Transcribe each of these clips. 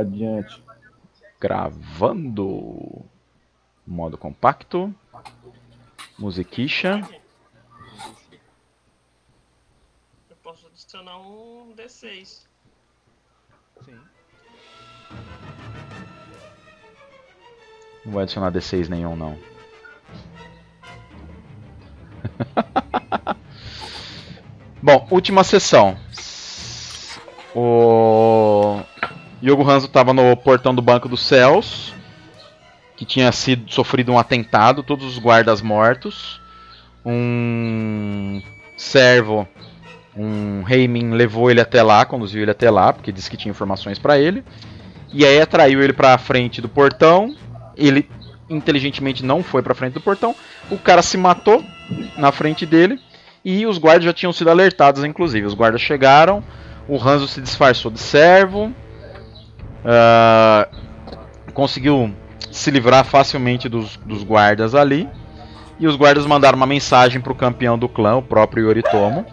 Adiante. Gravando. Modo compacto. Musiquicha. Eu posso adicionar um D6. Sim. Não vou adicionar D6 nenhum, não. Bom, última sessão. O Yogo Hanzo estava no portão do Banco dos Céus, que tinha sofrido um atentado, todos os guardas mortos. Um servo, um Heimin, levou ele até lá, conduziu ele até lá, porque disse que tinha informações para ele. E aí atraiu ele para a frente do portão. Ele inteligentemente não foi para frente do portão. O cara se matou na frente dele. E os guardas já tinham sido alertados, inclusive. Os guardas chegaram, o Hanzo se disfarçou de servo, conseguiu se livrar facilmente dos guardas ali. E os guardas mandaram uma mensagem para o campeão do clã, o próprio Yoritomo.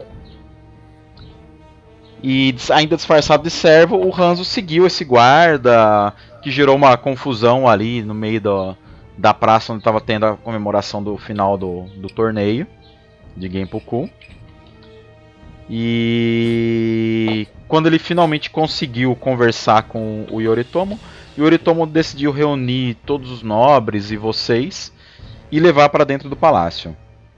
E ainda disfarçado de servo, o Hanzo seguiu esse guarda, que gerou uma confusão ali no meio da praça onde estava tendo a comemoração do final do torneio de Genpoku. E quando ele finalmente conseguiu conversar com o Yoritomo, o Yoritomo decidiu reunir todos os nobres e vocês e levar para dentro do palácio.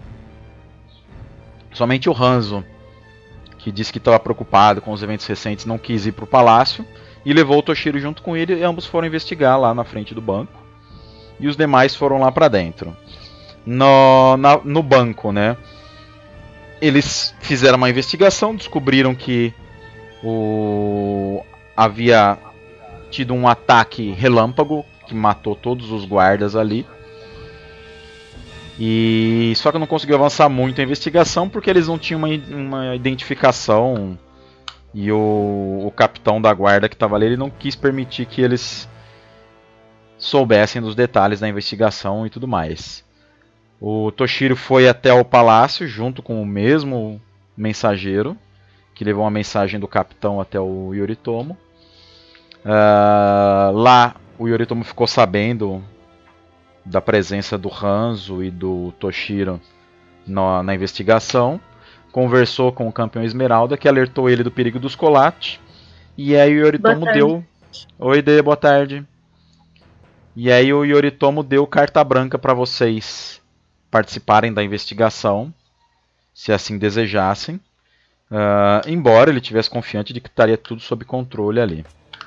Somente o Hanzo, que disse que estava preocupado com os eventos recentes, não quis ir para o palácio e levou o Toshiro junto com ele, e ambos foram investigar lá na frente do banco. E os demais foram lá para dentro. No banco, né? Eles fizeram uma investigação, descobriram que havia tido um ataque relâmpago que matou todos os guardas ali. E só que não conseguiu avançar muito a investigação porque eles não tinham uma identificação. E o capitão da guarda que estava ali, ele não quis permitir que eles soubessem dos detalhes da investigação e tudo mais. O Toshiro foi até o palácio junto com o mesmo mensageiro, que levou uma mensagem do capitão até o Yoritomo. Lá o Yoritomo ficou sabendo da presença do Hanzo e do Toshiro na investigação. Conversou com o campeão Esmeralda, que alertou ele do perigo dos Colate. E aí o Yoritomo deu... Oi, Dê, boa tarde. E aí o Yoritomo deu carta branca para vocês participarem da investigação, se assim desejassem, embora ele tivesse confiante de que estaria tudo sob controle ali.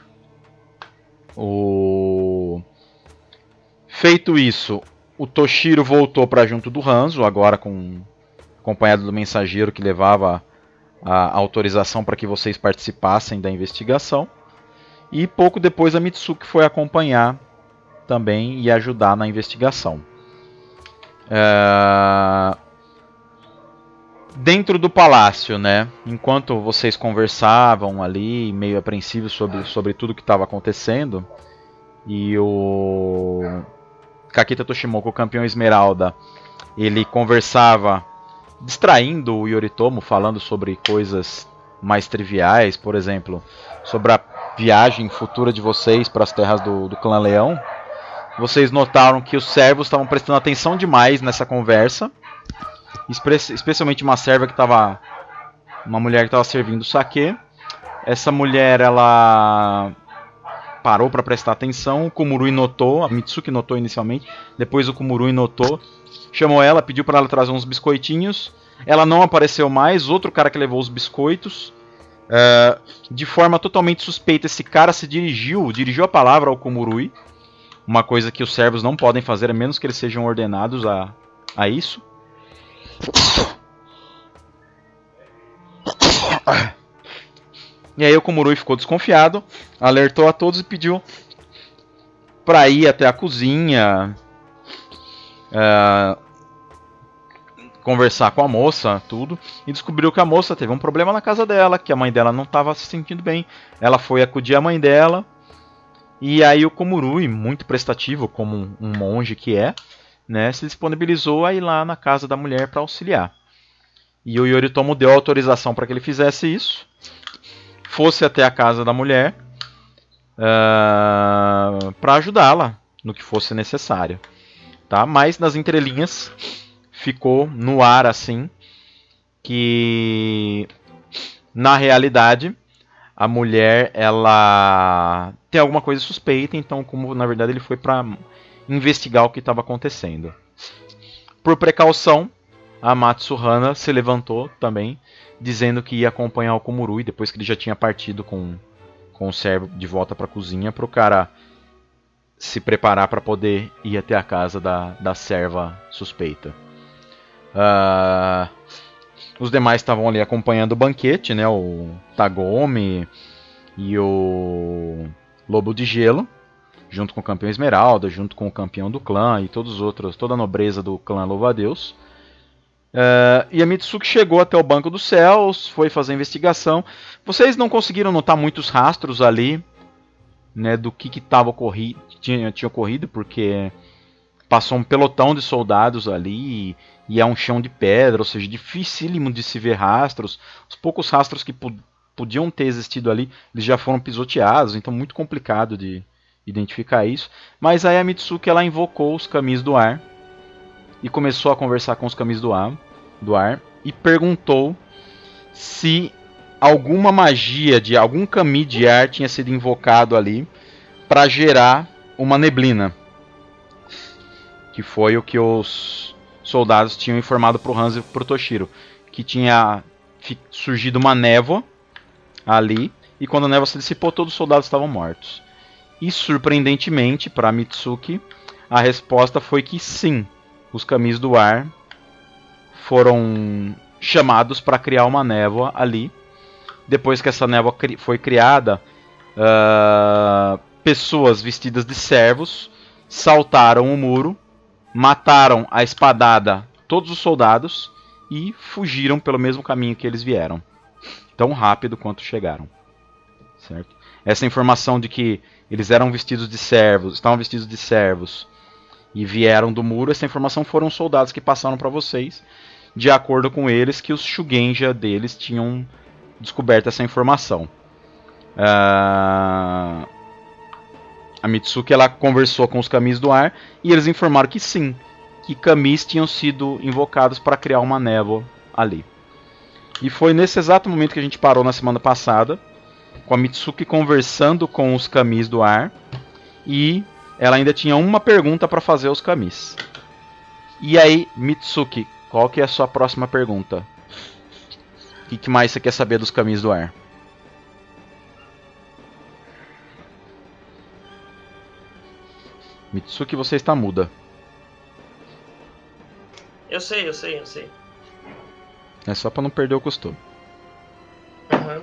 Feito isso, o Toshiro voltou para junto do Hanzo, agora acompanhado do mensageiro que levava a autorização para que vocês participassem da investigação. E pouco depois a Mitsuki foi acompanhar também e ajudar na investigação. Dentro do palácio, né? Enquanto vocês conversavam ali, meio apreensivos sobre tudo que estava acontecendo, e o Kakita Toshimoku, o campeão Esmeralda, ele conversava distraindo o Yoritomo, falando sobre coisas mais triviais, por exemplo, sobre a viagem futura de vocês para as terras do clã Leão. Vocês notaram que os servos estavam prestando atenção demais nessa conversa, especialmente uma serva que estava, uma mulher que estava servindo sake. Essa mulher, ela parou para prestar atenção. O Kumurui notou, a Mitsuki notou inicialmente, depois o Kumurui notou, chamou ela, pediu para ela trazer uns biscoitinhos. Ela não apareceu mais. Outro cara que levou os biscoitos, de forma totalmente suspeita, esse cara se dirigiu a palavra ao Kumurui. Uma coisa que os servos não podem fazer, a menos que eles sejam ordenados a isso. E aí o Kumurui ficou desconfiado, alertou a todos e pediu para ir até a cozinha, conversar com a moça, tudo. E descobriu que a moça teve um problema na casa dela, que a mãe dela não estava se sentindo bem. Ela foi acudir a mãe dela. E aí o Kumurui, muito prestativo, como um monge que é, né, se disponibilizou a ir lá na casa da mulher para auxiliar. E o Yoritomo deu autorização para que ele fizesse isso, fosse até a casa da mulher para ajudá-la no que fosse necessário, tá? Mas nas entrelinhas ficou no ar assim que na realidade a mulher ela tem alguma coisa suspeita, então como na verdade ele foi para investigar o que estava acontecendo. Por precaução, a Matsuhana se levantou também, dizendo que ia acompanhar o Komurui depois que ele já tinha partido com o servo de volta para a cozinha, para o cara se preparar para poder ir até a casa da serva suspeita. Os demais estavam ali acompanhando o banquete, né? O Tagome e o Lobo de Gelo, junto com o campeão Esmeralda, junto com o campeão do clã e todos os outros, toda a nobreza do clã Louva-a-Deus. E a Mitsuki chegou até o Banco dos Céus, foi fazer a investigação. Vocês não conseguiram notar muitos rastros ali, né, do que tinha ocorrido, porque passou um pelotão de soldados ali e é um chão de pedra, ou seja, dificílimo de se ver rastros. Os poucos rastros que podiam ter existido ali, eles já foram pisoteados, então muito complicado de identificar isso. Mas aí a Mitsuki ela invocou os Kamis do Ar e começou a conversar com os Kamis do ar e perguntou se alguma magia de algum Kami de ar tinha sido invocado ali para gerar uma neblina, que foi o que os soldados tinham informado para o Hanzo e para o Toshiro, que tinha surgido uma névoa ali, e quando a névoa se dissipou, todos os soldados estavam mortos. E surpreendentemente para Mitsuki, a resposta foi que sim, os Kamis do ar foram chamados para criar uma névoa ali. Depois que essa névoa foi criada, pessoas vestidas de servos saltaram o muro, mataram a espadada todos os soldados e fugiram pelo mesmo caminho que eles vieram, tão rápido quanto chegaram, certo? Essa informação de que eles estavam vestidos de servos e vieram do muro, essa informação foram os soldados que passaram para vocês, de acordo com eles que os Shugenja deles tinham descoberto essa informação. A Mitsuki ela conversou com os Kamis do ar e eles informaram que sim, que Kamis tinham sido invocados para criar uma névoa ali. E foi nesse exato momento que a gente parou na semana passada, com a Mitsuki conversando com os Kamis do ar, e ela ainda tinha uma pergunta para fazer aos Kamis. E aí, Mitsuki, qual que é a sua próxima pergunta? O que mais você quer saber dos Kamis do ar? Mitsuki, você está muda. Eu sei. É só para não perder o costume. Uhum.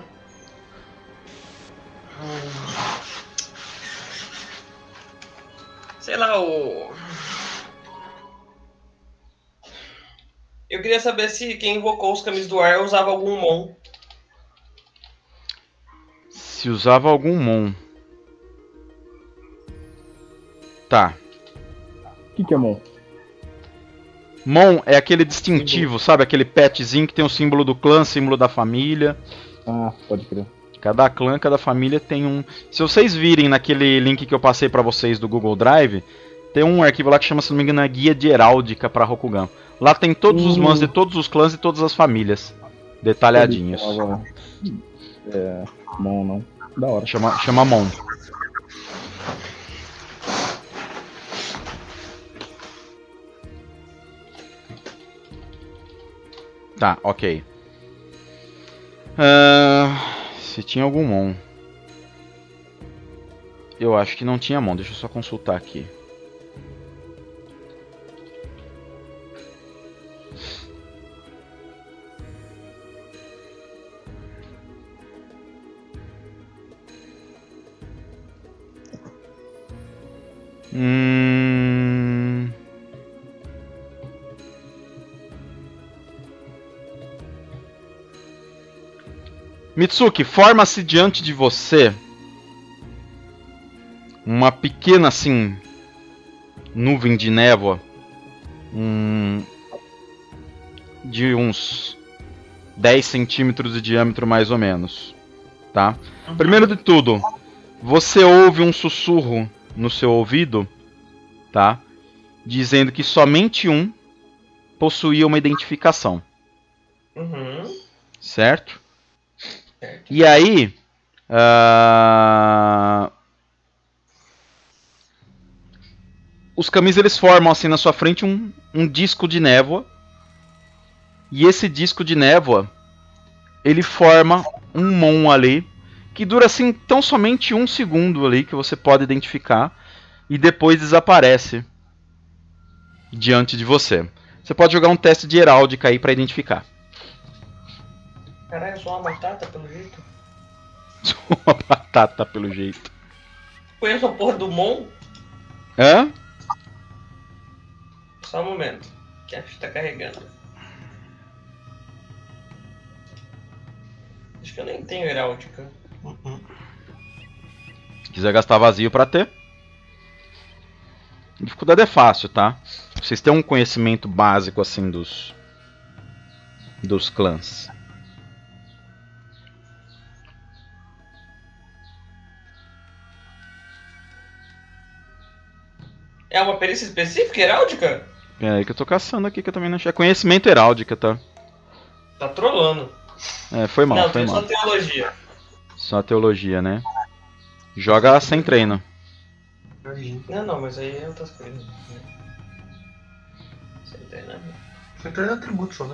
Sei lá, eu queria saber se quem invocou os Kamis do Ar usava algum Mon. Se usava algum Mon. Tá. O que é Mon? Mon é aquele distintivo, sabe? Aquele petzinho que tem o símbolo do clã, símbolo da família. Ah, pode crer. Cada clã, cada família tem um... Se vocês virem naquele link que eu passei pra vocês do Google Drive, tem um arquivo lá que chama, se não me engano, Guia de Heráldica pra Rokugan. Lá tem todos os mãos de todos os clãs e todas as famílias. Detalhadinhos. Mon não. Da hora. Chama Mon. Tá, ok. Se tinha algum Mon. Eu acho que não tinha Mon. Deixa eu só consultar aqui. Mitsuki, forma-se diante de você uma pequena, assim, nuvem de névoa de uns 10 centímetros de diâmetro, mais ou menos. Tá? Primeiro de tudo, Você ouve um sussurro no seu ouvido, tá? Dizendo que somente um possuía uma identificação, Uhum. certo? Certo. E aí, os caminhos eles formam assim na sua frente um disco de névoa. E esse disco de névoa, ele forma um Mon ali, que dura assim tão somente 1 segundo ali, que você pode identificar, e depois desaparece diante de você. Você pode jogar um teste de heráldica aí pra identificar. Caralho, eu sou uma batata, pelo jeito. Uma batata, pelo jeito. Conheço a porra do Mon? Hã? Só um momento. Que acho que tá carregando. Acho que eu nem tenho heráldica. Se quiser gastar vazio pra ter. A dificuldade é fácil, tá? Vocês têm um conhecimento básico assim dos clãs. É uma perícia específica, heráldica? É aí que eu tô caçando aqui, que eu também não achei. É conhecimento heráldica, tá? Tá trolando. É, foi mal, Não, foi tem mal. só teologia. Só teologia, né? Joga sem treino. Não, mas aí é outras coisas. Né? Sem treinamento. Sem treino é atributo só, né?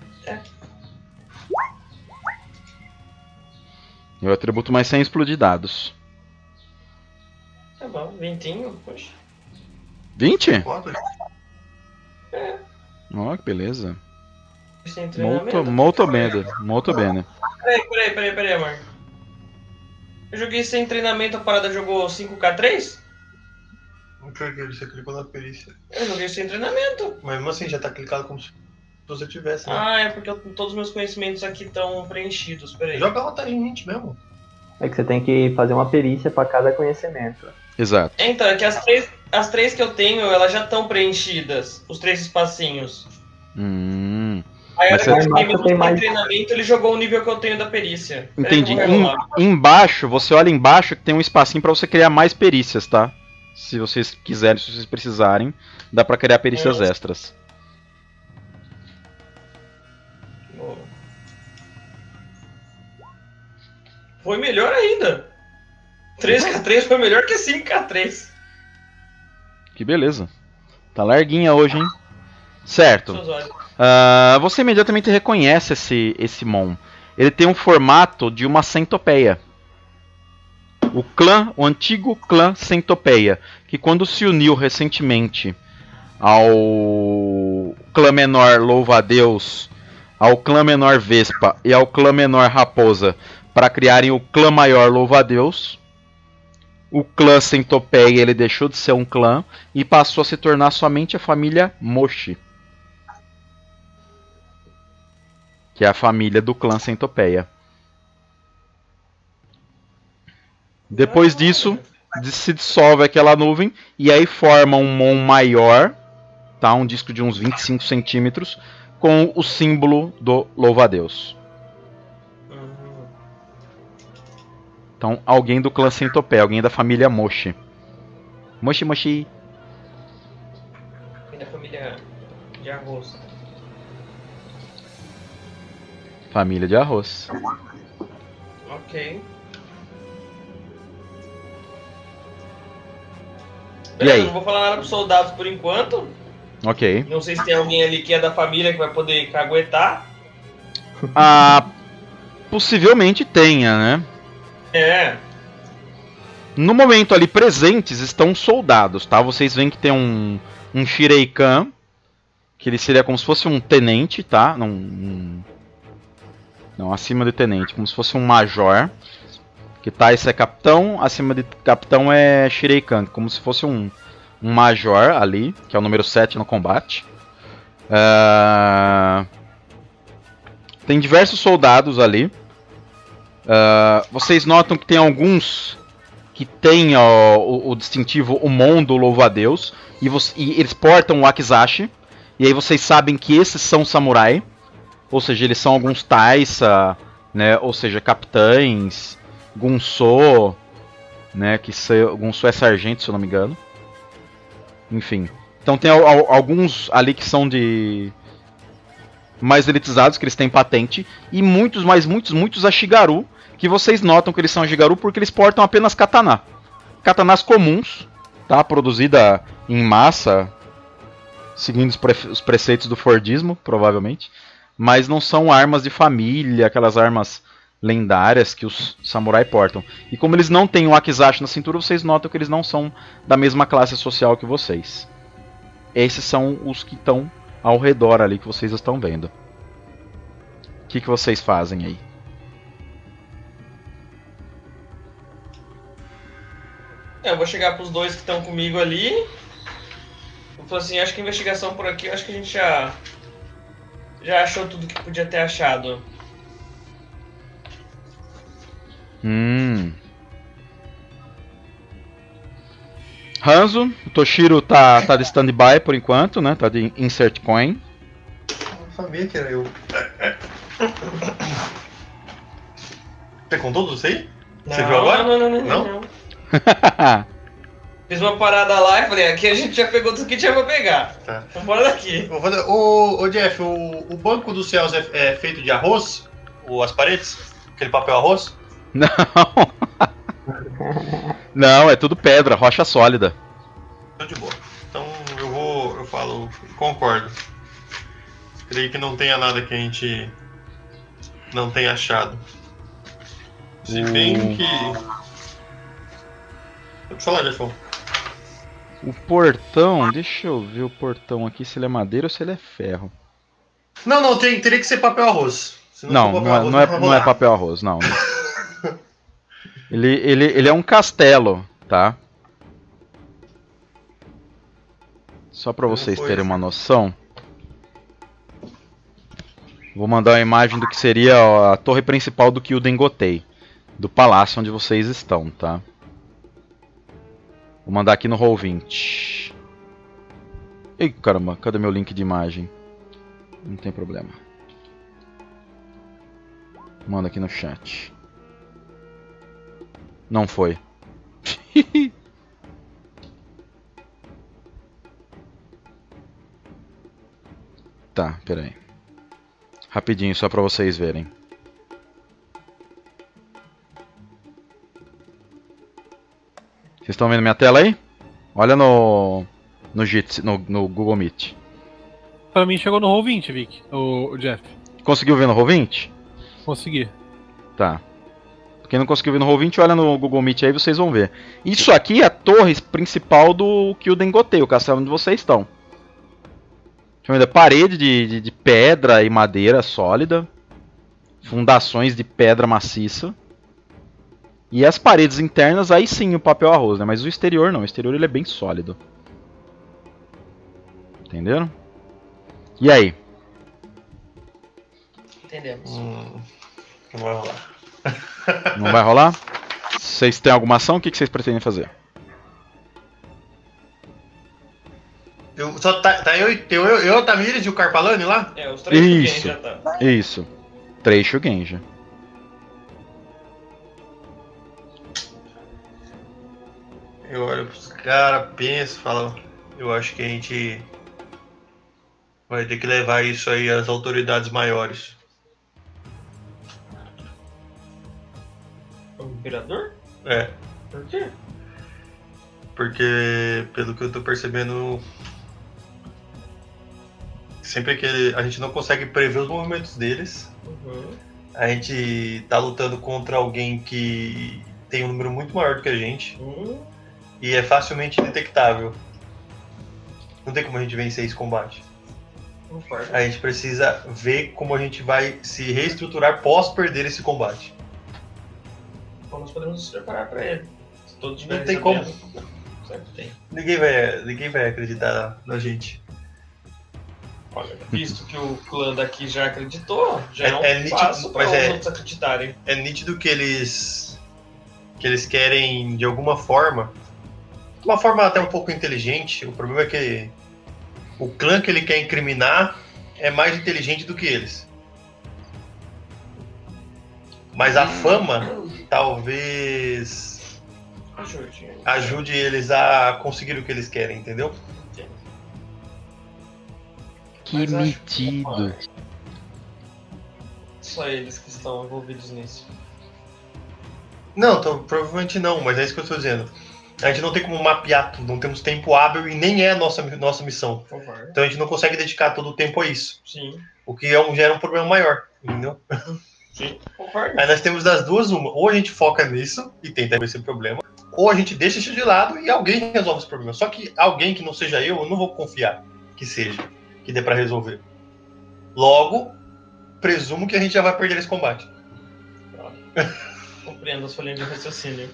Eu atributo mais sem explodir dados. Tá bom, vintinho, poxa. 20? Pode. Ó, que beleza. Sem treinamento. Molto bene. Molto bene. Peraí, amor. Eu joguei sem treinamento, a parada jogou 5k3? Não foi que você clicou na perícia. Eu joguei sem treinamento. Mas mesmo assim já tá clicado como se você tivesse, né? Ah, é porque todos os meus conhecimentos aqui estão preenchidos, peraí. Joga a vantagem 20 mesmo. É que você tem que fazer uma perícia pra cada conhecimento. Exato. Então, é que as três que eu tenho, elas já estão preenchidas. Os 3 espacinhos. Aí Mas agora você- que eu Mas você tem tem mais- treinamento, ele jogou o nível que eu tenho da perícia. Peraí que Entendi. eu vou rerolar. Embaixo, você olha embaixo que tem um espacinho pra você criar mais perícias, tá? Se vocês quiserem, se vocês precisarem, dá pra criar perícias extras. Boa. Foi melhor ainda. 3k3 foi melhor que 5k3. Que beleza. Tá larguinha hoje, hein? Certo. Seus olhos. Você imediatamente reconhece esse Mon. Ele tem um formato de uma centopeia. O antigo clã Centopeia, que quando se uniu recentemente ao clã menor Louva-a-Deus, ao clã menor Vespa e ao clã menor Raposa para criarem o clã maior Louva-a-Deus, o clã Centopeia ele deixou de ser um clã e passou a se tornar somente a família Moshi, que é a família do clã Centopeia. Depois disso, se dissolve aquela nuvem e aí forma um Mon maior, tá? Um disco de uns 25 centímetros, com o símbolo do Louva-a-Deus. Então, alguém do clã Centopeia, alguém da família Moshi. Moshi, Moshi. Vem da família de arroz. Família de arroz. Ok. E aí? Eu não vou falar nada pros soldados por enquanto. Ok. Não sei se tem alguém ali que é da família que vai poder caguetar. Possivelmente tenha, né? É. No momento ali presentes estão soldados, tá? Vocês veem que tem um Shireikan, que ele seria como se fosse um tenente, tá? Não, acima de tenente, como se fosse um major. Que tá, esse é capitão, acima de capitão é Shireikan, como se fosse um major ali, que é o número 7 no combate. Tem diversos soldados ali. Vocês notam que tem alguns que tem o distintivo o Mon do Louva-a-Deus e eles portam o Akizashi. E aí vocês sabem que esses são samurai, ou seja, eles são alguns taisa, né? Ou seja, capitães, Gunso, né? Que alguns é sargento, se eu não me engano. Enfim. Então tem alguns ali que são de mais elitizados, que eles têm patente, e muitos Ashigaru, que vocês notam que eles são Ashigaru porque eles portam apenas katana. Katanas comuns, tá? Produzida em massa, seguindo os preceitos do Fordismo, provavelmente. Mas não são armas de família, aquelas armas lendárias que os samurai portam. E como eles não têm um Akizashi na cintura, vocês notam que eles não são da mesma classe social que vocês. Esses são os que estão ao redor ali que vocês estão vendo. O que vocês fazem aí? Eu vou chegar pros dois que estão comigo ali. Eu falo assim, acho que a investigação por aqui, acho que a gente já achou tudo que podia ter achado. Hanzo, o Toshiro tá de stand-by por enquanto, né? Tá de insert coin. Eu sabia que era eu. Você contou tudo isso aí? Você viu agora? Não. Fiz uma parada lá e falei, aqui a gente já pegou tudo que tinha pra pegar. Tá. Vamos embora daqui. Ô Jeff, o banco dos céus é feito de arroz? As paredes? Aquele papel arroz? Não. Não, é tudo pedra, rocha sólida. Tô de boa. Então eu falo, concordo. Creio que não tenha nada que a gente não tenha achado. Se bem que... Pode falar, Jeff. O portão, deixa eu ver o portão aqui, se ele é madeira ou se ele é ferro. Não, teria que ser papel arroz. Não é papel arroz, não. Ele é um castelo, tá? Só pra vocês terem uma noção. Vou mandar uma imagem do que seria a torre principal do Kyuden Gotei, do palácio onde vocês estão, tá? Vou mandar aqui no Roll20. Ei, caramba, cadê meu link de imagem? Não tem problema. Manda aqui no chat. Não foi. Tá, peraí. Rapidinho, só pra vocês verem. Vocês estão vendo minha tela aí? Olha no Google Meet. Pra mim chegou no Roll20, Vic, o Jeff. Conseguiu ver no Roll20? Consegui. Tá. Quem não conseguiu ver no Roll20, olha no Google Meet aí, vocês vão ver. Isso aqui é a torre principal do Kyuden Gotei, o castelo onde vocês estão. Deixa eu ver, parede de pedra e madeira sólida. Fundações de pedra maciça. E as paredes internas, aí sim o papel arroz, né? Mas o exterior não, o exterior ele é bem sólido. Entenderam? E aí? Entendemos. Não vai rolar. Não vai rolar? Vocês têm alguma ação? O que vocês pretendem fazer? Eu, o Tamires e o Carpalani lá? É, os três Isso. já tá. Isso. 3 Shugenja. Eu olho pros caras, penso, falo, eu acho que a gente vai ter que levar isso aí às autoridades maiores. O imperador? É, Por quê? porque pelo que eu tô percebendo, sempre que a gente não consegue prever os movimentos deles, a gente tá lutando contra alguém que tem um número muito maior do que a gente. E é facilmente detectável. Não tem como a gente vencer esse combate. A gente precisa ver como a gente vai se reestruturar pós perder esse combate. Então nós podemos nos preparar pra ele. Se todos Não tiverem tem sabendo. como. Certo, tem. Ninguém vai acreditar na gente. Olha, visto que o clã daqui já acreditou, já é um nítido, passo para mas os outros acreditarem. É nítido que eles querem, de alguma forma, uma forma até um pouco inteligente. O problema é que o clã que ele quer incriminar é mais inteligente do que eles. Mas a fama talvez ajude eles a conseguir o que eles querem, entendeu? Que Mas acho metido. Só eles que estão envolvidos nisso. Não, provavelmente não, mas é isso que eu estou dizendo. A gente não tem como mapear tudo, não temos tempo hábil e nem é a nossa missão. Por favor. Então a gente não consegue dedicar todo o tempo a isso. Sim. O que gera um problema maior, entendeu? Sim. Concordo. Aí nós temos das duas uma. Ou a gente foca nisso e tenta resolver esse problema, ou a gente deixa isso de lado e alguém resolve esse problema. Só que alguém que não seja eu não vou confiar que seja, que dê pra resolver. Logo, presumo que a gente já vai perder esse combate. Compreendo a sua linha de raciocínio.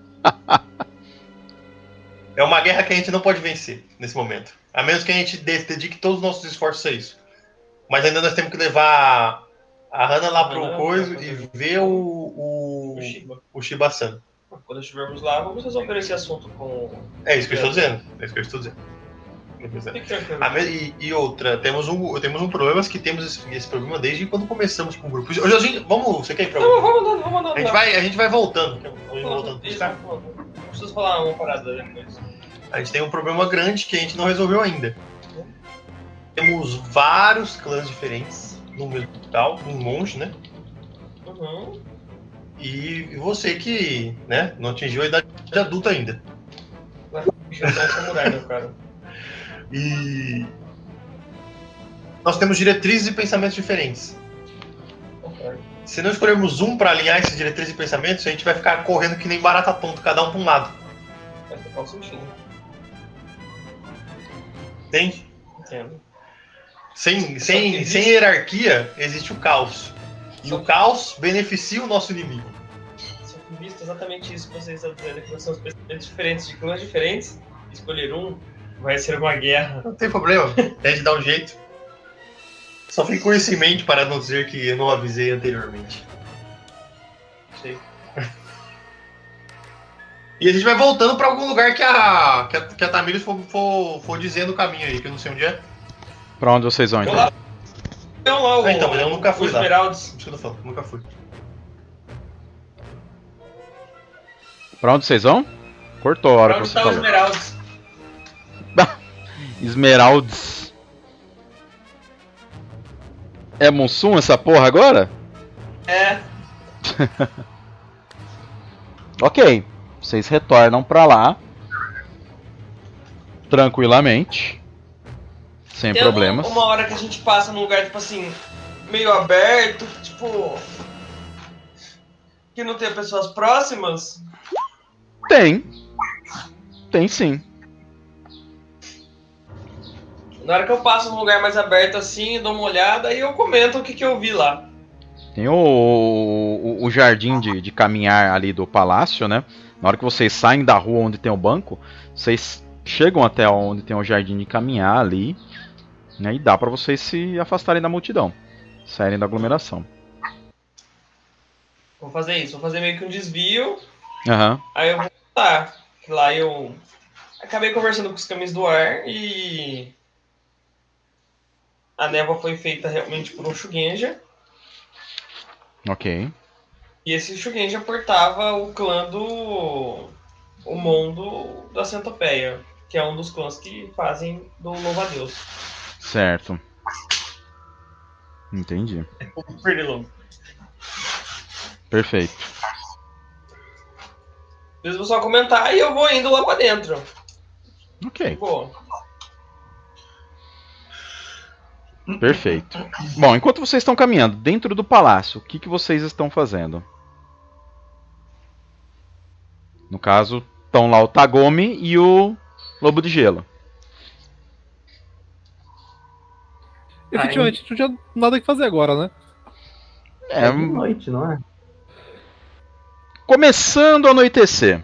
É uma guerra que a gente não pode vencer nesse momento. A menos que a gente dedique todos os nossos esforços a isso. Mas ainda nós temos que levar a Hana lá pro coisa e ver o Shiba-san. Quando estivermos lá, vamos resolver esse assunto com... É isso que eu estou dizendo. É isso que eu estou dizendo. Fique tranquilo. E outra, temos um problema, que temos esse problema desde quando começamos com o grupo. Você quer ir pra Não, vamos andando. a gente vai voltando. Vamos voltando pros caras. Preciso falar uma parada depois. A gente tem um problema grande que a gente não resolveu ainda. Temos vários clãs diferentes no mesmo hospital, um monge, né? Uhum. E você que, né, não atingiu a idade adulta ainda. Bicho, eu sou um samurai, meu cara. E nós temos diretrizes e pensamentos diferentes. Se não escolhermos um para alinhar esses diretrizes e pensamentos, a gente vai ficar correndo que nem barata tonto, cada um para um lado. Faz total sentido. Entende? Entendo. Sem hierarquia, existe o caos. E o caos beneficia o nosso inimigo. Só que visto exatamente isso que vocês estão dizendo, que nós somos pensamentos diferentes de clãs diferentes, escolher um vai ser uma guerra. Não tem problema, a gente dá um jeito. Só fique com isso em mente para não dizer que eu não avisei anteriormente. Sei. E a gente vai voltando para algum lugar que a Tamires for dizendo o caminho aí, que eu não sei onde é. Pra onde vocês vão, então? Então lá o... Então, mas eu nunca fui o lá. Esmeraldas. Isso que eu tô falando, nunca fui. Pra onde vocês vão? Cortou a hora Pra que onde você tá o falou. Esmeraldas? Esmeraldas. É Mussum essa porra agora? É. Ok. Vocês retornam pra lá. Tranquilamente. Sem Tem problemas. uma hora que a gente passa num lugar, tipo assim, meio aberto, tipo... que não tem pessoas próximas. Tem. Tem sim. Na hora que eu passo num lugar mais aberto assim, dou uma olhada e eu comento o que eu vi lá. Tem o jardim de caminhar ali do palácio, né? Na hora que vocês saem da rua onde tem o banco, vocês chegam até onde tem o jardim de caminhar ali, né? E dá pra vocês se afastarem da multidão, saírem da aglomeração. Vou fazer isso, vou fazer meio que um desvio, Aham. aí eu vou voltar. Lá eu acabei conversando com os caminhos do ar e... a névoa foi feita realmente por um Shugenja. Ok. E esse Shugenja portava o clã do... o mundo da Centopeia, que é um dos clãs que fazem do louva-a-Deus. Certo. Entendi. Pernilongo. Perfeito. Eles vão só comentar e eu vou indo lá pra dentro. Ok. Boa. Perfeito. Bom, enquanto vocês estão caminhando dentro do palácio, o que vocês estão fazendo? No caso, estão lá o Tagome e o Lobo de Gelo. Efetivamente, a gente não tinha nada que fazer agora, né? É de noite, não é? Começando a anoitecer.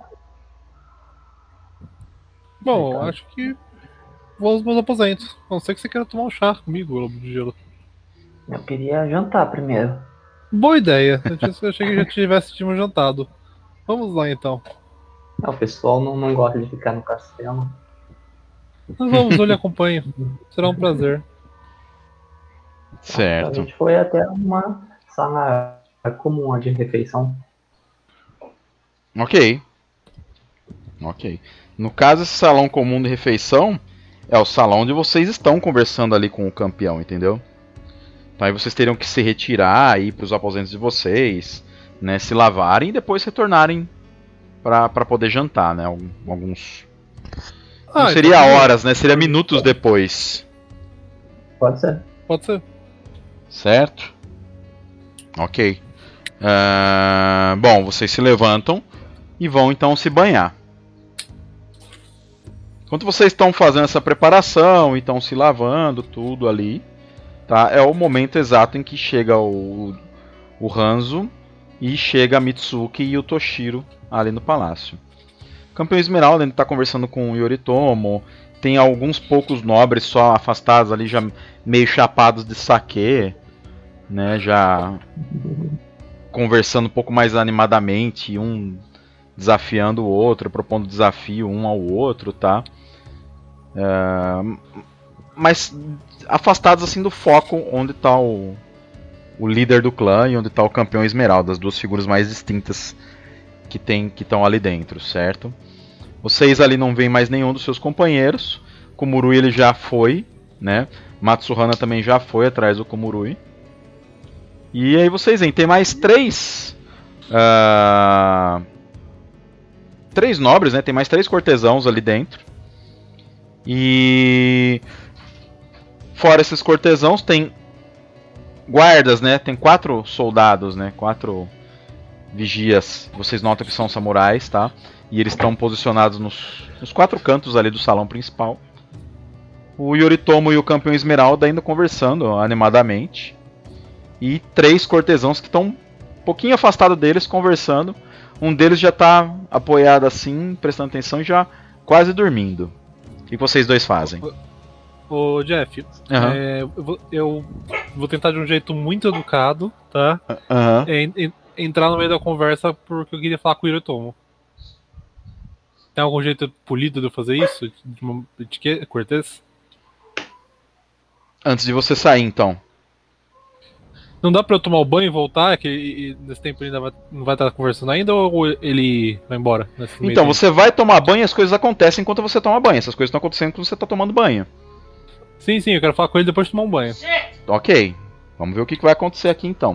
Bom, Cara. acho que vou aos meus aposentos. A não ser que você queira tomar um chá comigo, Lobo de Gelo. Eu queria jantar primeiro. Boa ideia. Eu achei que já tivéssemos jantado. Vamos lá então. O pessoal não gosta de ficar no castelo. Nós vamos, eu lhe acompanho. Será um prazer. A Certo. gente foi até uma sala comum de refeição. Ok. Ok. No caso, esse salão comum de refeição é o salão onde vocês estão conversando ali com o campeão, entendeu? Então aí vocês teriam que se retirar, ir para os aposentos de vocês, né, se lavarem e depois retornarem para poder jantar, né? Alguns. Não seria então, horas, né? Seria minutos depois. Pode ser. Pode ser. Certo? Ok. Bom, vocês se levantam e vão então se banhar. Enquanto vocês estão fazendo essa preparação e estão se lavando, tudo ali, tá? É o momento exato em que chega o Hanzo e chega a Mitsuki e o Toshiro ali no palácio. O campeão Esmeralda ainda está conversando com o Yoritomo. Tem alguns poucos nobres só afastados ali, já meio chapados de saquê, né? Já conversando um pouco mais animadamente, um desafiando o outro, propondo desafio um ao outro, tá? Mas afastados assim do foco onde está o líder do clã e onde está o campeão Esmeralda, as duas figuras mais distintas que estão ali dentro, certo? Vocês ali não veem mais nenhum dos seus companheiros. Komurui ele já foi, né? Matsuhana também já foi atrás do Komurui. E aí vocês veem, tem mais três nobres, né? Tem mais 3 cortesãos ali dentro. E fora esses cortesãos tem guardas, né? Tem 4 soldados, né? 4 vigias. Vocês notam que são samurais, tá? E eles estão posicionados nos 4 cantos ali do salão principal. O Yoritomo e o campeão Esmeralda ainda conversando animadamente. E 3 cortesãos que estão um pouquinho afastados deles conversando. Um deles já está apoiado assim, prestando atenção e já quase dormindo. O que vocês dois fazem? Ô Jeff, eu vou tentar de um jeito muito educado, tá? Entrar no meio da conversa porque eu queria falar com o Yoritomo. Tem algum jeito polido de eu fazer isso? De uma etiqueta, cortês? Antes de você sair, então. Não dá pra eu tomar o banho e voltar? Que nesse tempo ele ainda não vai estar conversando ainda? Ou ele vai embora? Então, você vai tomar banho e as coisas acontecem enquanto você toma banho. Essas coisas estão acontecendo enquanto você está tomando banho. Sim, eu quero falar com ele depois de tomar um banho. Ok. Vamos ver o que vai acontecer aqui, então.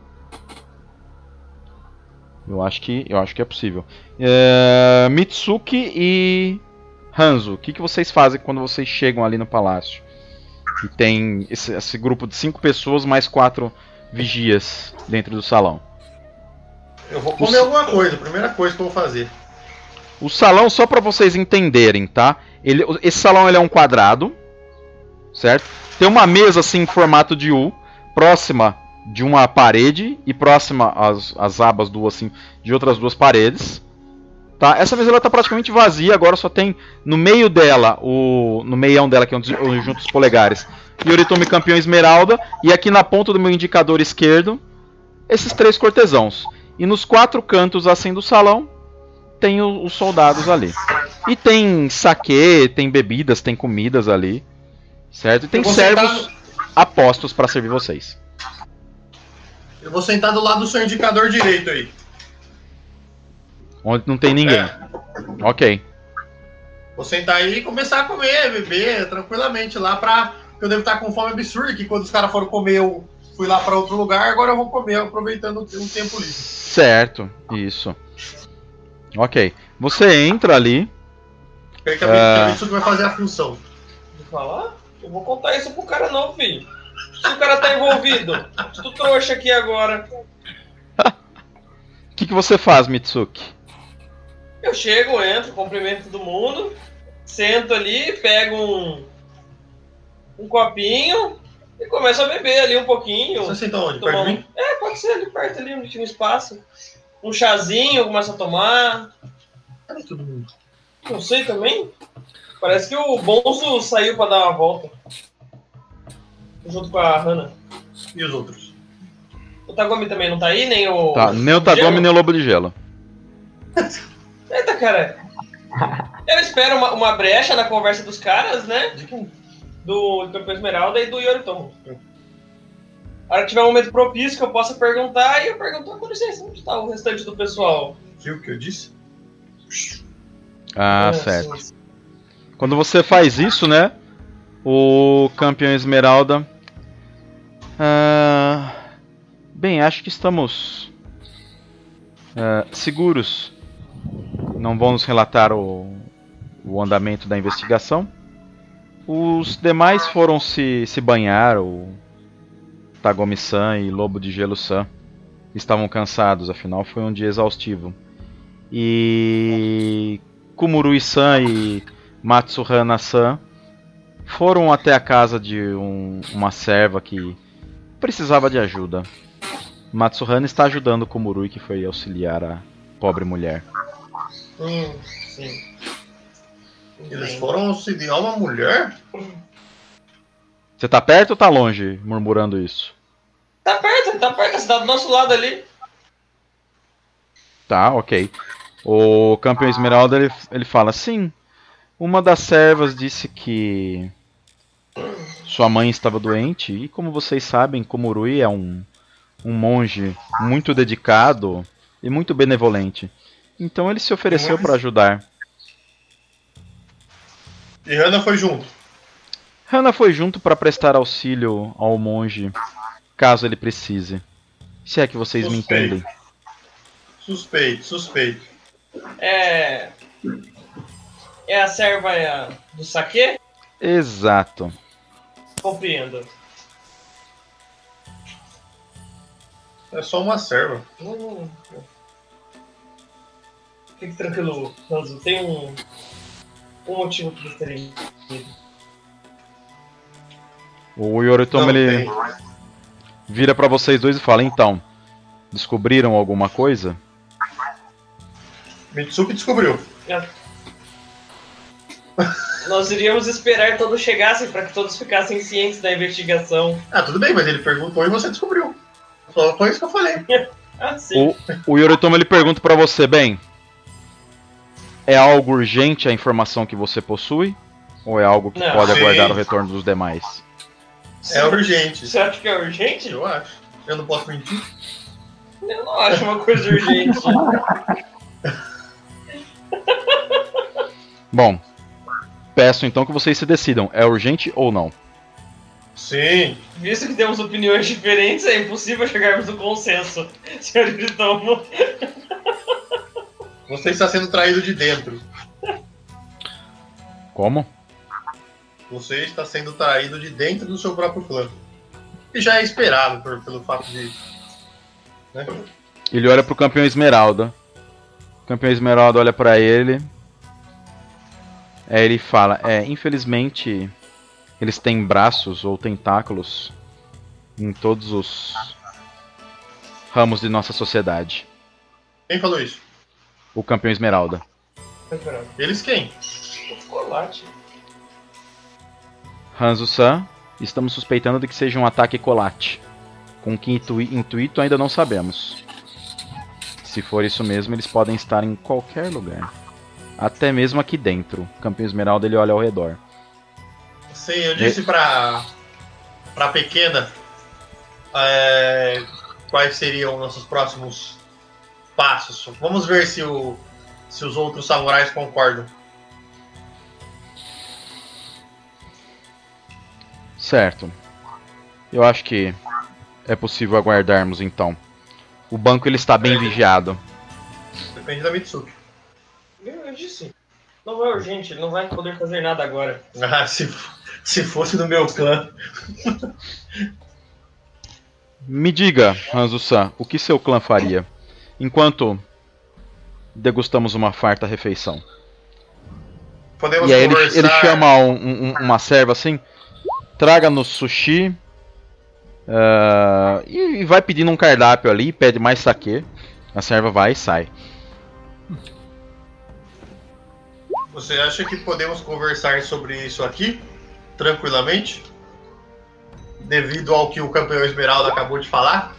Eu acho que é possível. Mitsuki e Hanzo, o que vocês fazem quando vocês chegam ali no palácio? E tem esse grupo de 5 pessoas mais 4 vigias dentro do salão. Eu vou comer alguma coisa, a primeira coisa que eu vou fazer. O salão, só para vocês entenderem, tá? Esse salão ele é um quadrado, certo? Tem uma mesa assim em formato de U, próxima de uma parede e próxima às abas assim, de outras 2 paredes. Tá? Essa mesa está praticamente vazia, agora só tem no meio dela, no meião dela, que é onde junta os polegares, Yoritomo campeão Esmeralda, e aqui na ponta do meu indicador esquerdo, esses 3 cortesãos. E nos 4 cantos assim do salão, tem os soldados ali. E tem saquê, tem bebidas, tem comidas ali, certo? E tem servos apostos para servir vocês. Eu vou sentar do lado do seu indicador direito aí. Onde não tem ninguém. Ok. Vou sentar aí e começar a comer, beber tranquilamente lá pra... Eu devo estar com fome absurda, que quando os caras foram comer eu fui lá pra outro lugar, agora eu vou comer aproveitando um tempo livre. Certo, isso. Ok. Você entra ali. Quer que a Mitsuki vai fazer a função. Vou falar? Eu vou contar isso pro cara não, filho. Se o cara tá envolvido, tu trouxa aqui agora. O que você faz, Mitsuki? Eu chego, entro, cumprimento todo mundo, sento ali, pego um copinho e começo a beber ali um pouquinho. Você senta onde? Perto de mim? Pode ser ali perto, ali onde tinha um espaço. Um chazinho, começa a tomar. Cadê todo mundo? Não sei também. Parece que o Bonzo saiu pra dar uma volta. Junto com a Hana. E os outros? O Tagomi também não tá aí, nem o... Tá, nem o Tagomi nem o Lobo de Gelo. Eita, cara. Eu espero uma brecha na conversa dos caras, né? De quem? Do campeão Esmeralda e do Yoritomo. A hora que tiver um momento propício que eu possa perguntar, e eu pergunto, com licença, onde tá o restante do pessoal? Viu o que eu disse? Ah, certo. Sim. Quando você faz isso, né? O campeão Esmeralda... bem, acho que estamos seguros. Não vamos relatar o andamento da investigação. Os demais foram se banhar. O Tagomi-san e Lobo de Gelo-san estavam cansados, afinal foi um dia exaustivo. E Kumurui-san e Matsuhana-san foram até a casa de uma serva que precisava de ajuda. Matsuhana está ajudando Kumurui, que foi auxiliar a pobre mulher. Sim. Eles foram auxiliar uma mulher? Você tá perto ou tá longe, murmurando isso? Tá perto, você tá do nosso lado ali. Tá, ok. O campeão Esmeralda, ele fala, sim, uma das servas disse que sua mãe estava doente, e como vocês sabem, Kumurui é um monge muito dedicado e muito benevolente. Então ele se ofereceu para ajudar. E Hana foi junto? Hana foi junto para prestar auxílio ao monge, caso ele precise. Se é que vocês me entendem. Suspeito. É a serva do saque? Exato. Compreendo. É só uma serva. Fique tranquilo, Hanzo. Tem um motivo para terem ido. O Yoritomo, ele vira pra vocês dois e fala, então, descobriram alguma coisa? Mitsuki descobriu. Nós iríamos esperar todos chegassem para que todos ficassem cientes da investigação. Tudo bem, mas ele perguntou e você descobriu. Só foi isso que eu falei. Sim. O Yoritomo, ele pergunta pra você, bem, é algo urgente a informação que você possui? Ou é algo que pode aguardar o retorno dos demais? É urgente. Você acha que é urgente? Eu acho. Eu não posso mentir. Eu não acho uma coisa urgente. Bom, peço então que vocês se decidam, é urgente ou não? Sim. Visto que temos opiniões diferentes, é impossível chegarmos no consenso, Sr. Yoritomo. Você está sendo traído de dentro. Como? Você está sendo traído de dentro do seu próprio clã. E já é esperado pelo fato de... Né? Ele olha pro campeão Esmeralda. O campeão Esmeralda olha pra ele. Aí ele fala, infelizmente eles têm braços ou tentáculos em todos os ramos de nossa sociedade. Quem falou isso? O campeão Esmeralda. Eles quem? O Colate. Hanzo-san, estamos suspeitando de que seja um ataque colate. Com que intuito ainda não sabemos. Se for isso mesmo, eles podem estar em qualquer lugar. Até mesmo aqui dentro. O campeão Esmeralda, ele olha ao redor. Sim, eu disse pra pequena quais seriam nossos próximos passos. Vamos ver se os outros samurais concordam. Certo. Eu acho que é possível aguardarmos então. O banco ele está bem vigiado. Depende da Mitsuki. Eu disse. Não é urgente, ele não vai poder fazer nada agora. Se fosse do meu clã. Me diga, Hanzo-san, o que seu clã faria enquanto degustamos uma farta refeição? Podemos e aí conversar... ele chama uma serva assim, traga-nos sushi e vai pedindo um cardápio ali, pede mais saquê. A serva vai e sai. Você acha que podemos conversar sobre isso aqui, tranquilamente? Devido ao que o campeão Esmeralda acabou de falar?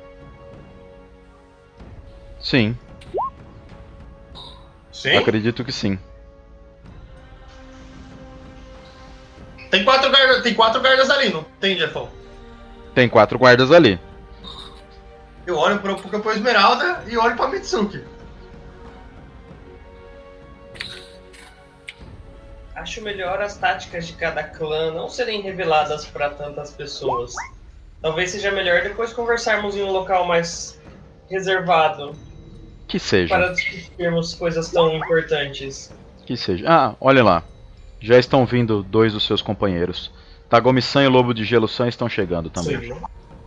Sim. Sim? Acredito que sim. Tem quatro guardas ali, não tem, Jeffão? Tem 4 guardas ali. Eu olho pro campeão Esmeralda e olho pra Mitsuki. acho melhor as táticas de cada clã não serem reveladas para tantas pessoas. Talvez seja melhor depois conversarmos em um local mais reservado. Que seja. Para discutirmos coisas tão importantes. Que seja. Ah, olha lá. Já estão vindo 2 dos seus companheiros. Tagomi-san e o Lobo de Gelo-san estão chegando também. Sim.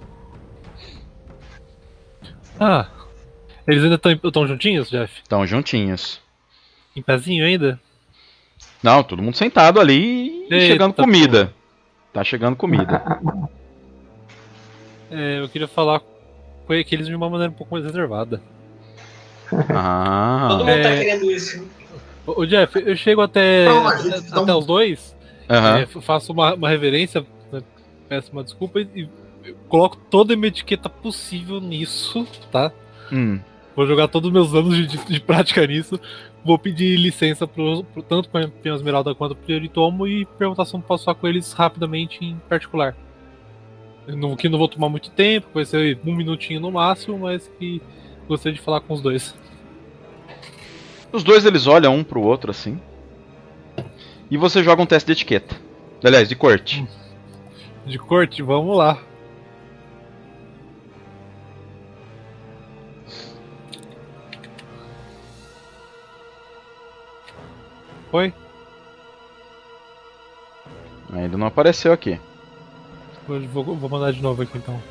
Ah, eles ainda estão juntinhos, Jeff? Estão juntinhos. Em pezinho ainda? Não, todo mundo sentado ali e chegando comida. Tá chegando comida. Eu queria falar com eles de uma maneira um pouco mais reservada. Ah. Todo mundo tá querendo isso. Ô Jeff, eu chego até os dois, faço uma reverência, né, peço uma desculpa e coloco toda a minha etiqueta possível nisso, tá? Vou jogar todos os meus anos de prática nisso. Vou pedir licença tanto para o Campeão Esmeralda quanto para o Yoritomo e perguntar se eu posso falar com eles rapidamente em particular. Que não vou tomar muito tempo, vai ser 1 minutinho no máximo, mas que gostaria de falar com os dois. Os dois eles olham um pro outro assim. E você joga um teste de etiqueta. Aliás, de corte. De corte? Vamos lá. Foi? Ainda não apareceu aqui. Vou mandar de novo aqui então.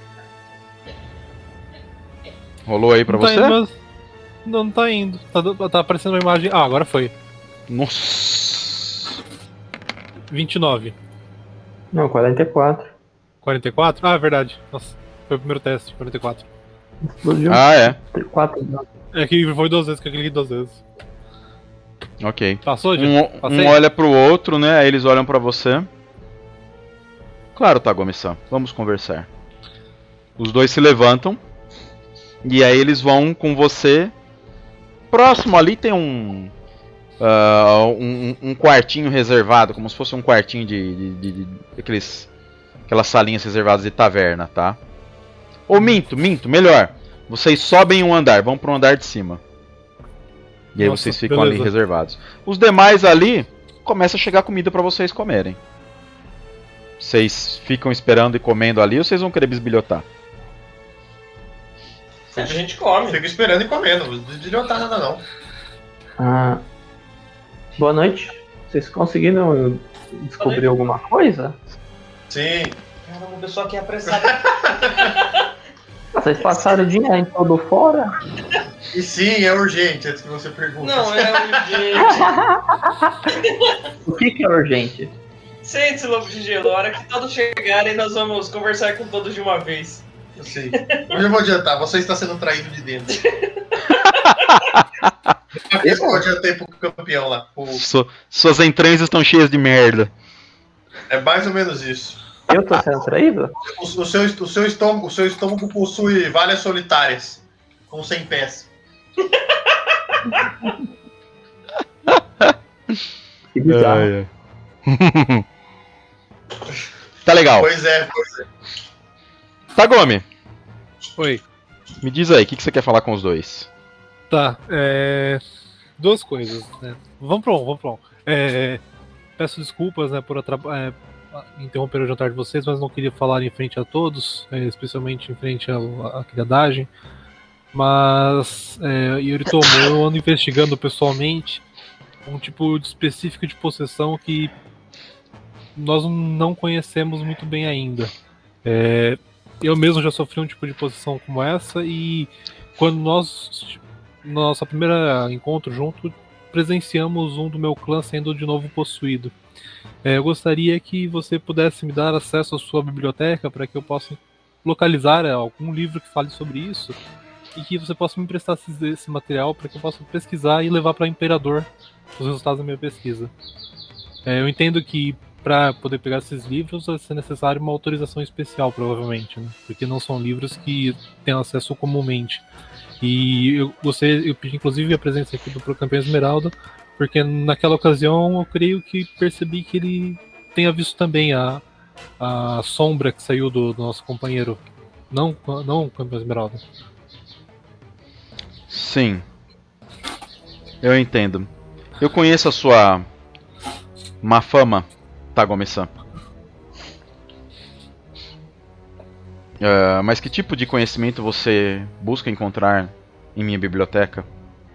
Rolou aí pra você? Não tá indo. Tá aparecendo uma imagem. Ah, agora foi. Nossa. 29. Não, 44. 44? Ah, é verdade. Nossa, foi o primeiro teste, 44. Explodiu. Ah, é. 4. É que foi 2 vezes, que eu cliquei 2 vezes. Ok. Passou, já? Um olha pro outro, né? Aí eles olham pra você. Claro, Tagomi-san. Vamos conversar. Os dois se levantam. E aí eles vão com você. Próximo ali tem um quartinho reservado, como se fosse um quartinho de aquelas salinhas reservadas de taverna, tá? Ou minto, melhor. Vocês sobem um andar, vão pro andar de cima. E aí vocês ficam ali reservados. Os demais ali, começa a chegar comida pra vocês comerem. Vocês ficam esperando e comendo ali ou vocês vão querer bisbilhotar? A gente come. Fica esperando e comendo, não desbilhotar nada não. Boa noite. Vocês conseguiram descobrir alguma coisa? Sim. Caramba, o pessoal aqui é apressado. Vocês passaram o dia em todo fora? E sim, é urgente, antes que você pergunte. Não, é urgente. O que é urgente? Sente-se, Lobo de Gelo. A hora que todos chegarem, nós vamos conversar com todos de uma vez. Eu sei. Hoje eu vou adiantar, você está sendo traído de dentro. Eu adiantei pro campeão lá. Suas entranhas estão cheias de merda. É mais ou menos isso. Eu tô sendo traído? O seu estômago possui valhas solitárias, com 100 pés. Que bizarro. Tá legal. Pois é. Tagomi. Oi. Me diz aí, o que você quer falar com os dois? Tá, 2 coisas, né? Vamos pra um. Peço desculpas, né, por interromper o jantar de vocês, mas não queria falar em frente a todos, especialmente em frente à criadagem. Mas Yoritomo, eu ando investigando pessoalmente um tipo específico de possessão que nós não conhecemos muito bem ainda. Eu mesmo já sofri um tipo de possessão como essa e quando nosso primeiro encontro junto, presenciamos um do meu clã sendo de novo possuído. Eu gostaria que você pudesse me dar acesso à sua biblioteca para que eu possa localizar algum livro que fale sobre isso e que você possa me emprestar esse material para que eu possa pesquisar e levar para o Imperador os resultados da minha pesquisa. Eu entendo que para poder pegar esses livros vai ser necessário uma autorização especial, provavelmente, né? Porque não são livros que têm acesso comumente. E eu pedi inclusive a presença aqui do Campeão Esmeralda, porque naquela ocasião eu creio que percebi que ele tenha visto também a sombra que saiu do nosso companheiro. Não o Campeão Esmeralda. Sim. Eu entendo. Eu conheço a Má fama, Tagome-san. Mas que tipo de conhecimento você busca encontrar em minha biblioteca?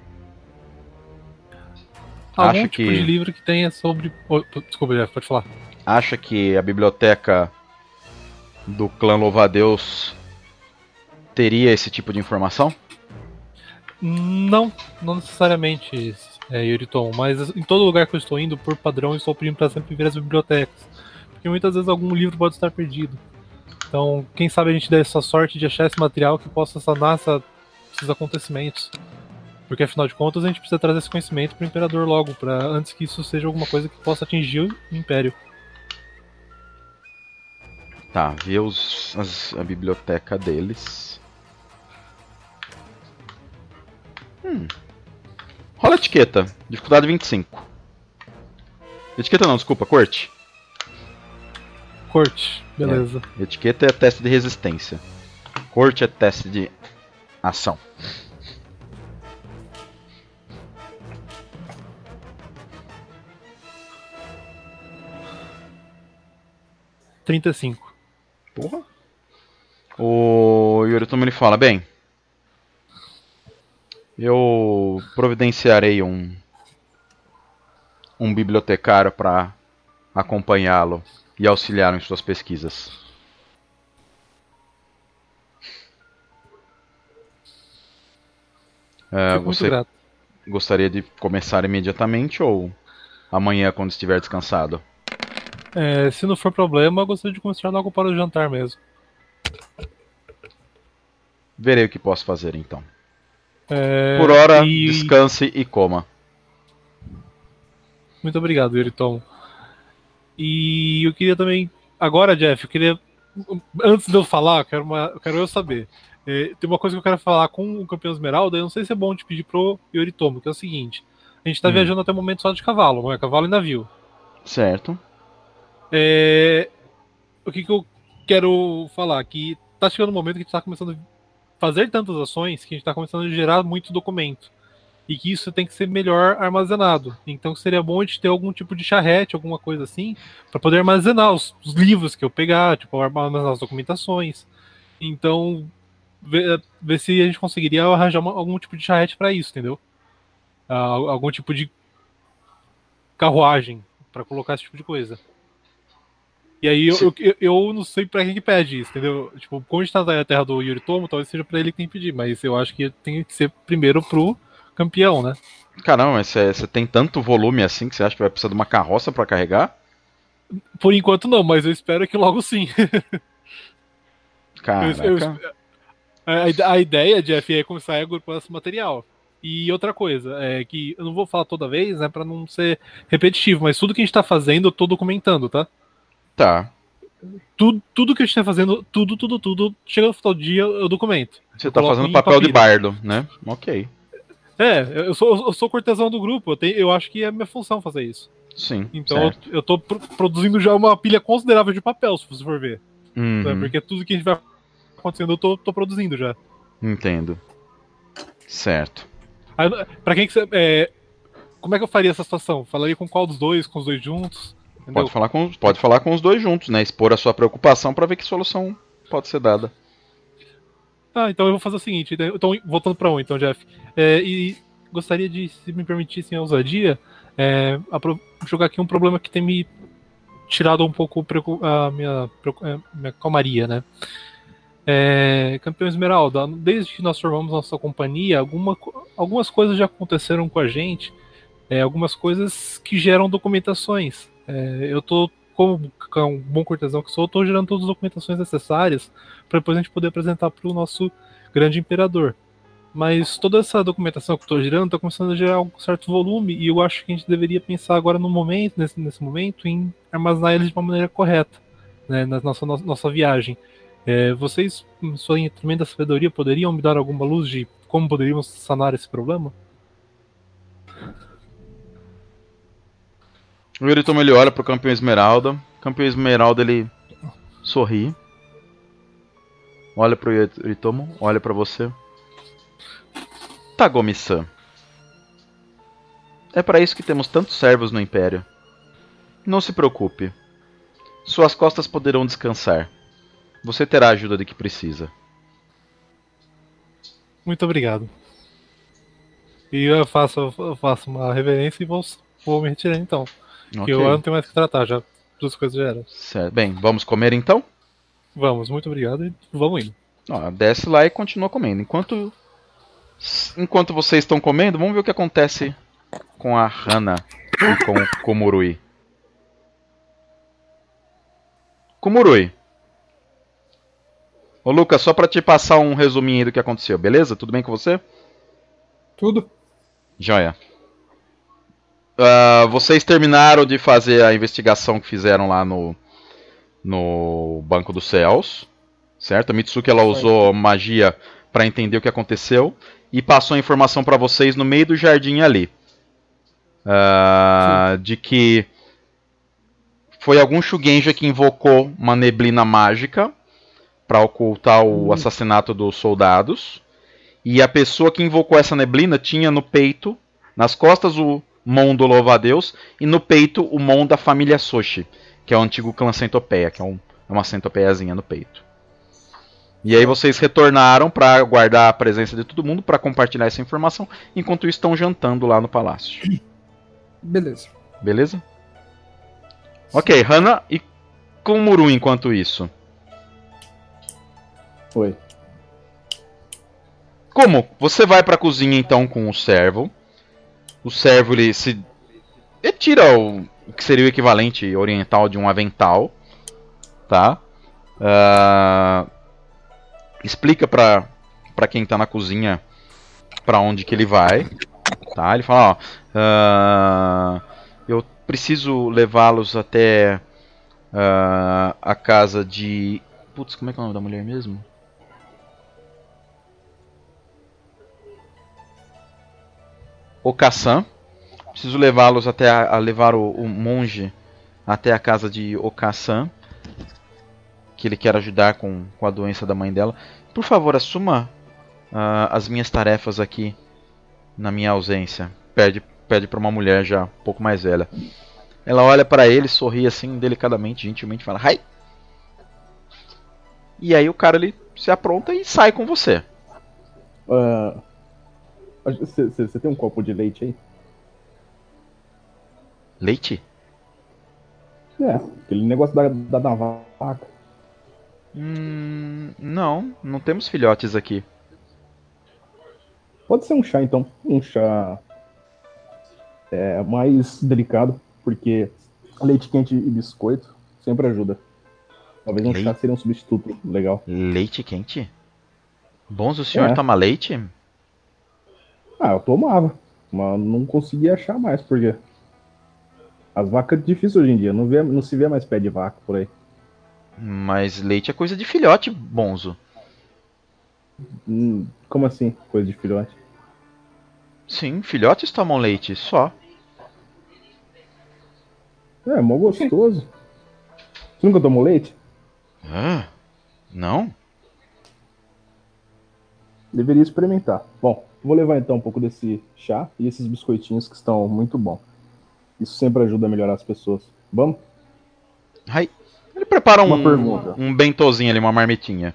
Algum tipo de livro que tenha sobre... Desculpa, Jeff, pode falar. Acha que a biblioteca do clã Louva-a-Deus teria esse tipo de informação? Não necessariamente, Yoritomo, mas em todo lugar que eu estou indo, por padrão, eu estou pedindo para sempre ver as bibliotecas. Porque muitas vezes algum livro pode estar perdido. Então, quem sabe a gente dê essa sorte de achar esse material que possa sanar esses acontecimentos. Porque afinal de contas a gente precisa trazer esse conhecimento para o Imperador logo, antes que isso seja alguma coisa que possa atingir o Império. Tá, vê a biblioteca deles. Rola etiqueta, dificuldade 25. Etiqueta não, desculpa, corte. Corte, beleza. Etiqueta é teste de resistência. Corte é teste de ação. $35. Porra. O Yoritomo ele fala, bem, eu providenciarei um bibliotecário para acompanhá-lo e auxiliá-lo em suas pesquisas. Você grato. Gostaria de começar imediatamente ou amanhã quando estiver descansado? Se não for problema, eu gostaria de começar logo para o jantar mesmo. Verei o que posso fazer então. Por hora, descanse e coma. Muito obrigado, Yoritomo. E eu queria também... Agora, Jeff, antes de eu falar, quero eu saber. Tem uma coisa que eu quero falar com o Campeão Esmeralda, eu não sei se é bom te pedir pro Yoritomo, que é o seguinte. A gente tá viajando até o momento só de cavalo, não é cavalo e navio. Certo. O que eu quero falar? Que tá chegando um momento que a gente tá começando a fazer tantas ações que a gente tá começando a gerar muito documento. E que isso tem que ser melhor armazenado. Então seria bom a gente ter algum tipo de charrete, alguma coisa assim, para poder armazenar os livros que eu pegar, tipo, armazenar as documentações. Então, ver se a gente conseguiria arranjar algum tipo de charrete para isso, entendeu? Algum tipo de carruagem para colocar esse tipo de coisa. E aí eu não sei pra quem que pede isso, entendeu? Tipo, como a gente tá na terra do Yoritomo, talvez seja pra ele que tem que pedir, mas eu acho que tem que ser primeiro pro campeão, né? Caramba, mas você tem tanto volume assim que você acha que vai precisar de uma carroça pra carregar? Por enquanto não, mas eu espero que logo sim. Caraca. A ideia, Jeff, é começar a agrupar esse material. E outra coisa, é que eu não vou falar toda vez, né, pra não ser repetitivo, mas tudo que a gente tá fazendo eu tô documentando, tá? Tá. Tudo que a gente tá fazendo, tudo, chega no final do dia, eu documento. Você tá fazendo papel de bardo, né? Ok. Eu sou cortesão do grupo, eu acho que é minha função fazer isso. Sim. Então eu tô produzindo já uma pilha considerável de papel, se você for ver. Porque tudo que a gente vai acontecendo, eu tô produzindo já. Entendo. Certo. Aí, pra quem que você. Como é que eu faria essa situação? Falaria com qual dos dois? Com os dois juntos? Pode falar com os dois juntos, né? Expor a sua preocupação pra ver que solução pode ser dada. Então eu vou fazer o seguinte. Então, voltando pra então, Jeff. E gostaria de, se me permitissem a ousadia, jogar aqui um problema que tem me tirado um pouco a minha calmaria, né? Campeão Esmeralda, desde que nós formamos nossa companhia, algumas coisas já aconteceram com a gente, algumas coisas que geram documentações. Eu tô, como um bom cortesão que sou, estou gerando todas as documentações necessárias para depois a gente poder apresentar para o nosso grande imperador. Mas toda essa documentação que eu estou gerando está começando a gerar um certo volume e eu acho que a gente deveria pensar agora no momento, nesse momento, em armazenar eles de uma maneira correta, né, na nossa viagem. Vocês, em sua tremenda sabedoria, poderiam me dar alguma luz de como poderíamos sanar esse problema? O Yoritomo ele olha pro Campeão Esmeralda. O Campeão Esmeralda ele sorri. Olha pro Yoritomo, olha pra você. Tagome-san. É para isso que temos tantos servos no Império. Não se preocupe. Suas costas poderão descansar. Você terá a ajuda de que precisa. Muito obrigado. E eu faço uma reverência e vou me retirar então. Porque eu não tenho mais que tratar, já duas coisas já eram. Certo. Bem, vamos comer então? Vamos, muito obrigado e vamos indo. Desce lá e continua comendo. Enquanto vocês estão comendo, vamos ver o que acontece com a Hana e com o Komurui. Komurui. Ô Lucas, só pra te passar um resuminho aí do que aconteceu, beleza? Tudo bem com você? Tudo. Joia. Vocês terminaram de fazer a investigação que fizeram lá no Banco dos Céus, certo? A Mitsuki ela usou magia pra entender o que aconteceu e passou a informação pra vocês no meio do jardim ali. De que foi algum Shugenja que invocou uma neblina mágica para ocultar o assassinato dos soldados. E a pessoa que invocou essa neblina tinha no peito, nas costas, o Mon do Louva-a-Deus e no peito o Mon da família Soshi, que é o antigo clã Centopeia, que é uma centopeiazinha no peito. E aí vocês retornaram para guardar a presença de todo mundo, para compartilhar essa informação, enquanto estão jantando lá no palácio. Beleza. Beleza? Ok, Hana e Komuru enquanto isso. Oi. Como? Você vai pra cozinha então com o servo. O servo ele tira o que seria o equivalente oriental de um avental, tá? Explica pra quem tá na cozinha pra onde que ele vai, tá? Ele fala, eu preciso levá-los até a casa de... Putz, como é que é o nome da mulher mesmo? Okasan. Preciso levá-los levar o monge até a casa de Okasan, que ele quer ajudar com a doença da mãe dela. Por favor, assuma as minhas tarefas aqui na minha ausência. Pede para uma mulher já um pouco mais velha. Ela olha para ele, sorri assim delicadamente, gentilmente, fala: "Hai". E aí o cara ele se apronta e sai com você. Você tem um copo de leite aí? Leite? Aquele negócio da vaca. Não temos filhotes aqui. Pode ser um chá então. Um chá mais delicado, porque leite quente e biscoito sempre ajuda. Talvez um chá seria um substituto legal. Leite quente? Bons, o senhor toma leite? Eu tomava, mas não conseguia achar mais, porque as vacas é difícil hoje em dia, não se vê mais pé de vaca por aí. Mas leite é coisa de filhote, Bonzo. Como assim, coisa de filhote? Sim, filhotes tomam leite, só. É mó gostoso. Você nunca tomou leite? Não? Deveria experimentar. Bom, vou levar então um pouco desse chá e esses biscoitinhos que estão muito bons. Isso sempre ajuda a melhorar as pessoas. Vamos? Ele prepara um bentozinho ali, uma marmitinha.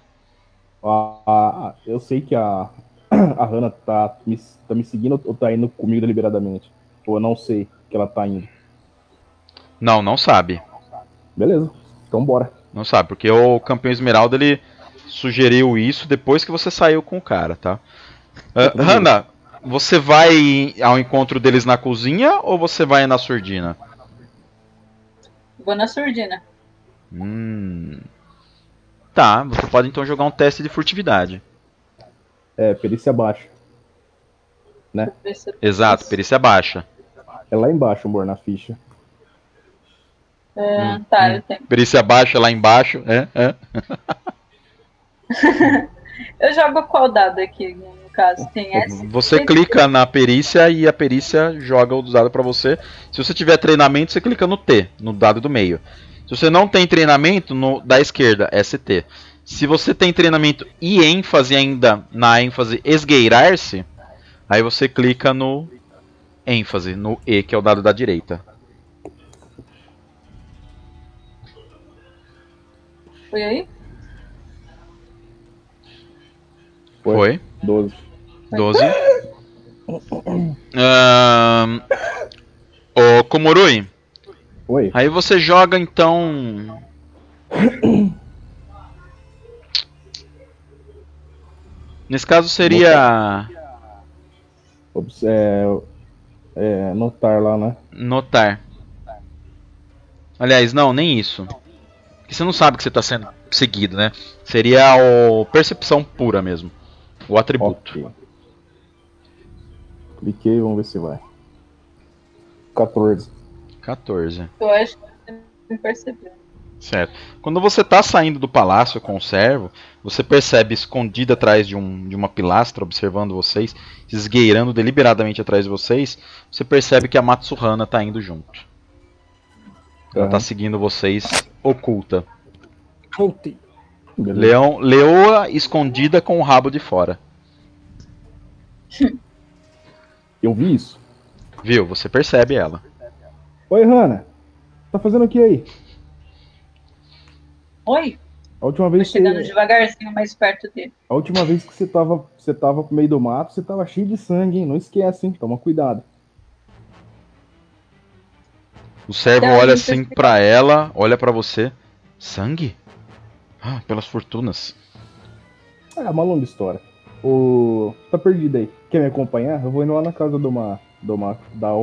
Eu sei que a Hana tá me seguindo ou tá indo comigo deliberadamente. Ou eu não sei que ela tá indo. Não sabe. Beleza, então bora. Não sabe, porque o campeão Esmeralda ele sugeriu isso depois que você saiu com o cara, tá? Hana, você vai ao encontro deles na cozinha ou você vai na surdina? Vou na surdina. Tá, você pode então jogar um teste de furtividade. Perícia baixa. Né? Exato, perícia baixa. É lá embaixo, amor, na ficha. Tá, eu tenho. Perícia baixa lá embaixo, Eu jogo qual dado aqui, no caso? Tem esse? Você clica na perícia e a perícia joga o dado pra você. Se você tiver treinamento, você clica no T, no dado do meio. Se você não tem treinamento, da esquerda, ST. Se você tem treinamento e ênfase ainda, na ênfase esgueirar-se, aí você clica no ênfase, no E, que é o dado da direita. Foi aí? Foi. 12. 12. Ô, Komurui. Oi. Aí você joga então. Nesse caso seria. Notar lá, né? Notar. Aliás, não, nem isso. Porque você não sabe que você está sendo seguido, né? Seria o percepção pura mesmo. O atributo. Okay. Cliquei, vamos ver se vai. 14. 14. Eu acho que você me percebeu. Certo. Quando você está saindo do palácio com o servo, você percebe escondido atrás de uma pilastra, observando vocês, esgueirando deliberadamente atrás de vocês, você percebe que a Matsuhana está indo junto. Ela está seguindo vocês oculta. Leoa escondida com o rabo de fora. Eu vi isso. Viu? Você percebe ela. Oi, Hana. Tá fazendo o que aí? Oi? A última vez Tô chegando devagarzinho mais perto dele. A última vez que você tava no meio do mato, você tava cheio de sangue, hein? Não esquece, hein? Toma cuidado. O servo olha assim pra ela, olha pra você. Sangue? Ah, pelas fortunas. É uma longa história. Tá perdido aí. Quer me acompanhar? Eu vou indo lá na casa da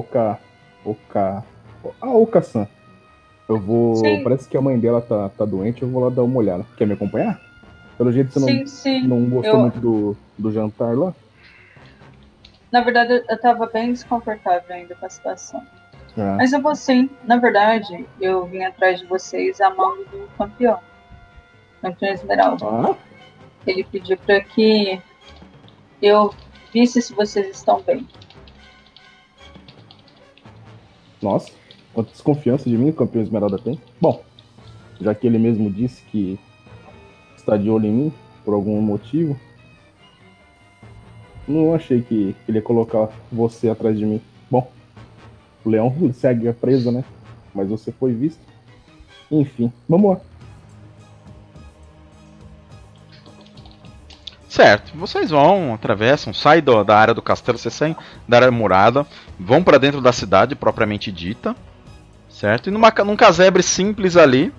Oka-san. Eu vou. Sim. Parece que a mãe dela tá doente, eu vou lá dar uma olhada. Quer me acompanhar? Pelo jeito você não gostou muito do jantar lá? Na verdade, eu tava bem desconfortável ainda com a situação. Mas eu vou sim. Na verdade, eu vim atrás de vocês a mão do campeão. Campeão Esmeralda. Ele pediu para que eu visse se vocês estão bem. Nossa, quanta desconfiança de mim o campeão Esmeralda tem. Bom, já que ele mesmo disse que está de olho em mim, por algum motivo, não achei que ele ia colocar você atrás de mim. Bom, o leão segue preso, né? Mas você foi visto. Enfim, vamos lá. Certo, vocês vão, atravessam, saem da área do castelo, vocês saem da área murada, vão para dentro da cidade propriamente dita, certo? E num casebre simples ali,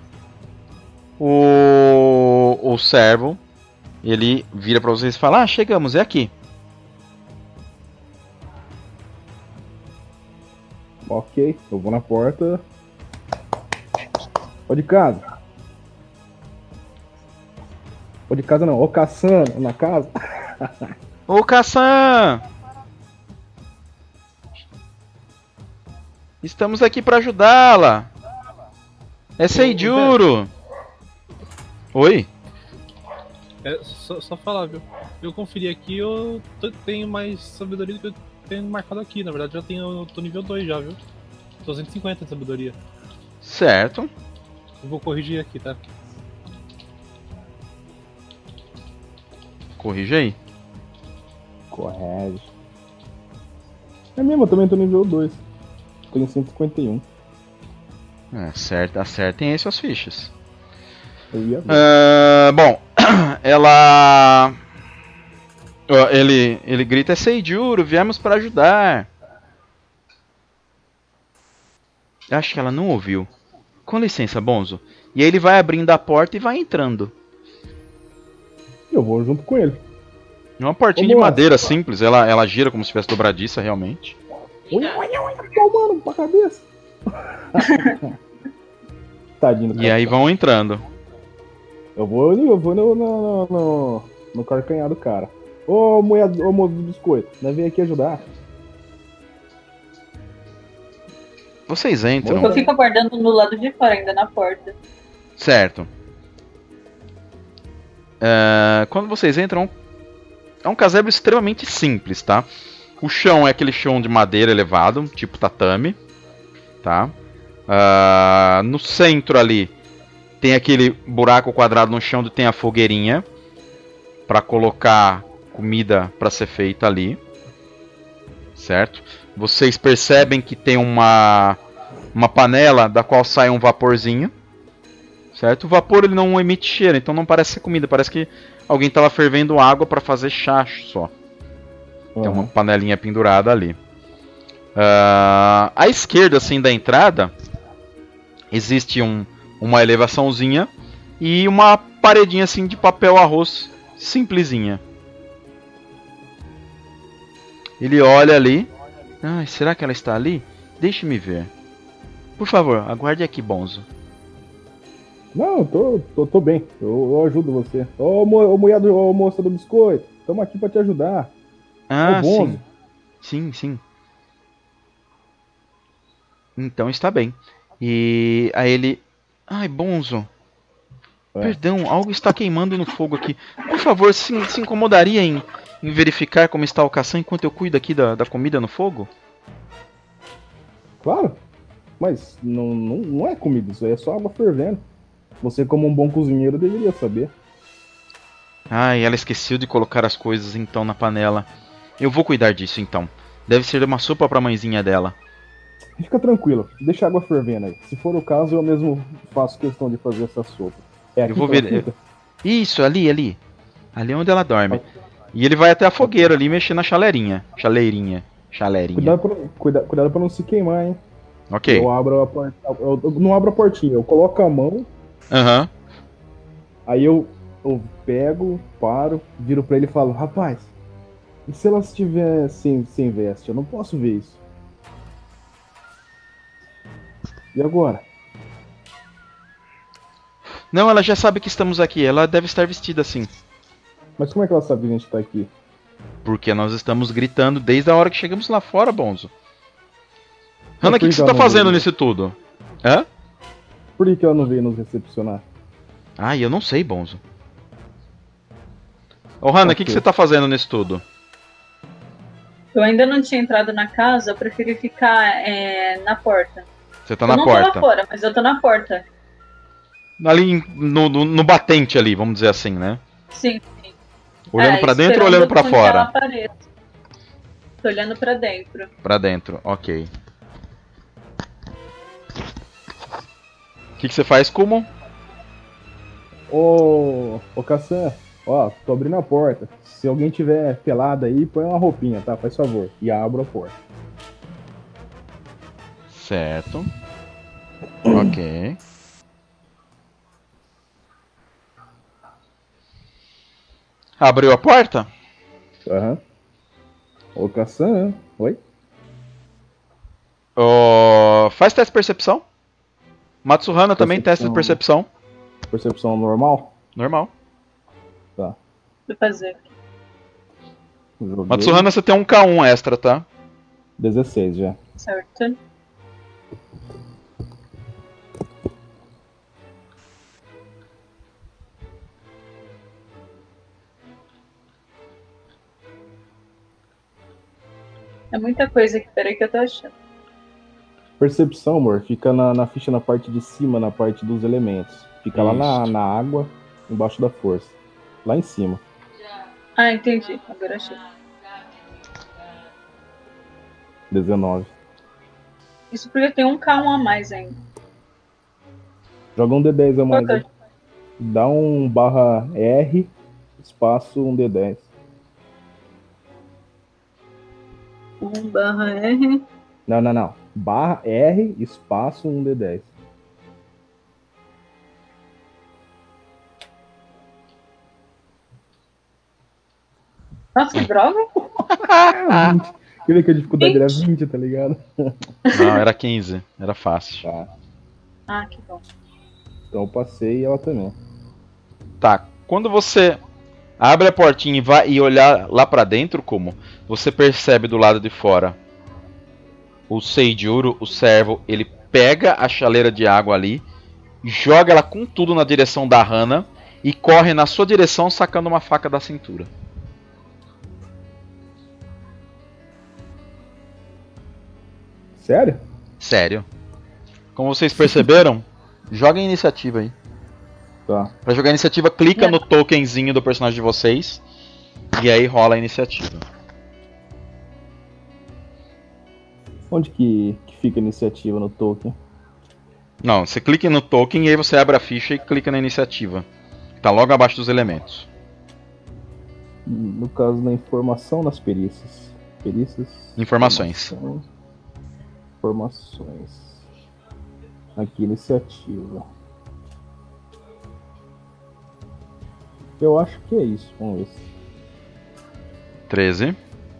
o servo, ele vira para vocês e fala: chegamos, é aqui. Ok, eu vou na porta. Ó de casa. Ó de casa não, Oka-san na casa. Oka-san! Estamos aqui para ajudá-la. É Seijuro. Oi? Só falar, viu? Eu conferi aqui, eu tenho mais sabedoria do que eu tenho marcado aqui. Na verdade, tô nível 2 já, viu? Tô 150 de sabedoria. Certo. Eu vou corrigir aqui, tá? Corrige aí. Corrige. É mesmo, eu também tô nível 2. Tô em 151. Acertem aí suas fichas. Bom, ela... Ele grita: Seijuro, viemos para ajudar. Acho que ela não ouviu. Com licença, Bonzo. E aí ele vai abrindo a porta e vai entrando. Eu vou junto com ele. É uma portinha de madeira simples, ela gira como se tivesse dobradiça realmente. Tomando pra cabeça. Tadinho. E aí vão entrando. Eu vou no carcanhar do cara. Ô moço do biscoito, nós vem aqui ajudar. Vocês entram. Eu fico aguardando no lado de fora, ainda na porta. Certo. Quando vocês entram, é um casebre extremamente simples, tá? O chão é aquele chão de madeira elevado, tipo tatame, tá? No centro ali tem aquele buraco quadrado no chão onde tem a fogueirinha para colocar comida para ser feita ali, certo? Vocês percebem que tem uma panela da qual sai um vaporzinho, certo? O vapor ele não emite cheiro, então não parece ser comida. Parece que alguém estava fervendo água para fazer chá só. Tem uma panelinha pendurada ali. À esquerda, assim, da entrada, existe uma elevaçãozinha e uma paredinha, assim, de papel arroz simplesinha. Ele olha ali. Será que ela está ali? Deixe-me ver. Por favor, aguarde aqui, bonzo. Não, tô bem. Eu ajudo você. Ô, moça do biscoito, estamos aqui para te ajudar. Sim. Sim. Então está bem. E aí ele... Ai, bonzo. Perdão, algo está queimando no fogo aqui. Por favor, se incomodaria em verificar como está o cação enquanto eu cuido aqui da comida no fogo? Claro. Mas não é comida, isso aí é só água fervendo. Você, como um bom cozinheiro, deveria saber. E ela esqueceu de colocar as coisas então na panela. Eu vou cuidar disso então. Deve ser uma sopa pra mãezinha dela. Fica tranquilo, deixa a água fervendo aí. Se for o caso, eu mesmo faço questão de fazer essa sopa. Eu vou ver. Isso, ali. Ali é onde ela dorme. E ele vai até a fogueira ali mexer na chaleirinha. Cuidado pra não se queimar, hein? Ok. Eu não abro a portinha, eu coloco a mão. Aí eu pego, paro, viro pra ele e falo: rapaz, e se ela estiver sem veste? Eu não posso ver isso. E agora? Não, ela já sabe que estamos aqui. Ela deve estar vestida assim. Mas como é que ela sabe que a gente tá aqui? Porque nós estamos gritando desde a hora que chegamos lá fora, bonzo. Hannah, o que você tá fazendo nisso tudo? Por que ela não veio nos recepcionar? Eu não sei, bonzo. Hannah, o que você tá fazendo nisso tudo? Eu ainda não tinha entrado na casa, eu preferi ficar na porta. Você tá na porta? Eu não tô lá fora, mas eu tô na porta. Ali no batente ali, vamos dizer assim, né? Sim. Olhando pra dentro ou olhando pra fora? Tô olhando pra dentro. Pra dentro, ok. O que você faz, Kumo? Ô Kassan, tô abrindo a porta. Se alguém tiver pelado aí, põe uma roupinha, tá? Faz favor. E abro a porta. Certo. Ok. Abriu a porta? Ô Kassan, oi? Faz teste de percepção. Matsuhana também, teste de percepção. Percepção normal? Normal. Tá. Vou fazer. Matsuhana, você tem um K1 extra, tá? 16 já. Certo. É muita coisa aqui, peraí que eu tô achando. Percepção, amor, fica na ficha na parte de cima, na parte dos elementos. Fica lá na água, embaixo da força. Lá em cima. Entendi. Agora achei. 19. Isso porque tem um K1 a mais ainda. Joga um D10 a mais. Aí. Dá um /R, espaço um D10. 1/R. Não. /R, espaço um D10. Nossa, que droga! Quer ver que a dificuldade era 20, tá ligado? Não, era 15. Era fácil. Tá. Que bom. Então eu passei e ela também. Tá, quando você abre a portinha e vai olhar lá pra dentro, como você percebe do lado de fora o Seijuro, o servo, ele pega a chaleira de água ali, joga ela com tudo na direção da Hannah e corre na sua direção sacando uma faca da cintura. Sério? Sério. Como vocês perceberam, joga a iniciativa aí. Tá. Pra jogar a iniciativa, clica no tokenzinho do personagem de vocês e aí rola a iniciativa. Onde que fica a iniciativa no token? Não, você clica no token e aí você abre a ficha e clica na iniciativa. Tá logo abaixo dos elementos. No caso, na informação, nas perícias. Informações. Informações. Aqui, iniciativa. Eu acho que é isso. Vamos ver. 13.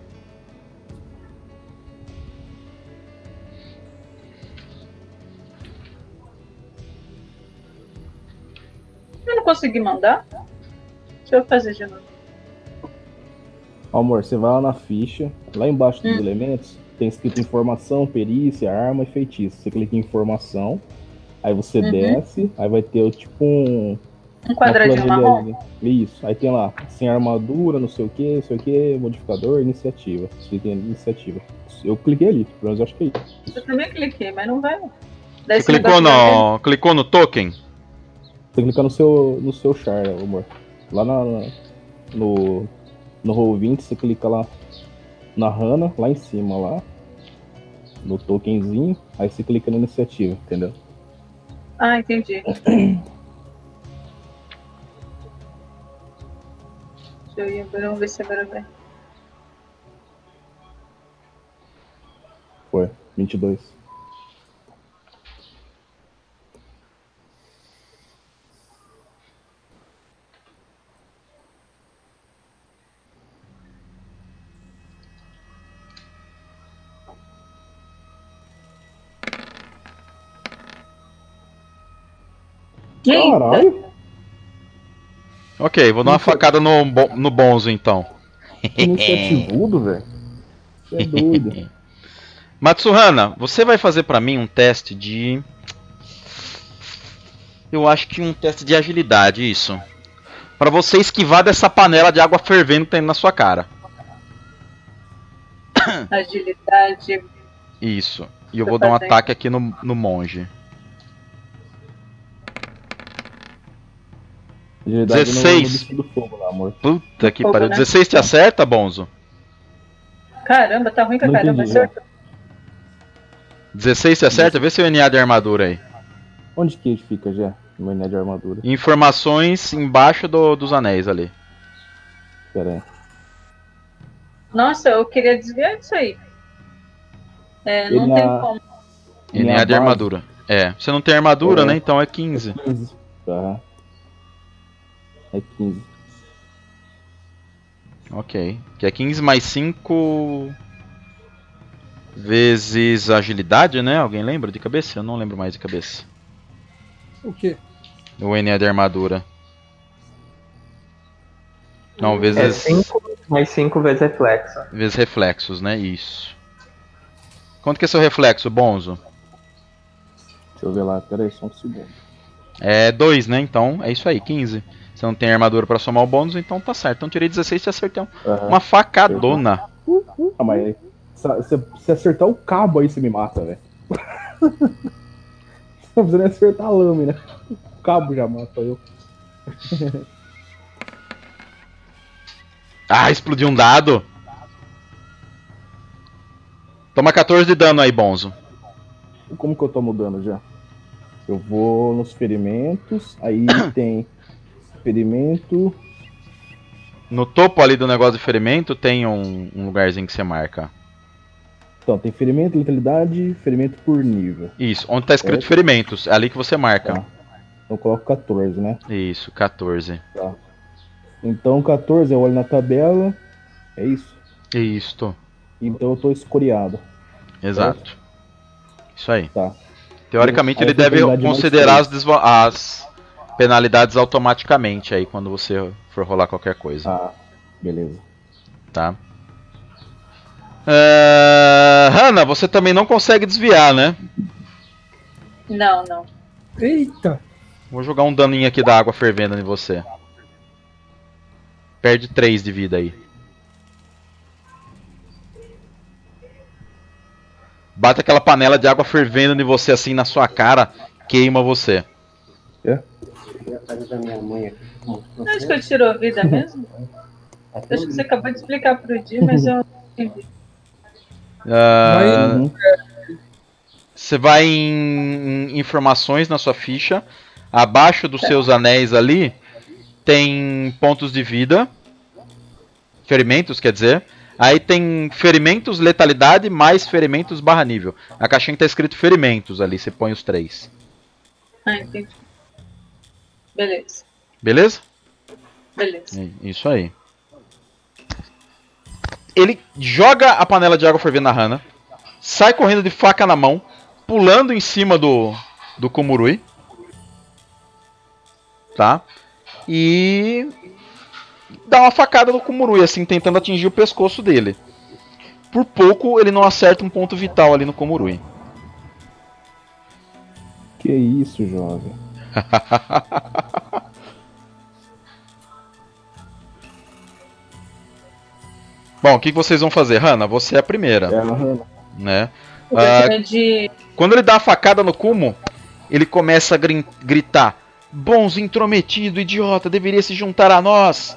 Eu não consegui mandar? Deixa eu fazer de novo. Amor, você vai lá na ficha, lá embaixo dos elementos, tem escrito informação, perícia, arma e feitiço. Você clica em informação, aí você desce, aí vai ter tipo um quadradinho marrom. Isso, aí tem lá, sem armadura, não sei o que, modificador, iniciativa. Você clica em iniciativa. Eu cliquei ali, pelo menos eu acho que é isso. Eu também cliquei, mas não vai. Você clicou no token? Você clica no seu char, amor. Lá no Roll20, você clica lá na Hana, lá em cima, lá no tokenzinho, aí você clica na iniciativa, entendeu? Ah, entendi. Deixa eu ir agora, vamos ver se agora vai. Foi, 22. Caralho! Ok, vou dar uma facada no Bonzo então. Iniciativudo, velho. Você é doido. Matsuhana, você vai fazer pra mim um teste de... Eu acho que um teste de agilidade, isso. Pra você esquivar dessa panela de água fervendo que tá indo na sua cara. Agilidade. Isso. E eu vou dar um ataque aqui no monge. 16. Do fogo lá, amor. Puta que pariu. 16 te acerta, Bonzo? Caramba, tá ruim pra caramba. Acerta. 16 te acerta? Vê seu NA de armadura aí. Onde que ele fica já? No NA de armadura. Informações embaixo dos anéis ali. Pera aí. Nossa, eu queria desviar disso aí. Não tem como. NA de armadura. Você não tem armadura, né? Então é 15. 15. Tá. É 15. Ok. Que é 15 mais 5 vezes agilidade, né? Alguém lembra de cabeça? Eu não lembro mais de cabeça. O quê? O NA de armadura. Não, vezes... É 5 mais 5 vezes reflexo. Vezes reflexos, né? Isso. Quanto que é seu reflexo, Bonzo? Deixa eu ver lá, peraí, só um segundo. É 2, né? Então é isso aí, 15. Você não tem armadura pra somar o bônus, então tá certo. Então tirei 16 e acertei uma facadona. Ah, mas se acertar o cabo aí, você me mata, velho. Não precisa nem acertar a lâmina. O cabo já mata eu. Ah, explodiu um dado. Toma 14 de dano aí, Bonzo. Como que eu tomo dano já? Eu vou nos ferimentos, aí tem ferimento. No topo ali do negócio de ferimento tem um lugarzinho que você marca. Então, tem ferimento, letalidade, ferimento por nível. Isso, onde tá escrito ferimentos, é ali que você marca. Tá. Então eu coloco 14, né? Isso, 14. Tá. Então 14 eu olho na tabela, é isso? Isto. Então eu tô escoriado. Exato. Certo? Isso aí. Tá. Teoricamente ele deve considerar as penalidades automaticamente aí quando você for rolar qualquer coisa. Ah, beleza. Tá. Hana, você também não consegue desviar, né? Não. Eita! Vou jogar um daninho aqui da água fervendo em você. Perde 3 de vida aí. Bate aquela panela de água fervendo em você assim na sua cara, queima você. Acho que eu tirou vida mesmo? Acho que você acabou de explicar pro Di, mas eu não entendi. Você vai em informações na sua ficha. Abaixo dos seus anéis ali tem pontos de vida. Ferimentos, quer dizer. Aí tem ferimentos, letalidade, mais ferimentos barra nível. Na caixinha tá escrito ferimentos ali, você põe os 3. Ah, entendi. Beleza. Beleza? Beleza. Isso aí. Ele joga a panela de água fervendo na Hana, sai correndo de faca na mão, pulando em cima do Kumurui. Tá? E dá uma facada no Kumurui, assim, tentando atingir o pescoço dele. Por pouco ele não acerta um ponto vital ali no Kumurui. Que isso, jovem. Bom, o que vocês vão fazer? Hana, você é a primeira. É a Hana. Né? De... Quando ele dá a facada no Kumo, ele começa a gritar: bons intrometido, idiota, deveria se juntar a nós.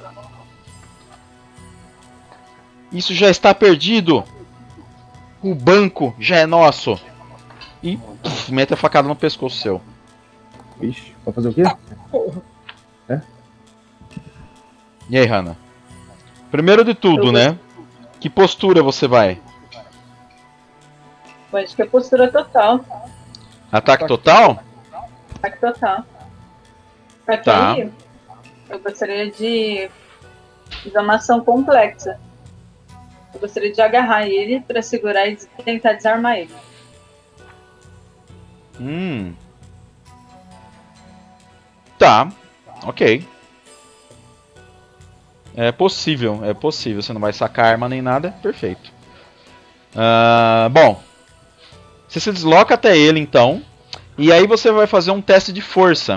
Isso já está perdido. O banco já é nosso. E mete a facada no pescoço seu. Ixi, vai fazer o quê? É? E aí, Hana? Primeiro de tudo, né? Que postura você vai? Eu acho que é postura total. Ataque total? Ataque total. Pra que Tá. eu gostaria de usar uma ação complexa. Eu gostaria de agarrar ele pra segurar e tentar desarmar ele. Tá, ok. É possível. Você não vai sacar arma nem nada, perfeito. Bom, você se desloca até ele então, e aí você vai fazer um teste de força.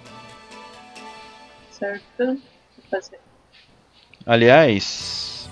Certo? Vou fazer. Aliás,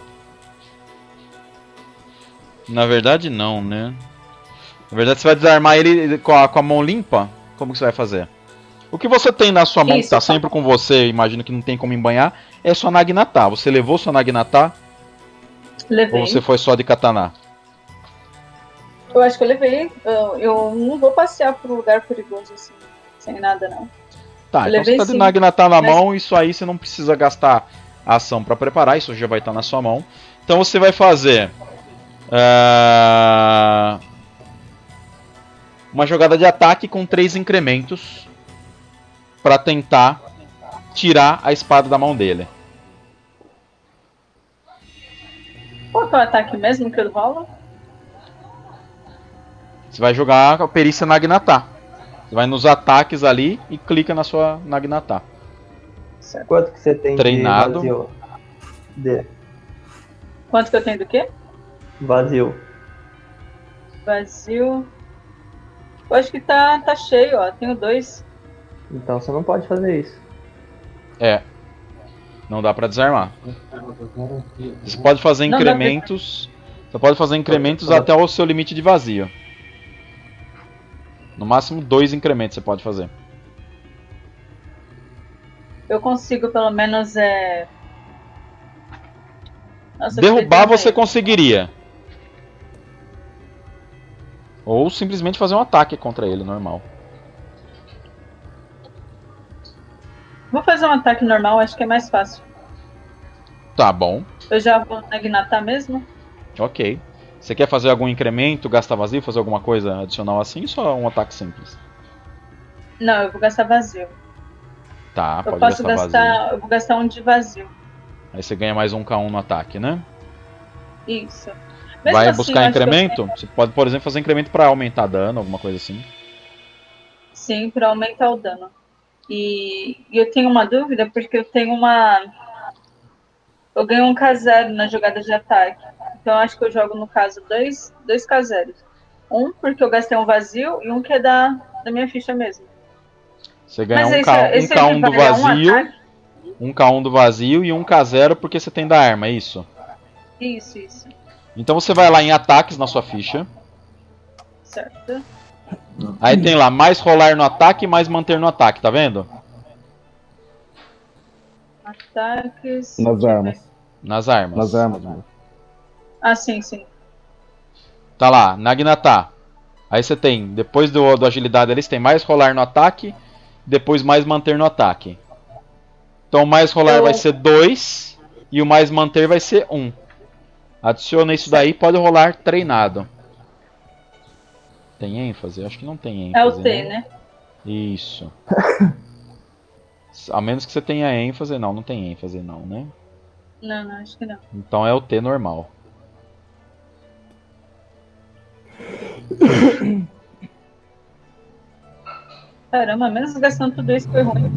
na verdade não, né? Na verdade você vai desarmar ele com a mão limpa? Como que você vai fazer? O que você tem na sua mão que tá sempre com você, imagino que não tem como embanhar, é sua Naginata. Você levou sua Naginata? Levei. Ou você foi só de katana? Eu acho que eu levei. Eu não vou passear por um lugar perigoso assim, sem nada não. Tá, então você tá de Naginata na mão, isso aí você não precisa gastar a ação pra preparar, isso já vai estar na sua mão. Então você vai fazer uma jogada de ataque com 3 incrementos pra tentar tirar a espada da mão dele. Qual que é o ataque mesmo que eu rolo? Você vai jogar a perícia Naginata. Você vai nos ataques ali e clica na sua Naginata. Quanto que você tem treinado de vazio? Quanto que eu tenho do quê? Vazio. Vazio. Eu acho que tá cheio, ó. Tenho 2. Então você não pode fazer isso. Não dá pra desarmar. Você pode fazer incrementos. Você pode fazer incrementos até o seu limite de vazio. No máximo 2 incrementos você pode fazer. Eu consigo pelo menos Nossa, derrubar você conseguiria. Ou simplesmente fazer um ataque contra ele, normal. Vou fazer um ataque normal, acho que é mais fácil. Tá bom. Eu já vou Naginata mesmo? Ok. Você quer fazer algum incremento, gastar vazio, fazer alguma coisa adicional assim, ou só um ataque simples? Não, eu vou gastar vazio. Tá, eu pode posso gastar vazio. Eu vou gastar um de vazio. Aí você ganha mais um K1 no ataque, né? Isso. Mesmo vai assim, buscar incremento? Você pode, por exemplo, fazer incremento pra aumentar dano, alguma coisa assim. Sim, pra aumentar o dano. E eu tenho uma dúvida, porque eu tenho uma... Eu ganho um K0 na jogada de ataque. Então eu acho que eu jogo, no caso, dois K0. Um porque eu gastei um vazio e um que é da minha ficha mesmo. Você ganha um K1 do vazio, um K1 do vazio e um K0 porque você tem da arma, é isso? Isso. Então você vai lá em ataques na sua ficha. Certo. Aí tem lá, mais rolar no ataque, mais manter no ataque, tá vendo? Ataques... Nas armas. Nas armas. Nas armas, mano. Ah, sim. Tá lá, Naginata. Aí você tem, depois do agilidade ali, você tem mais rolar no ataque, depois mais manter no ataque. Então o mais rolar vai ser 2 e o mais manter vai ser 1. Adiciona isso daí, pode rolar treinado. Tem ênfase? Acho que não tem ênfase. É o T, né? Isso. A menos que você tenha ênfase. Não tem ênfase não, né? Não, acho que não. Então é o T normal. Caramba, mesmo gastando tudo isso foi ruim.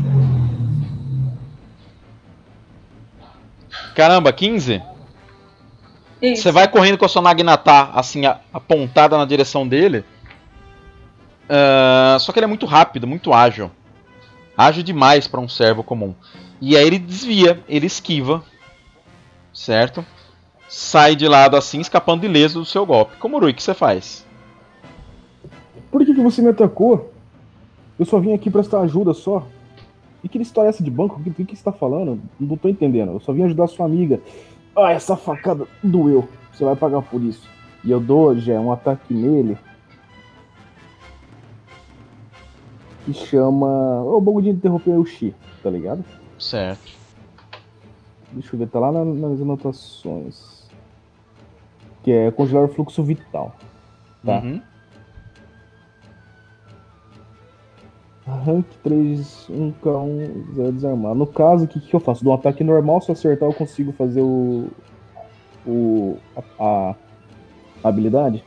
Caramba, 15? Isso. Você vai correndo com a sua Naginata assim, apontada na direção dele. Só que ele é muito rápido, muito ágil. Ágil demais para um servo comum. E aí ele desvia, ele esquiva. Certo? Sai de lado assim, escapando ileso do seu golpe. Komurui, o que você faz? Por que você me atacou? Eu só vim aqui prestar ajuda só. E que história é essa de banco? O que você tá falando? Não tô entendendo. Eu só vim ajudar a sua amiga. Ah, essa facada doeu. Você vai pagar por isso. E eu dou, já um ataque nele. Que chama... O bagulho de interromper o Shi, tá ligado? Certo. Deixa eu ver, tá lá nas anotações. Que é congelar o fluxo vital. Tá. Uhum. Rank 3, 1K1, 0 desarmar. No caso, o que eu faço? Dou um ataque normal, se eu acertar eu consigo fazer a habilidade?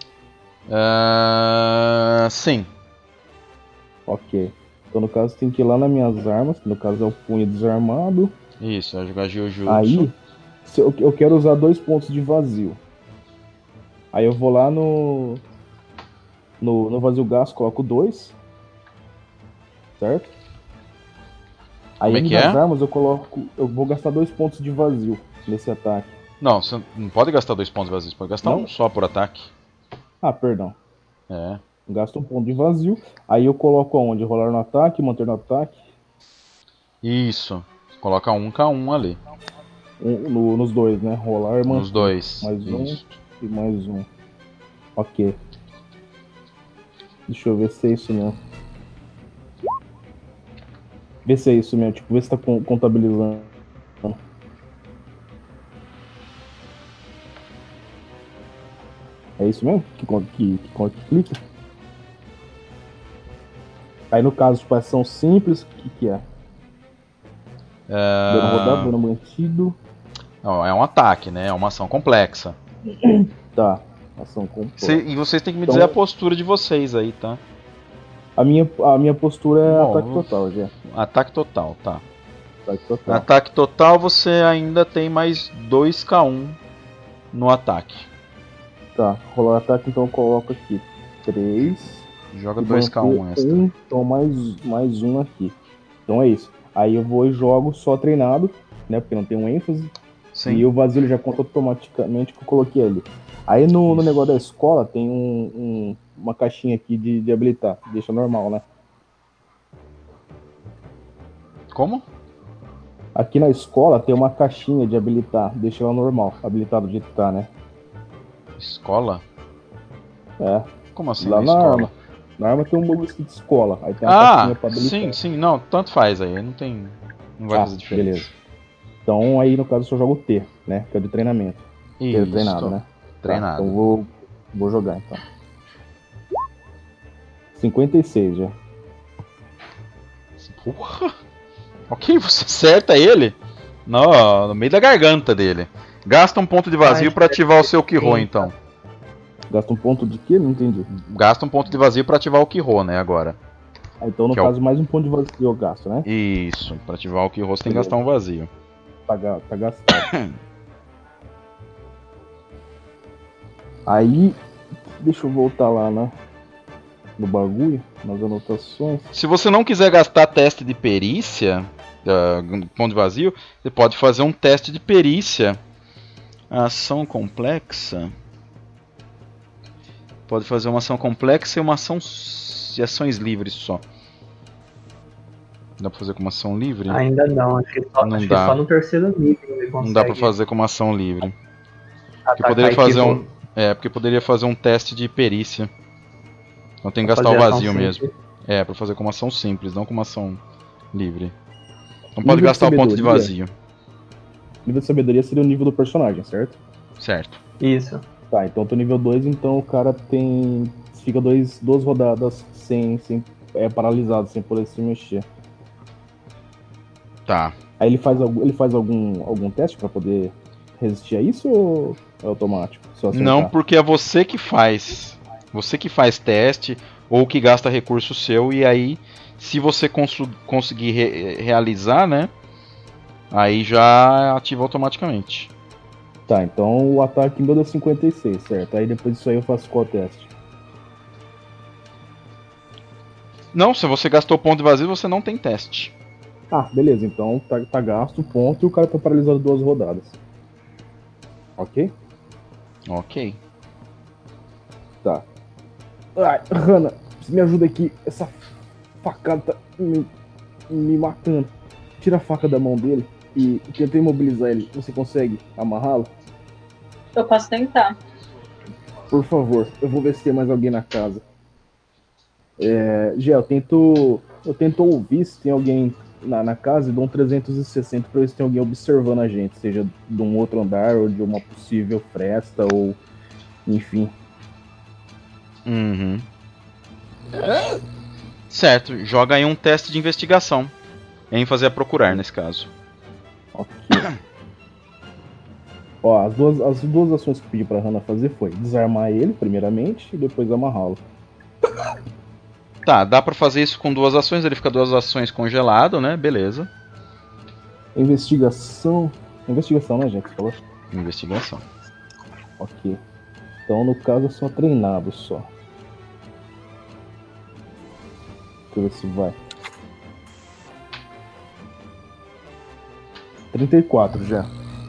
Sim. Ok. Então no caso tem que ir lá nas minhas armas, que no caso é o punho desarmado. Isso, é jogar Jiu-Jitsu. Aí, eu quero usar 2 pontos de vazio. Aí eu vou lá no vazio gás, coloco 2. Certo? Aí como é que nas é? armas eu vou gastar 2 pontos de vazio nesse ataque. Não, você não pode gastar 2 pontos vazios, pode gastar Não? um só por ataque. Ah, perdão. É. Gasto 1 ponto de vazio. Aí eu coloco aonde? Rolar no ataque, manter no ataque. Isso. Coloca 1K1 ali. Nos dois, né? Rolar e manter. Nos dois. Mais Isso. um e mais um. Ok. Deixa eu ver se é isso mesmo. Vê se é isso mesmo, tipo, vê se tá contabilizando. É isso mesmo? Que clica? Aí no caso, tipo, ação simples, o que é? Dano rodado, dano mantido. Não, é um ataque, né? É uma ação complexa. Tá, ação complexa. E vocês têm que me dizer a postura de vocês aí, tá? A minha postura é ataque total, já. Ataque total, tá. Ataque total. Ataque total você ainda tem mais 2K1 no ataque. Tá, rolar ataque, então eu coloco aqui 3. Joga 2K1 extra. Então mais um aqui. Então é isso. Aí eu vou e jogo só treinado, né? Porque não tem um ênfase. Sim. E o vazio ele já conta automaticamente que eu coloquei ali. Aí no negócio da escola tem uma caixinha aqui de habilitar. Deixa normal, né? Como? Aqui na escola tem uma caixinha de habilitar. Deixa ela normal. Habilitado do jeito que tá, né? Escola? É. Como assim lá na escola? Arma. Na arma tem um bagulho escrito escola. Aí tem uma caixinha pra habilitar. Sim. Não, tanto faz aí. Não vai fazer diferença. Beleza. Então aí no caso eu só jogo o T, né? Que é de treinamento. Isso. T treinado, né? Treinado. Tá, então vou jogar então. 56 já. Porra! Ok, você acerta ele no meio da garganta dele. Gasta um ponto de vazio pra ativar o seu Kiro, então. Gasta um ponto de quê? Não entendi. Gasta um ponto de vazio pra ativar o Kiro, né, agora. Então no caso mais um ponto de vazio eu gasto, né? Isso, pra ativar o Kiro você tem que gastar um vazio. Tá gastado. Aí, deixa eu voltar lá no bagulho, nas anotações. Se você não quiser gastar teste de perícia, ponto de vazio, você pode fazer um teste de perícia. Ação complexa. Pode fazer uma ação complexa e uma ação de ações livres só. Dá pra fazer com uma ação livre? Ainda não, acho que só no terceiro nível ele consegue. Não dá pra fazer com uma ação livre. Porque poderia fazer porque poderia fazer um teste de perícia. Então tem que gastar o vazio mesmo. É, pra fazer como ação simples, não como ação livre. Não pode gastar o ponto de vazio. Nível de sabedoria seria o nível do personagem, certo? Certo. Isso. Tá, então eu tô nível 2, então o cara tem. Fica duas rodadas sem paralisado, sem poder se mexer. Tá. Aí ele faz algum teste pra poder resistir a isso ou é automático? Não, porque é você que faz. Você que faz teste ou que gasta recurso seu, e aí, se você conseguir realizar, né? Aí já ativa automaticamente. Tá, então o ataque meu deu 56, certo? Aí depois disso aí eu faço qual teste? Não, se você gastou ponto de vazio, você não tem teste. Ah, beleza, então tá gasto o ponto e o cara tá paralisado 2 rodadas. Ok? Ok. Tá. Ai, Hannah, você me ajuda aqui. Essa facada tá me matando. Tira a faca da mão dele e tenta imobilizar ele. Você consegue amarrá-lo? Eu posso tentar. Por favor, eu vou ver se tem mais alguém na casa. Gé, eu tento ouvir se tem alguém na casa e dou um 360 pra ver se tem alguém observando a gente, seja de um outro andar ou de uma possível fresta ou enfim. Uhum. Certo, joga aí um teste de investigação. ênfase a procurar nesse caso. Ok. Ó, as duas ações que eu pedi pra Hannah fazer foi desarmar ele, primeiramente, e depois amarrá-lo. Tá, dá pra fazer isso com 2 ações, ele fica 2 ações congelado, né? Beleza. Investigação. Investigação, né, gente? Você falou? Investigação. Ok. Então, no caso, é só treinado só. Deixa eu ver se vai. 34 já.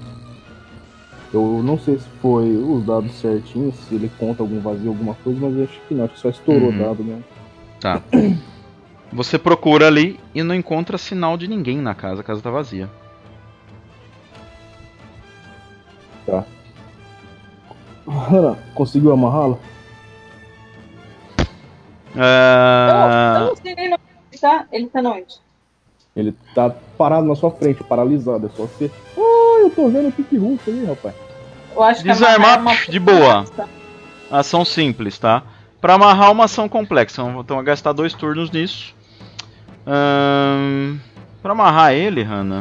Eu não sei se foi os dados certinhos, se ele conta algum vazio, alguma coisa, mas eu acho que não, acho que só estourou o dado mesmo. Tá. Você procura ali e não encontra sinal de ninguém na casa, a casa tá vazia. Tá. Hannah, conseguiu amarrá-lo? Eu não sei nem onde ele tá. Ele tá onde? Ele tá parado na sua frente, paralisado. É só você. Ah, eu tô vendo o pique russo aí, rapaz. Eu acho que desarmar de boa. Ação simples, tá? Pra amarrar uma ação complexa. Então vai gastar 2 turnos nisso. Pra amarrar ele, Hannah.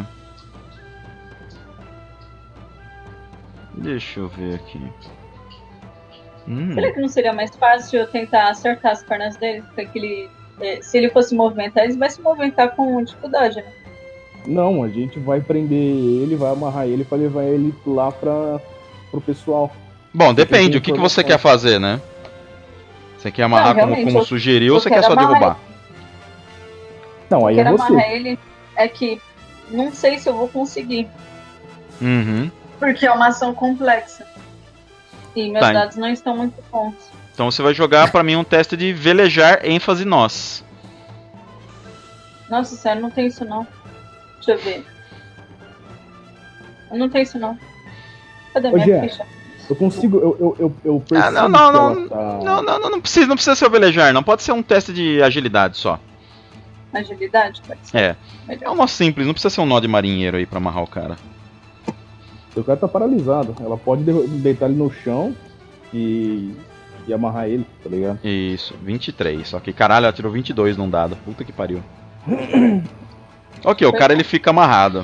Deixa eu ver aqui. Será que não seria mais fácil eu tentar acertar as pernas dele? Porque ele, se ele fosse movimentar, ele vai se movimentar com dificuldade, né? Não, a gente vai prender ele, vai amarrar ele pra levar ele lá pro pessoal. Bom, depende. O que você quer fazer, né? Você quer amarrar como sugeriu ou você quer só derrubar? Não, aí eu quero é você. amarrar ele, é que não sei se eu vou conseguir. Uhum. Porque é uma ação complexa. E meus dados não estão muito bons. Então você vai jogar pra mim um teste de velejar, ênfase nós. Nossa, sério, não tem isso não. Deixa eu ver. Eu não tenho isso não. Cadê minha ficha? Eu consigo, eu percebo não precisa ser o velejar, não pode ser um teste de agilidade só. Agilidade? Pode ser. É uma simples, não precisa ser um nó de marinheiro aí pra amarrar o cara. O cara tá paralisado, ela pode deitar ele no chão e amarrar ele, tá ligado? Isso, 23, só que caralho, ela tirou 22 num dado, puta que pariu. Ok, o cara ele fica amarrado.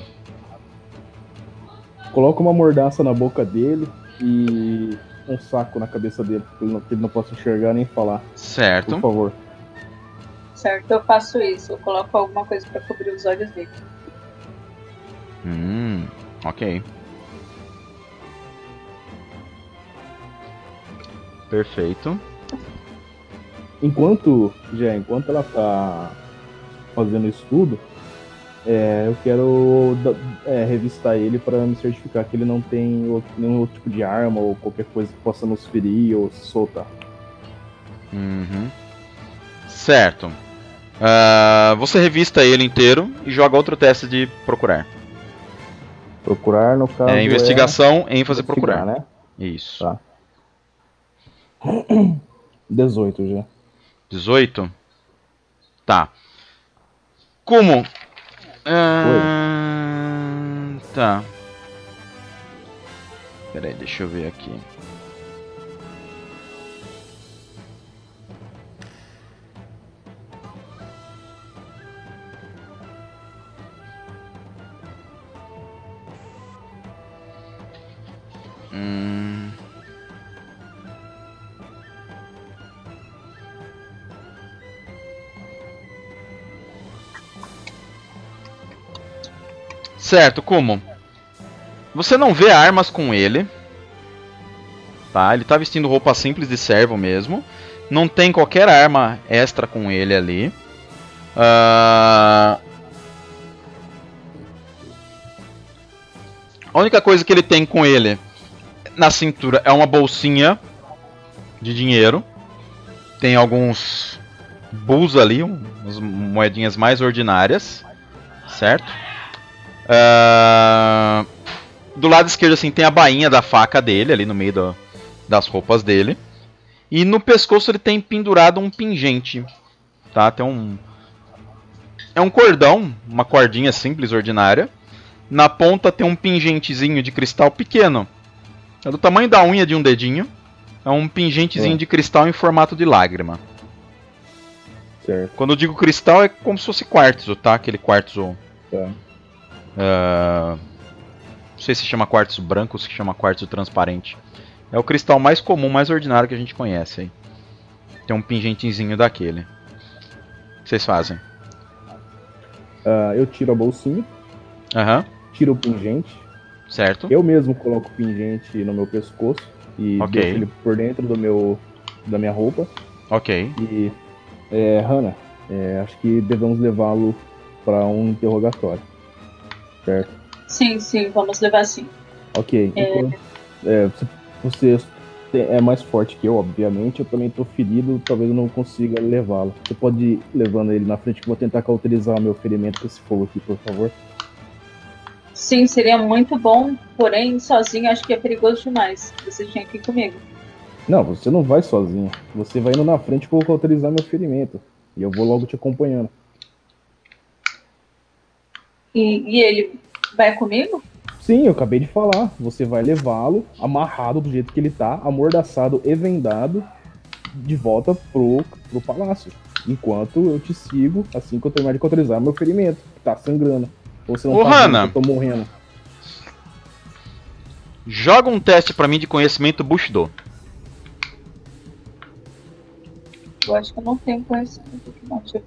Coloca uma mordaça na boca dele e um saco na cabeça dele, que ele não possa enxergar nem falar. Certo. Por favor. Certo, eu faço isso. Eu coloco alguma coisa pra cobrir os olhos dele. Ok. Perfeito. Enquanto ela tá fazendo isso tudo, eu quero revistar ele para me certificar que ele não tem nenhum outro tipo de arma ou qualquer coisa que possa nos ferir ou se soltar. Certo. Você revista ele inteiro e joga outro teste de procurar. Procurar, no caso, investigação, ênfase procurar, né? Isso. Tá. 18 já. 18? Tá. Como? Tá. Pera aí, deixa eu ver aqui. Certo, como? Você não vê armas com ele. Tá, ele tá vestindo roupa simples de servo mesmo. Não tem qualquer arma extra com ele ali. A única coisa que ele tem com ele na cintura é uma bolsinha de dinheiro. Tem alguns bulls ali, umas moedinhas mais ordinárias. Certo? Do lado esquerdo assim tem a bainha da faca dele ali no meio das roupas dele. E no pescoço ele tem pendurado um pingente, tá? Tem é um cordão, uma cordinha simples, ordinária. Na ponta tem um pingentezinho de cristal pequeno. É do tamanho da unha de um dedinho. É um pingentezinho de cristal em formato de lágrima. Certo. Quando eu digo cristal é como se fosse quartzo, tá? Aquele quartzo... Tá. Não sei se chama quartzo branco ou se chama quartzo transparente. É o cristal mais comum, mais ordinário que a gente conhece aí. Tem um pingentezinho daquele. O que vocês fazem? Eu tiro a bolsinha. Tiro o pingente. Certo. Eu mesmo coloco o pingente no meu pescoço. E deixo ele por dentro da minha roupa. Ok. E, Hannah, acho que devemos levá-lo para um interrogatório. Certo? Sim, vamos levar sim. Ok. Você é mais forte que eu, obviamente. Eu também tô ferido, talvez eu não consiga levá-lo. Você pode ir levando ele na frente que eu vou tentar cauterizar o meu ferimento com esse fogo aqui, por favor? Sim, seria muito bom, porém, sozinho acho que é perigoso demais. Você tinha que ir comigo. Não, você não vai sozinho. Você vai indo na frente que eu vou cauterizar meu ferimento. E eu vou logo te acompanhando. E ele vai comigo? Sim, eu acabei de falar. Você vai levá-lo, amarrado do jeito que ele tá, amordaçado e vendado, de volta pro palácio. Enquanto eu te sigo, assim que eu terminar de cauterizar meu ferimento, que tá sangrando. Ou você não tá vendo que eu tô morrendo. Joga um teste pra mim de conhecimento Bushido. Eu acho que eu não tenho conhecimento aqui, não. Deixa eu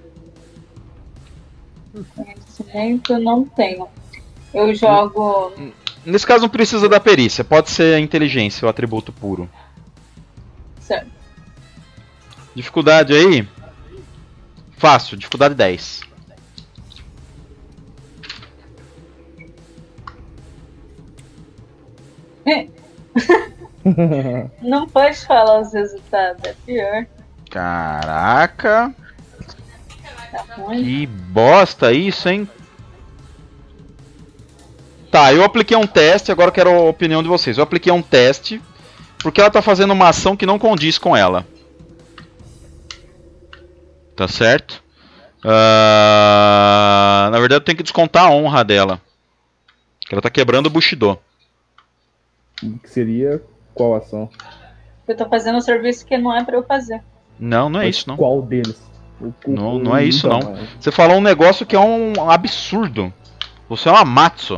ver. Conhecimento eu não tenho. Eu jogo... Nesse caso não precisa da perícia. Pode ser a inteligência, o atributo puro. Certo. Dificuldade aí? Fácil, dificuldade 10. Não pode falar os resultados, é pior. Caraca. Tá ruim. Que bosta isso, hein? Tá, eu apliquei um teste, agora eu quero a opinião de vocês. Eu apliquei um teste, porque ela tá fazendo uma ação que não condiz com ela. Tá certo? Na verdade eu tenho que descontar a honra dela. Que ela tá quebrando o Bushido. Que seria qual ação? Eu tô fazendo um serviço que não é pra eu fazer. Não, não é isso não. Qual deles? Não é isso não. Você falou um negócio que é um absurdo. Você é uma Matsu.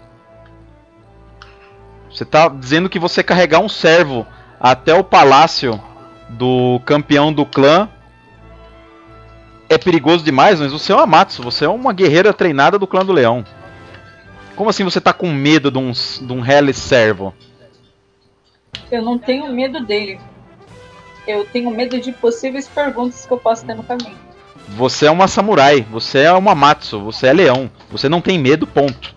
Você tá dizendo que você carregar um servo até o palácio do campeão do clã é perigoso demais, mas você é uma Matsu, você é uma guerreira treinada do clã do leão. Como assim você tá com medo de um Hell servo? Eu não tenho medo dele. Eu tenho medo de possíveis perguntas que eu posso ter no caminho. Você é uma samurai, você é uma Matsu, você é leão. Você não tem medo, ponto.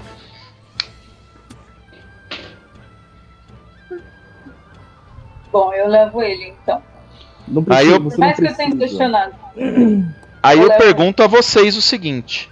Bom, eu levo ele então. Não precisa, Por mais que eu tenha questionado. Aí eu pergunto a vocês o seguinte.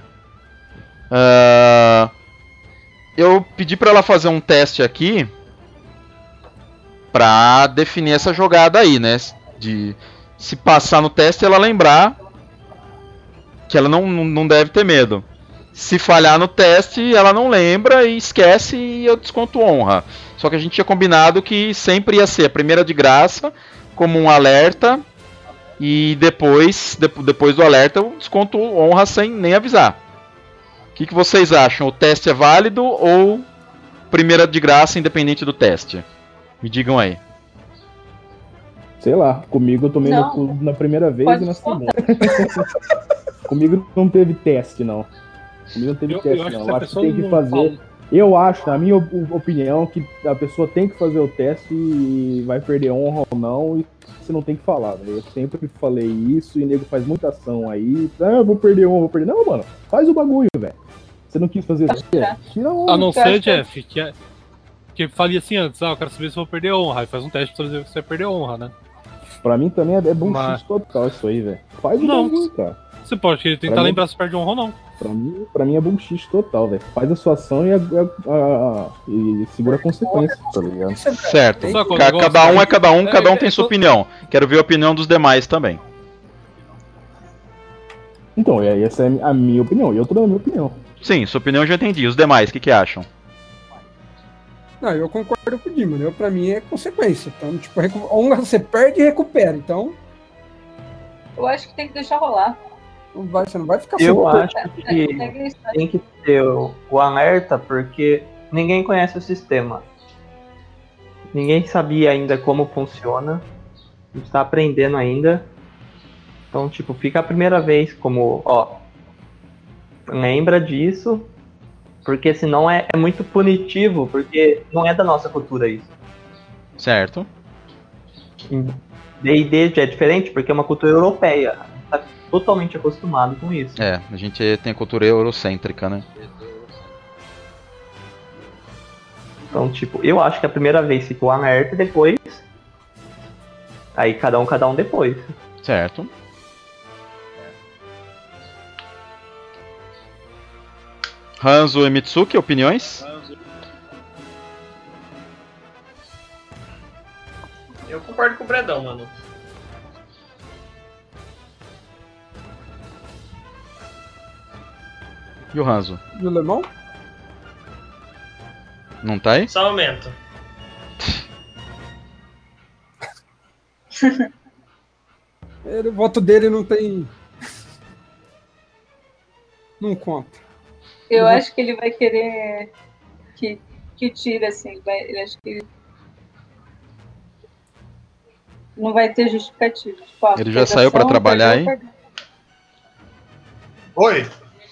Eu pedi pra ela fazer um teste aqui pra definir essa jogada aí, né? De se passar no teste, ela lembrar que ela não deve ter medo. Se falhar no teste, ela não lembra e esquece e eu desconto honra. Só que a gente tinha combinado que sempre ia ser a primeira de graça, como um alerta, e depois do alerta eu desconto honra sem nem avisar. O que vocês acham? O teste é válido ou primeira de graça independente do teste? Me digam aí. Sei lá, comigo eu tomei no cu na primeira vez e na segunda. Comigo não teve teste, não. Comigo não teve teste, não. Eu acho que tem que fazer. Eu acho, na minha opinião, que a pessoa tem que fazer o teste e vai perder honra ou não, e você não tem que falar, né? Eu sempre falei isso e o nego faz muita ação aí. Eu vou perder honra, vou perder. Não, mano, faz o bagulho, velho. Você não quis fazer isso? Tira a honra. A não ser, Jeff, que falei assim antes, eu quero saber se eu vou perder honra. Aí faz um teste pra saber se você vai perder honra, né? Pra mim também é bullshit total isso aí, velho. Faz o bagulho, cara. Você pode tentar lembrar se perde honra ou não. Pra mim é bullshit total, velho. Faz a sua ação e segura a consequência, tá ligado? Certo. Cada um tem sua opinião. Quero ver a opinião dos demais também. Então, essa é a minha opinião. E eu tô dando a minha opinião. Sim, sua opinião eu já entendi. Os demais, o que acham? Não, eu concordo com o Dima, né? Pra mim é consequência. Então, tipo, honra você perde e recupera. Então. Eu acho que tem que deixar rolar. Você não vai ficar Eu acho que tem que ter o alerta, porque ninguém conhece o sistema. Ninguém sabia ainda como funciona. A gente tá aprendendo ainda. Então, tipo, fica a primeira vez como, lembra disso, porque senão é muito punitivo, porque não é da nossa cultura isso. Certo. D&D já é diferente, porque é uma cultura europeia. A gente tá totalmente acostumado com isso. A gente tem a cultura eurocêntrica, né? Então, tipo, eu acho que a primeira vez fica o alerta e depois... Aí cada um depois. Certo. Hanzo e Mitsuki, opiniões? Eu concordo com o Bredão, mano. E o Hanzo? E o Lemão? Não tá aí? Só um momento. O voto dele não tem... Não conta. Eu acho que ele vai querer que tire, assim. Ele acho que não vai ter justificativa. Tipo, ele já saiu pra trabalhar aí? Oi!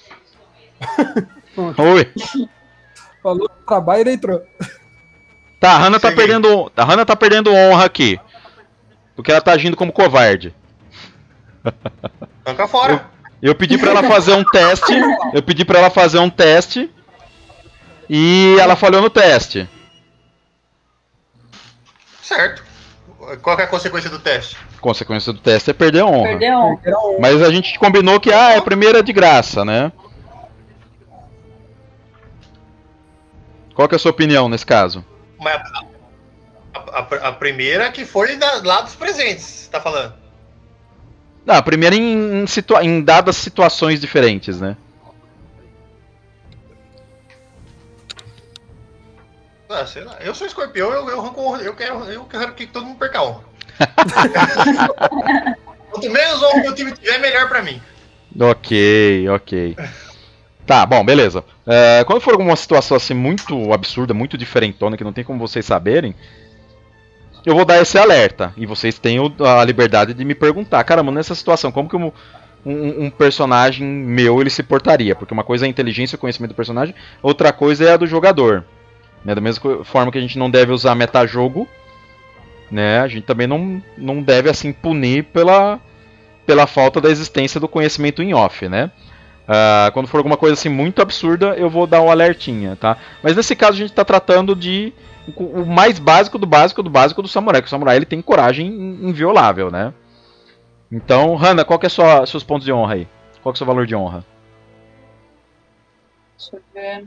Oi! Falou que trabalho e entrou. Tá, a Hannah tá perdendo honra aqui. Porque ela tá agindo como covarde. Tanca fora! Eu pedi pra ela fazer um teste. E ela falhou no teste. Certo. Qual que é a consequência do teste? A consequência do teste é perder a honra. Perder a honra. Mas a gente combinou que é a primeira de graça, né? Qual que é a sua opinião nesse caso? Mas a primeira que foi lá dos presentes, você tá falando? Não, a primeira em dadas situações diferentes, né? Ah, sei lá. Eu sou escorpião, eu quero que todo mundo perca honra. Quanto menos honra meu time tiver, melhor pra mim. Ok. Tá, bom, beleza. Quando for alguma situação assim muito absurda, muito diferentona, que não tem como vocês saberem, eu vou dar esse alerta. E vocês têm a liberdade de me perguntar, caramba, nessa situação, como que um personagem meu ele se portaria? Porque uma coisa é a inteligência e o conhecimento do personagem, outra coisa é a do jogador. Né? Da mesma forma que a gente não deve usar metajogo, né? A gente também não deve assim punir pela falta da existência do conhecimento em off, né? Quando for alguma coisa assim muito absurda, eu vou dar um alertinha, tá? Mas nesse caso a gente está tratando de o mais básico do básico do básico do samurai, que o samurai ele tem coragem inviolável, né? Então, Hannah, qual que é seus pontos de honra aí? Qual que é o seu valor de honra? Deixa eu ver.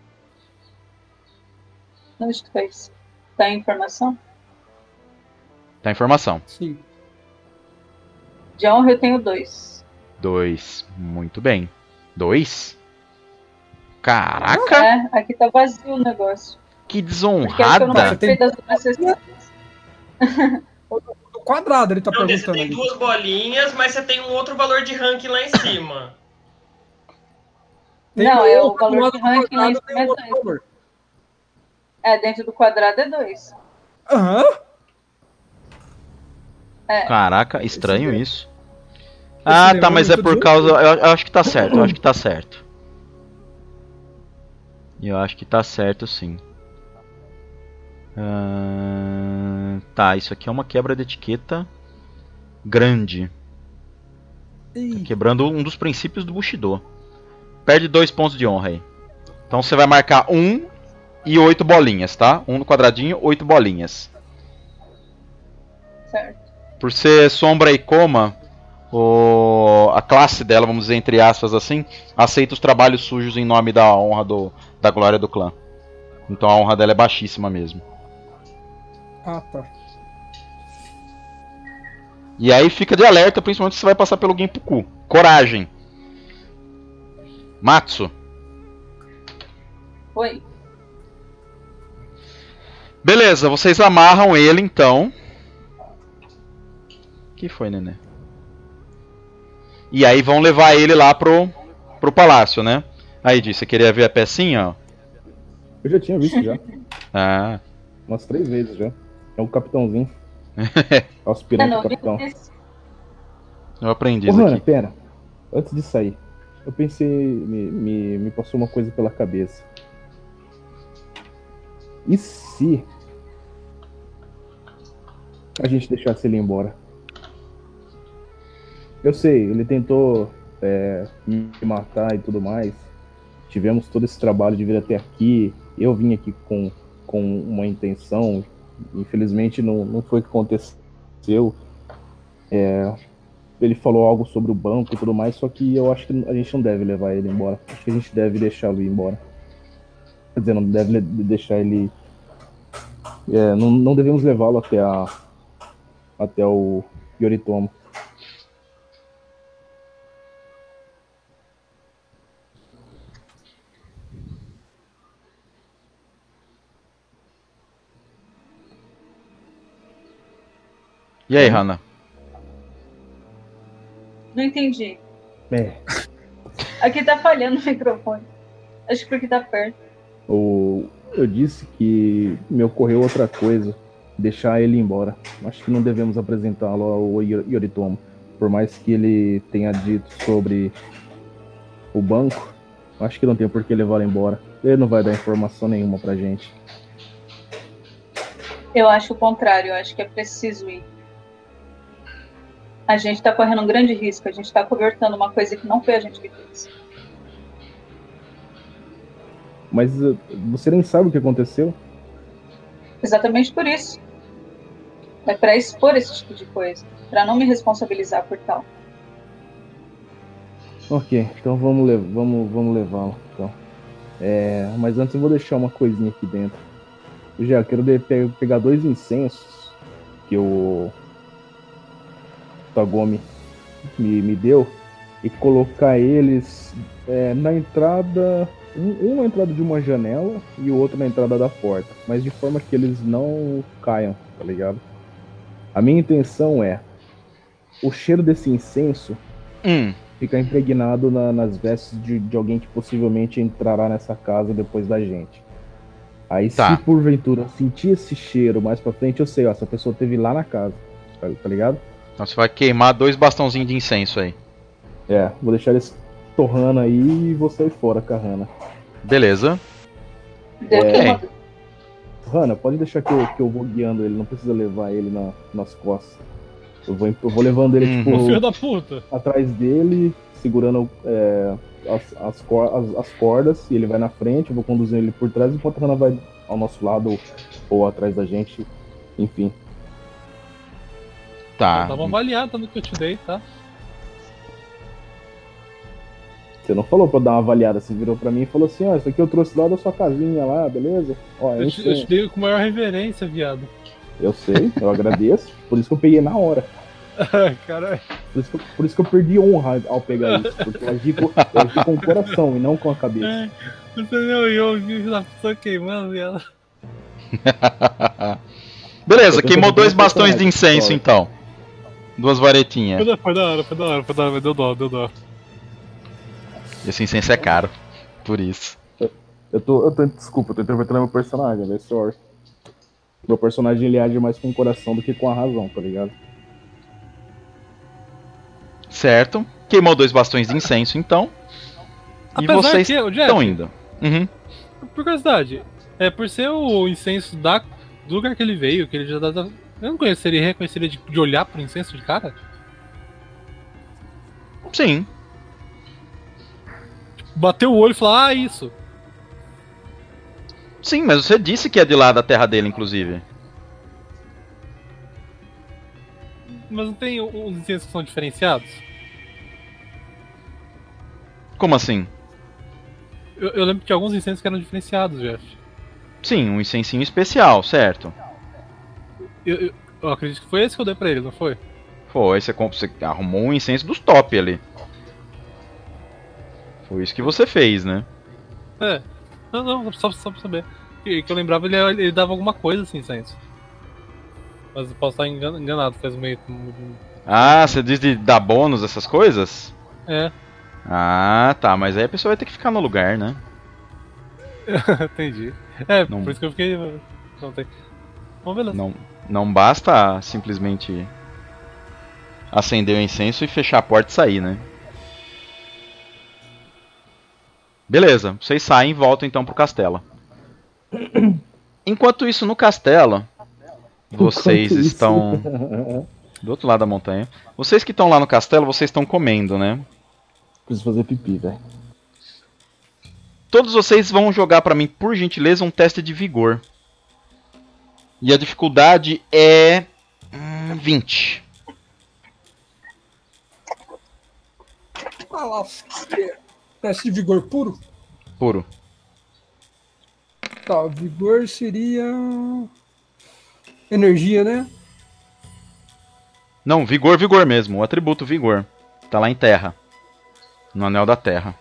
Onde tu fez? Tá em informação? Tá informação. Sim. De honra eu tenho 2. 2. Muito bem. 2? Caraca! É, aqui tá vazio o negócio. Que desonrada! O quadrado ele tá Não, perguntando. Você tem 2 bolinhas, mas você tem um outro valor de ranking lá em cima. Não, é o valor de ranking lá em cima é 2. É, dentro do quadrado é 2. Aham. É. Caraca, estranho isso. Ah, tá, mas é por causa... Eu acho que tá certo, eu acho que tá certo. Eu acho que tá certo, sim. Tá, isso aqui é uma quebra de etiqueta grande. Tá quebrando um dos princípios do Bushido. Perde 2 pontos de honra aí. Então você vai marcar 1 e 8 bolinhas, tá? 1 no quadradinho, 8 bolinhas. Certo. Por ser sombra e coma, a classe dela, vamos dizer entre aspas assim, aceita os trabalhos sujos em nome da honra da glória do clã. Então a honra dela é baixíssima mesmo. Ah, tá. E aí fica de alerta, principalmente se você vai passar pelo Genpuku. Coragem. Matsu. Oi. Beleza, vocês amarram ele então. Que foi, nenê? E aí vão levar ele lá pro palácio, né? Aí disse, você queria ver a pecinha, ó? Eu já tinha visto já. Ah. Umas 3 vezes já. É um capitãozinho. Aspirante capitão. Eu aprendi isso aqui. aqui. Pera. Antes de sair, eu pensei, me passou uma coisa pela cabeça. E se a gente deixasse ele embora? Eu sei, ele tentou me matar e tudo mais. Tivemos todo esse trabalho de vir até aqui. Eu vim aqui com uma intenção. Infelizmente não foi o que aconteceu. Ele falou algo sobre o banco e tudo mais, só que eu acho que a gente não deve levar ele embora. Acho que a gente deve deixá-lo ir embora. Quer dizer, não deve deixar ele... não devemos levá-lo até o Yoritomo. E aí, Hana? Não entendi. Aqui tá falhando o microfone. Acho que porque tá perto. Eu disse que me ocorreu outra coisa. Deixar ele embora. Acho que não devemos apresentá-lo ao Yoritomo. Por mais que ele tenha dito sobre o banco, acho que não tem por que levá-lo embora. Ele não vai dar informação nenhuma pra gente. Eu acho o contrário. Eu acho que é preciso ir. A gente tá correndo um grande risco. A gente tá cobertando uma coisa que não foi a gente que fez. Mas você nem sabe o que aconteceu? Exatamente por isso. É pra expor esse tipo de coisa. Pra não me responsabilizar por tal. Ok, então vamos levá-lo. Então. Mas antes eu vou deixar uma coisinha aqui dentro. Eu quero pegar 2 incensos que o Tagomi me deu e colocar eles na entrada, um na entrada de uma janela e o outro na entrada da porta, mas de forma que eles não caiam, tá ligado? A minha intenção é o cheiro desse incenso ficar impregnado nas vestes de alguém que possivelmente entrará nessa casa depois da gente. Aí se porventura sentir esse cheiro mais pra frente, eu sei, essa pessoa esteve lá na casa, tá ligado? Então você vai queimar 2 bastãozinhos de incenso aí. Vou deixar eles torrando aí e vou sair fora com a Hana. Beleza. Hana, pode deixar que eu vou guiando ele, não precisa levar ele nas costas. Eu vou levando ele, tipo, filho da puta, atrás dele, segurando as cordas, e ele vai na frente, eu vou conduzindo ele por trás, enquanto a Hana vai ao nosso lado ou atrás da gente, enfim. Tá. Dá uma avaliada no que eu te dei, tá? Você não falou pra eu dar uma avaliada, você virou pra mim e falou assim, isso aqui eu trouxe lá da sua casinha lá, beleza? Eu te dei com maior reverência, viado. Eu sei, eu agradeço. Por isso que eu peguei na hora. Caralho. Por isso que eu perdi honra ao pegar isso. Porque eu agi com o coração e não com a cabeça. Você não viu a pessoa queimando e ela. Beleza, queimou 2 bastões de incenso então. 2 varetinhas. Foi da hora, deu dó. Esse incenso é caro, por isso. Desculpa, eu tô interpretando meu personagem, né? Meu personagem ele age mais com o coração do que com a razão, tá ligado? Certo. Queimou 2 bastões de incenso então. Apesar e vocês que, estão indo. Uhum. Por curiosidade, por ser o incenso do lugar que ele veio, que ele já dá. Eu não reconheceria de olhar pro incenso de cara? Sim. Bateu o olho e falar, isso. Sim, mas você disse que é de lá da terra dele, inclusive. Mas não tem os incensos que são diferenciados? Como assim? Eu lembro que tinha alguns incensos que eram diferenciados, Jeff. Sim, um incensinho especial, certo. Eu acredito que foi esse que eu dei pra ele, não foi? Foi, você arrumou um incenso dos top ali. Foi isso que você fez, né? Não, só pra saber. Que eu lembrava, ele dava alguma coisa assim, incenso. Mas eu posso estar enganado, faz meio... Ah, você diz de dar bônus, essas coisas? É. Ah, tá, mas aí a pessoa vai ter que ficar no lugar, né? Entendi. Não. Por isso que eu fiquei... Não tem... Bom, beleza. Não basta simplesmente acender o incenso e fechar a porta e sair, né? Beleza, vocês saem e voltam então pro castelo. Enquanto isso, no castelo, vocês estão do outro lado da montanha. Vocês que estão lá no castelo, vocês estão comendo, né? Preciso fazer pipi, velho. Todos vocês vão jogar pra mim, por gentileza, um teste de vigor. E a dificuldade é 20. Ah lá, teste de vigor puro? Puro. Tá, vigor seria... energia, né? Não, vigor mesmo. O atributo vigor. Tá lá em terra. No anel da terra.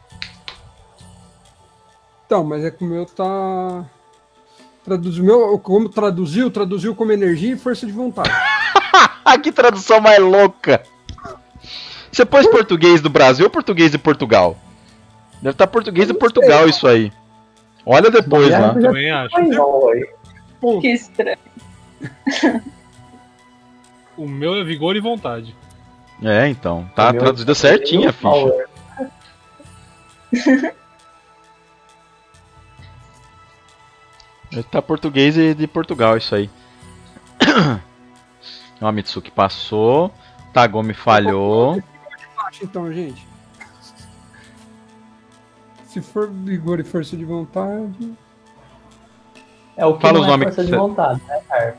Então, mas é que o meu tá... Como traduziu como energia e força de vontade. Que tradução mais louca! Você pôs português do Brasil ou português de Portugal? Deve estar português de Portugal isso aí. Olha depois lá. Eu também acho. Que estranho. O meu é vigor e vontade. É, então. Tá traduzida certinha a ficha. Tá português de Portugal isso aí. Ó, Mitsuki passou. Tagomi falhou. Então, gente. Se for vigor e força de vontade... É o que fala não os é nomes força de vontade, né, cara?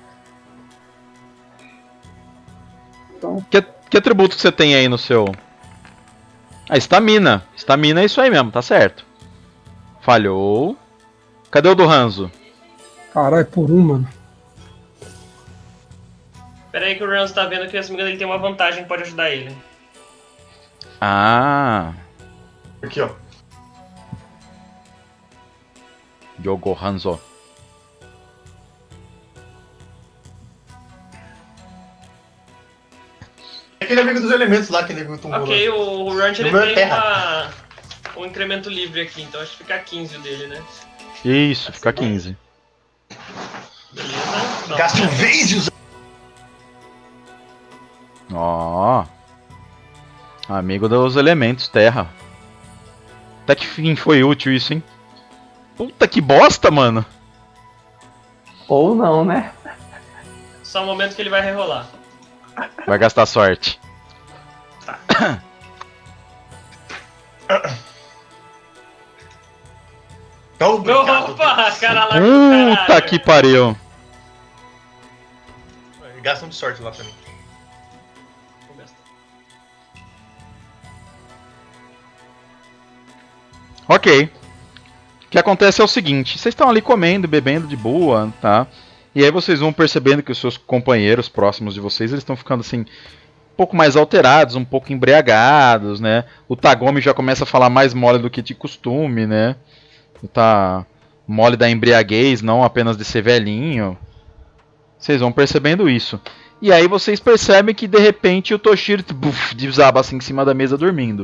Então... Que atributo que você tem aí no seu... Ah, estamina. Estamina é isso aí mesmo, tá certo. Falhou. Cadê o do Hanzo? Caralho, por um, mano. Pera aí que o Ranzo tá vendo que as amigas dele tem uma vantagem que pode ajudar ele. Ah. Aqui, ó. Yogo Hanzo. Aquele amigo dos elementos lá que ele tumbou. Ok, lá. o Ranch ele No meu tem terra. um incremento livre aqui, então acho que fica 15 o dele, né? Isso, fica 15. Beleza. Não. Gaste um vez de usar. Ó. Amigo dos elementos, terra. Até que fim foi útil isso, hein? Puta que bosta, mano. Ou não, né? Só um momento que ele vai rerolar. Vai gastar sorte. Opa, cara lá. Puta que pariu. Gasta um de sorte lá pra mim. Ok. O que acontece é o seguinte, vocês estão ali comendo, bebendo de boa, tá? E aí vocês vão percebendo que os seus companheiros próximos de vocês, eles estão ficando assim, um pouco mais alterados, um pouco embriagados, né? O Tagomi já começa a falar mais mole do que de costume, né? Tá mole da embriaguez, não apenas de ser velhinho. Vocês vão percebendo isso. E aí vocês percebem que de repente o Toshiro desaba assim em cima da mesa dormindo.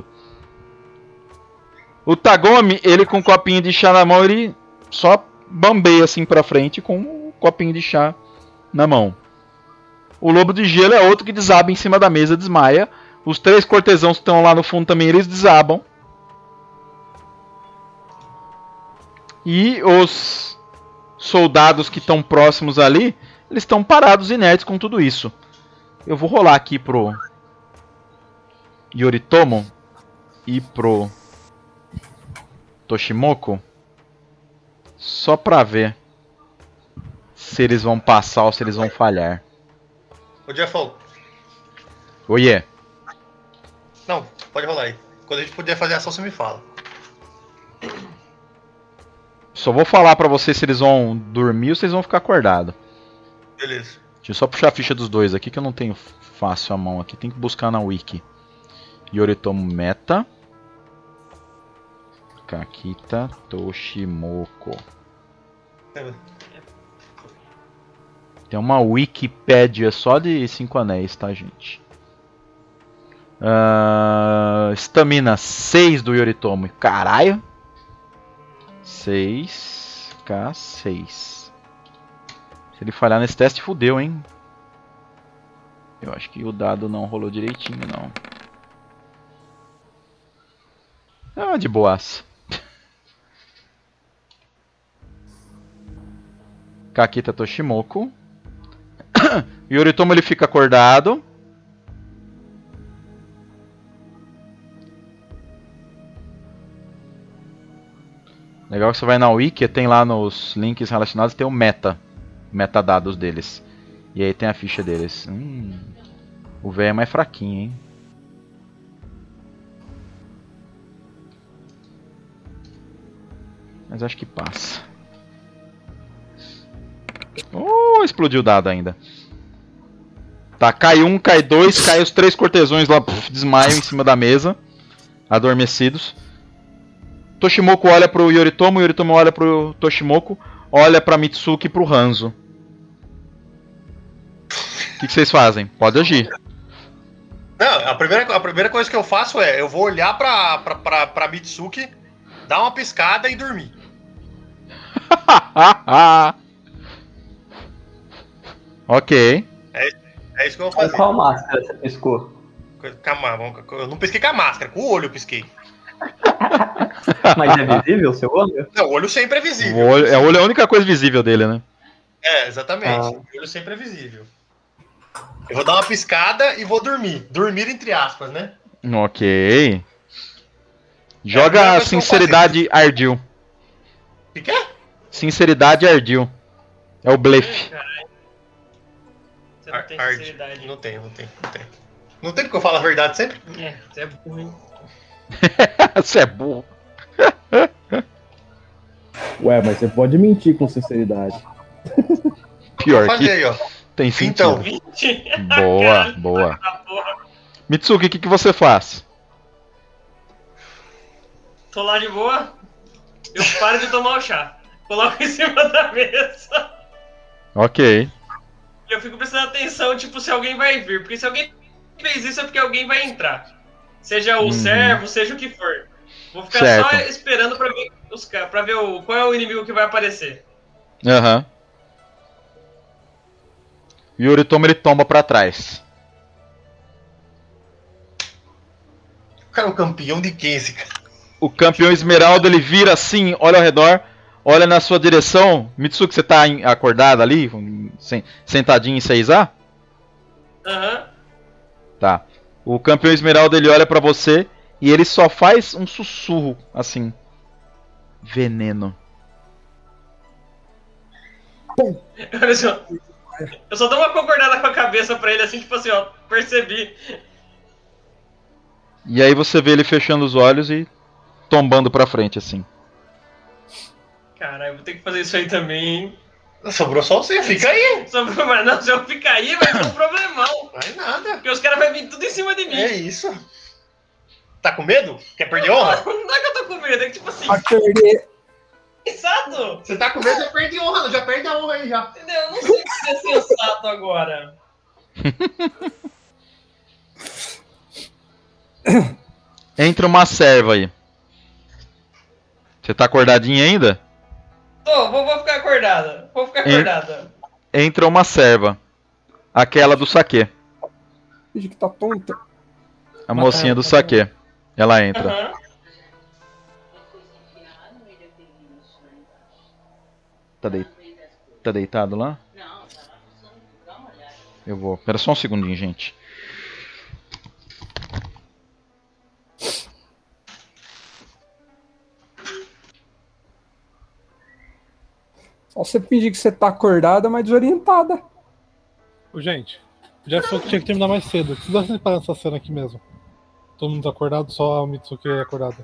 O Tagomi, ele com um copinho de chá na mão, ele só bambeia assim pra frente com um copinho de chá na mão. O Lobo de Gelo é outro que desaba em cima da mesa, desmaia. Os 3 cortesãos que estão lá no fundo também, eles desabam. E os soldados que estão próximos ali, eles estão parados, inertes com tudo isso. Eu vou rolar aqui pro Yoritomo e pro Toshimoku, só pra ver se eles vão passar ou se eles vão falhar. Ô Jeffão. Oiê. Não, pode rolar aí. Quando a gente puder fazer ação, você me fala. Só vou falar pra vocês se eles vão dormir ou se eles vão ficar acordados. Beleza. Deixa eu só puxar a ficha dos dois aqui que eu não tenho fácil a mão aqui. Tem que buscar na wiki. Yoritomo Meta. Kakita Toshimoku. Tem uma Wikipédia só de 5 anéis, tá, gente? Estamina 6 do Yoritomo. Caralho. 6K6. Se ele falhar nesse teste, fudeu, hein? Eu acho que o dado não rolou direitinho, não. Ah, de boas. Kakita Toshimoku. O Yoritomo, ele fica acordado. Legal que você vai na wiki, tem lá nos links relacionados, tem o metadados deles. E aí tem a ficha deles. O velho é mais fraquinho, hein? Mas acho que passa. Explodiu o dado ainda. Tá, cai um, cai dois, cai os 3 cortesões lá, desmaiam em cima da mesa, adormecidos. Toshimoku olha pro Yoritomo, Yoritomo olha pro Toshimoku, olha pra Mitsuki e pro Hanzo. O que vocês fazem? Pode agir. Não, a primeira coisa que eu faço é, eu vou olhar pra Mitsuki, dar uma piscada e dormir. Ok. É isso que eu vou fazer. Com qual máscara você piscou? Eu não pisquei com a máscara, com o olho eu pisquei. Mas é visível o seu olho? Não, o olho sempre é visível. O olho é a única coisa visível dele, né? É, exatamente. O olho sempre é visível. Eu vou dar uma piscada e vou dormir. Dormir entre aspas, né? Ok. Joga sinceridade ardil. O que é? Sinceridade ardil. É o blefe. Você não tem sinceridade. Não tem. Não tem porque eu falo a verdade sempre? Você é burro, hein? Você é burro. Ué, mas você pode mentir com sinceridade. Pior que aí, ó. Tem sentido. Então. Boa. Mitsuki, o que você faz? Tô lá de boa. Eu paro de tomar o chá. Coloco em cima da mesa. Ok. E eu fico prestando atenção, tipo, se alguém vai vir. Porque se alguém fez isso é porque alguém vai entrar. Seja o servo, seja o que for. Vou ficar só esperando pra ver, qual é o inimigo que vai aparecer. Aham. E o Yoritomo, ele tomba pra trás. O cara é o campeão de quem esse cara? O campeão Esmeralda, ele vira assim, olha ao redor, olha na sua direção. Mitsuki, você tá acordado ali, sentadinho em 6A? Aham. Tá. O campeão Esmeralda, ele olha pra você e ele só faz um sussurro, assim. Veneno. Olha só. Eu só dou uma concordada com a cabeça pra ele, assim, tipo assim, ó, percebi. E aí você vê ele fechando os olhos e tombando pra frente, assim. Caralho, vou ter que fazer isso aí também, hein? Sobrou só você, fica aí. Mas não, se eu ficar aí, vai ter um problemão. Vai nada. Porque os caras vão vir tudo em cima de mim. É isso. Tá com medo? Quer perder honra? Não é que eu tô com medo, é que tipo assim... Vai perder. Exato. Você tá com medo, já perde honra. Já perde a honra aí, já. Entendeu? Eu não sei se é sensato agora. Entra uma serva aí. Você tá acordadinha ainda? Vou ficar acordada. Vou ficar acordada. Entra uma serva. Aquela do saquê. Finge que tá tonta. A mocinha do saquê. Ela entra. Aham. Tá deitado lá? Eu vou. Espera só um segundinho, gente. Só você fingir que você tá acordada, mas desorientada. Ô, gente, já falou que tinha que terminar mais cedo. Vocês acham que parar essa cena aqui mesmo? Todo mundo tá acordado, só a Mitsuki é acordada.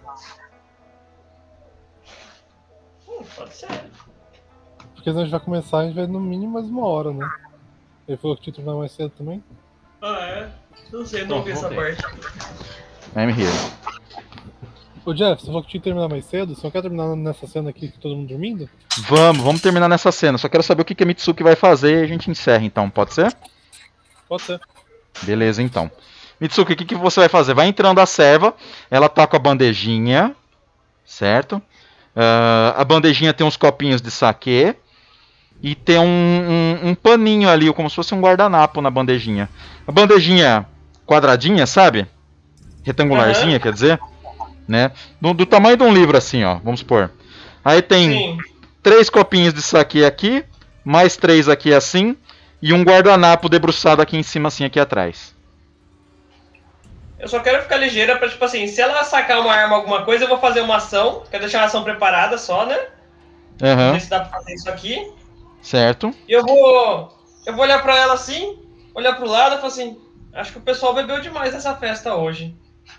Pode ser. Porque senão a gente vai começar, a gente vai no mínimo mais 1 hora, né? Ele falou que tinha que terminar mais cedo também. Ah, é? Não sei, não vi essa parte. I'm here. Ô Jeff, você falou que tinha que terminar mais cedo? Você não quer terminar nessa cena aqui com todo mundo dormindo? Vamos terminar nessa cena. Só quero saber o que a Mitsuki vai fazer e a gente encerra então, pode ser? Pode ser. Beleza, então. Mitsuki, o que você vai fazer? Vai entrando a serva, ela tá com a bandejinha, certo? A bandejinha tem uns copinhos de saquê e tem um paninho ali, como se fosse um guardanapo na bandejinha. A bandejinha quadradinha, sabe? Retangularzinha, quer dizer? Né? Do tamanho de um livro assim, ó, vamos supor. Aí tem 3 copinhos de saquê aqui, mais 3 aqui assim, e um guardanapo debruçado aqui em cima assim, aqui atrás. Eu só quero ficar ligeira pra, tipo assim, se ela sacar uma arma, alguma coisa, eu vou fazer uma ação. Quero deixar a ação preparada só, né? Ver se dá pra fazer isso aqui. Certo. E eu vou olhar pra ela assim, olhar pro lado e falar assim, acho que o pessoal bebeu demais nessa festa hoje.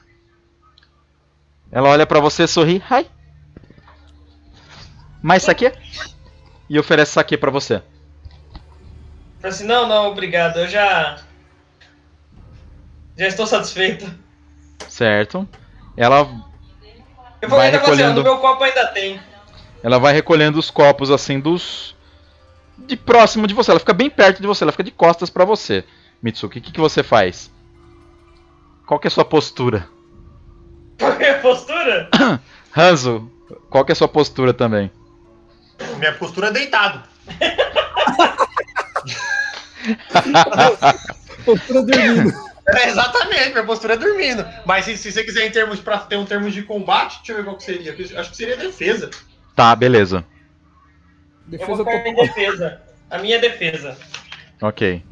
Ela olha pra você, sorri. Hi. Mais saquê? E oferece saquê pra você. Fala assim, não, obrigado. Eu já estou satisfeito. Certo. Ela eu vou ainda recolhendo... no meu copo ainda tem. Ela vai recolhendo os copos assim de próximo de você. Ela fica bem perto de você. Ela fica de costas pra você. Mitsuki, o que você faz? Qual que é a sua postura? Qual que é a postura? Hanzo, qual que é a sua postura também? Minha postura é deitado. Postura dormindo. Exatamente, minha postura é dormindo. Mas se você quiser pra ter um termo de combate, deixa eu ver qual que seria. Acho que seria defesa. Tá, beleza. Eu vou ficar em defesa. A minha é defesa. Ok.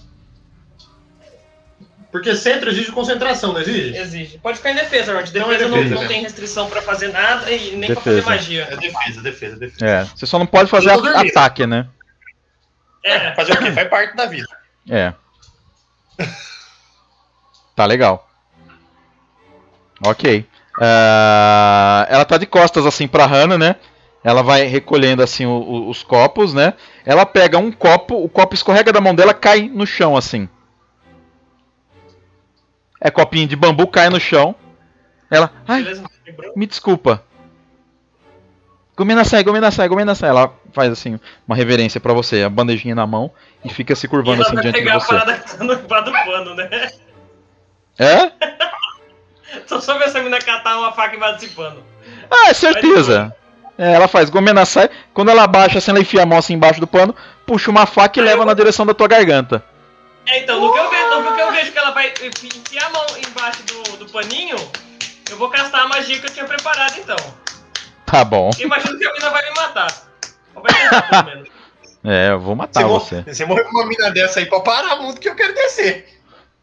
Porque centro exige concentração, não exige? Exige. Pode ficar em defesa, Rod. Defesa não tem restrição pra fazer nada e nem pra fazer magia. É defesa. É, você só não pode fazer ataque, né? Fazer o quê? Faz parte da vida. É. Tá legal. Ok. Ela tá de costas assim pra Hana, né? Ela vai recolhendo assim os copos, né? Ela pega um copo, o copo escorrega da mão dela, cai no chão assim. É copinho de bambu, cai no chão. Ela, ai, me desculpa. Gomenasai. Ela faz assim uma reverência pra você, a bandejinha na mão e fica se curvando assim diante de você. Ela vai pegar a parada que tá no do pano, né? É? Tô só ver se a mina catar uma faca e vai desse pano. Ah, é certeza. Ela faz Gomenasai. Quando ela abaixa, assim, ela enfia a mão assim embaixo do pano, puxa uma faca e leva na direção da tua garganta. Então, no que eu vejo que ela vai enfiar a mão embaixo do paninho, eu vou castar a magia que eu tinha preparado, então. Tá bom. Eu imagino que a mina vai me matar. Ou vai tentar, pelo menos. Eu vou matar você. Você morreu com uma mina dessa aí pra parar muito que eu quero descer.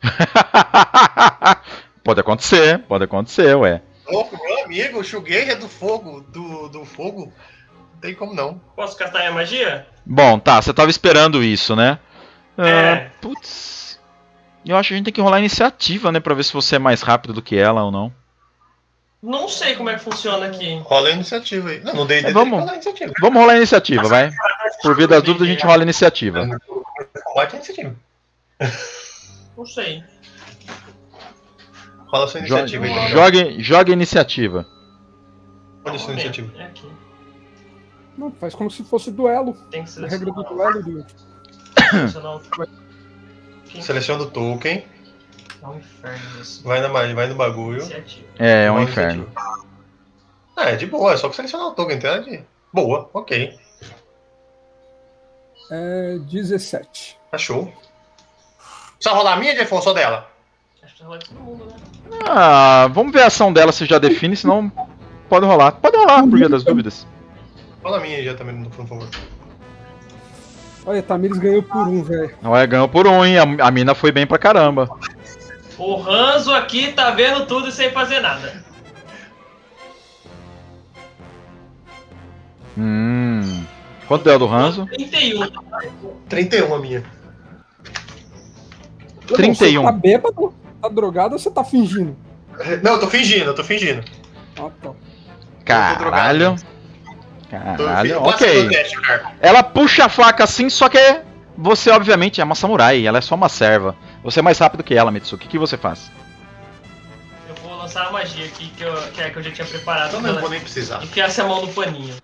Pode acontecer, ué. Meu amigo, o Shugeira é do fogo, do fogo. Não tem como não. Posso castar minha magia? Bom, tá, você tava esperando isso, né? Putz. Eu acho que a gente tem que rolar a iniciativa, né? Pra ver se você é mais rápido do que ela ou não. Não sei como é que funciona aqui. Rola a iniciativa aí. Não, vamos rolar a iniciativa, vai. Por via das dúvidas, a gente rola iniciativa. Combate é iniciativa. Não sei. Rola sua iniciativa aí. Joga iniciativa. Olha a sua iniciativa. É aqui. Não, faz como se fosse duelo. Tem que A regra do duelo, Dio. Seleciona o token. É um inferno isso. Vai no bagulho. Iniciativa. É um inferno. Ah, é de boa, é só que selecionar o token, então é de boa, ok. É 17. Tá show. Precisa rolar a minha, Jeff, ou só dela? Acho que tá rolando todo mundo, né? Ah, vamos ver a ação dela se já define, senão pode rolar. Pode rolar, por via das dúvidas. Rola a minha aí já também, por favor. Olha, Tamires ganhou por 1, velho. Não ganhou por 1, hein? A mina foi bem pra caramba. O Ranzo aqui tá vendo tudo sem fazer nada. Quanto deu do Ranzo? 31. 31 a minha. 31. Você tá bêbado? Tá drogado ou você tá fingindo? Não, eu tô fingindo. Ah, tá. Caralho. Caralho, ok. Teste, Ela puxa a faca assim, só que você, obviamente, é uma samurai, ela é só uma serva. Você é mais rápido que ela, Mitsuki. O que você faz? Eu vou lançar a magia aqui que eu já tinha preparado. Não vou nem precisar. Enfiasse a mão no paninho.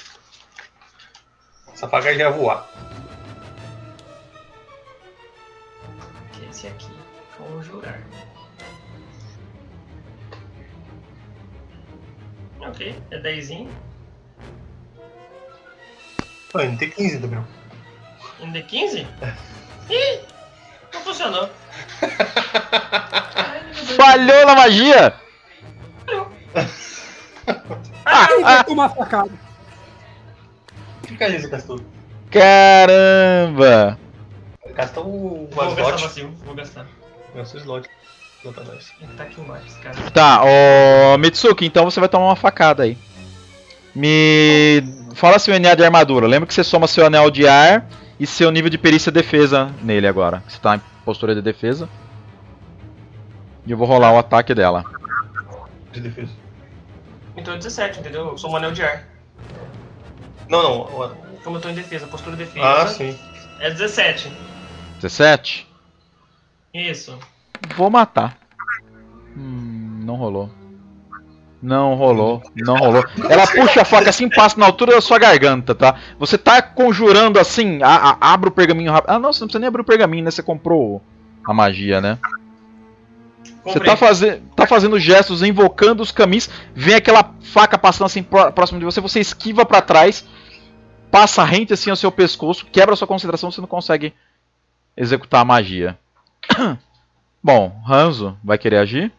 Essa faca já ia voar. Que é esse aqui. Conjurar. Ok, é 10. Pô, não tem 15 também não. Ainda é 15? Ih, não funcionou. Falhou na magia! Quem vai tomar facada? Fica aí, Castor. Caramba! Gastou o Vou gastar vacilo, vou gastar. Gastou o slot. Não tá nice. Ele tá aqui embaixo, esse cara. Tá, ô Mitsuki, então você vai tomar uma facada aí. Me fala seu NA de armadura. Lembra que você soma seu anel de ar e seu nível de perícia e defesa nele agora. Você tá em postura de defesa. E eu vou rolar o ataque dela. De defesa. Então é 17, entendeu? Eu sou um anel de ar. Não. Como eu tô em defesa, postura de defesa. Ah, sim. É 17. 17? Isso. Vou matar. Não rolou. Não rolou. Ela puxa a faca assim, passa na altura da sua garganta, tá? Você tá conjurando assim, abre o pergaminho rápido. Ah, não, você não precisa nem abrir o pergaminho, né? Você comprou a magia, né? Você tá fazendo gestos, invocando os caminhos, vem aquela faca passando assim próximo de você, você esquiva pra trás, passa rente assim ao seu pescoço, quebra a sua concentração, você não consegue executar a magia. Bom, Ranzo, vai querer agir?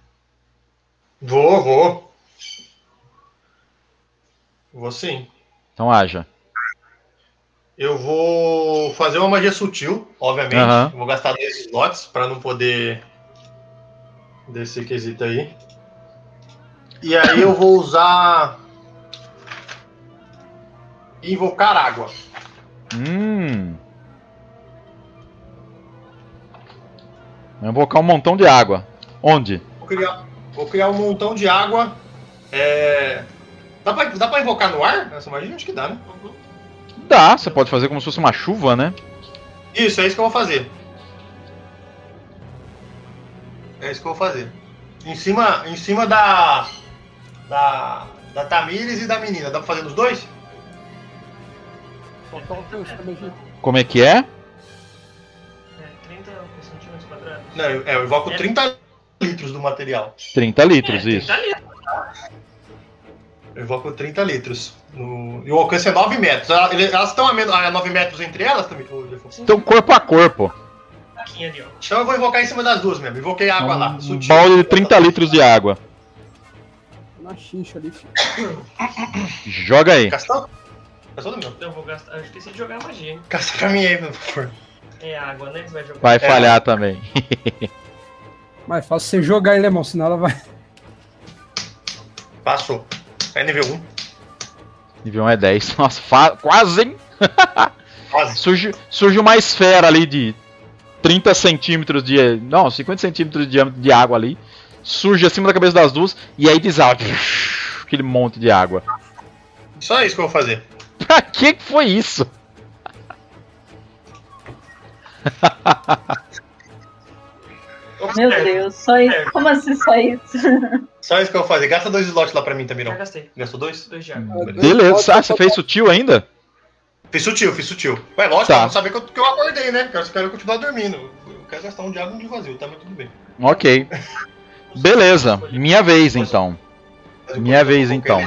Vou sim. Então haja. Eu vou fazer uma magia sutil, obviamente. Vou gastar 10 slots pra não poder desse quesito aí. E aí eu vou usar invocar água. Vai invocar um montão de água. Onde? Vou criar um montão de água. Dá pra invocar no ar? Essa magia acho que dá, né? Dá, você pode fazer como se fosse uma chuva, né? Isso, é isso que eu vou fazer. Em cima da Tamires e da menina. Dá pra fazer nos dois? Como é que é? 30 centímetros quadrados. Não, eu invoco 30 litros do material. 30 litros, isso. 30 litros. Eu invoco 30 litros. E o alcance é 9 metros. Elas estão a 9 metros entre elas também? Então corpo a corpo. Então eu vou invocar em cima das duas mesmo. Invoquei água lá. Um balde de 30 litros de água. Na xincha ali, filho. Joga aí. Castou do meu. Eu vou gastar. Eu esqueci de jogar a magia, hein? Casta pra mim aí, por favor. É água, né? Que vai jogar. Vai falhar também. Mas fácil você jogar ele, irmão, senão ela vai. Passou. É nível 1. Nível 1 é 10. Nossa, quase, hein? Quase. Surge uma esfera ali de 30 centímetros de... Não, 50 centímetros de diâmetro de água ali. Surge acima da cabeça das duas e aí desaba. Aquele monte de água. Só isso que eu vou fazer. Pra que foi isso? Meu Deus, só isso. Como assim só isso? Só isso que eu vou fazer. Gasta 2 slots lá pra mim também, não. Já gastei. Gastou 2? 2 já. Beleza. Você fez sutil ainda? Fiz sutil. Ué, lógico, Tá. pra não saber que eu acordei, né? Quero continuar dormindo. Eu quero gastar um diabo de vazio, tá? Mas tudo bem. Ok. Beleza. Minha vez, então. Minha vez, então.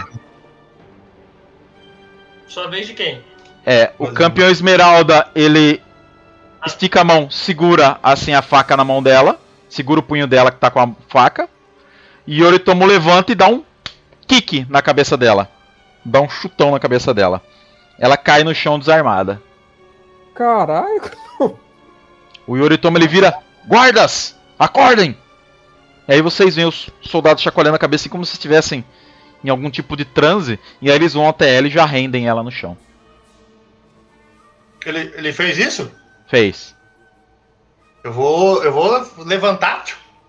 Sua vez de quem? O campeão esmeralda, ele estica a mão, segura assim a faca na mão dela. Segura o punho dela que tá com a faca. E Yoritomo levanta e dá um kick na cabeça dela. Dá um chutão na cabeça dela. Ela cai no chão desarmada. Caralho. O Yoritomo ele vira: guardas, acordem! E aí vocês veem os soldados chacoalhando a cabeça assim como se estivessem em algum tipo de transe. E aí eles vão até ela e já rendem ela no chão. Ele fez isso? Fez. Eu vou levantar.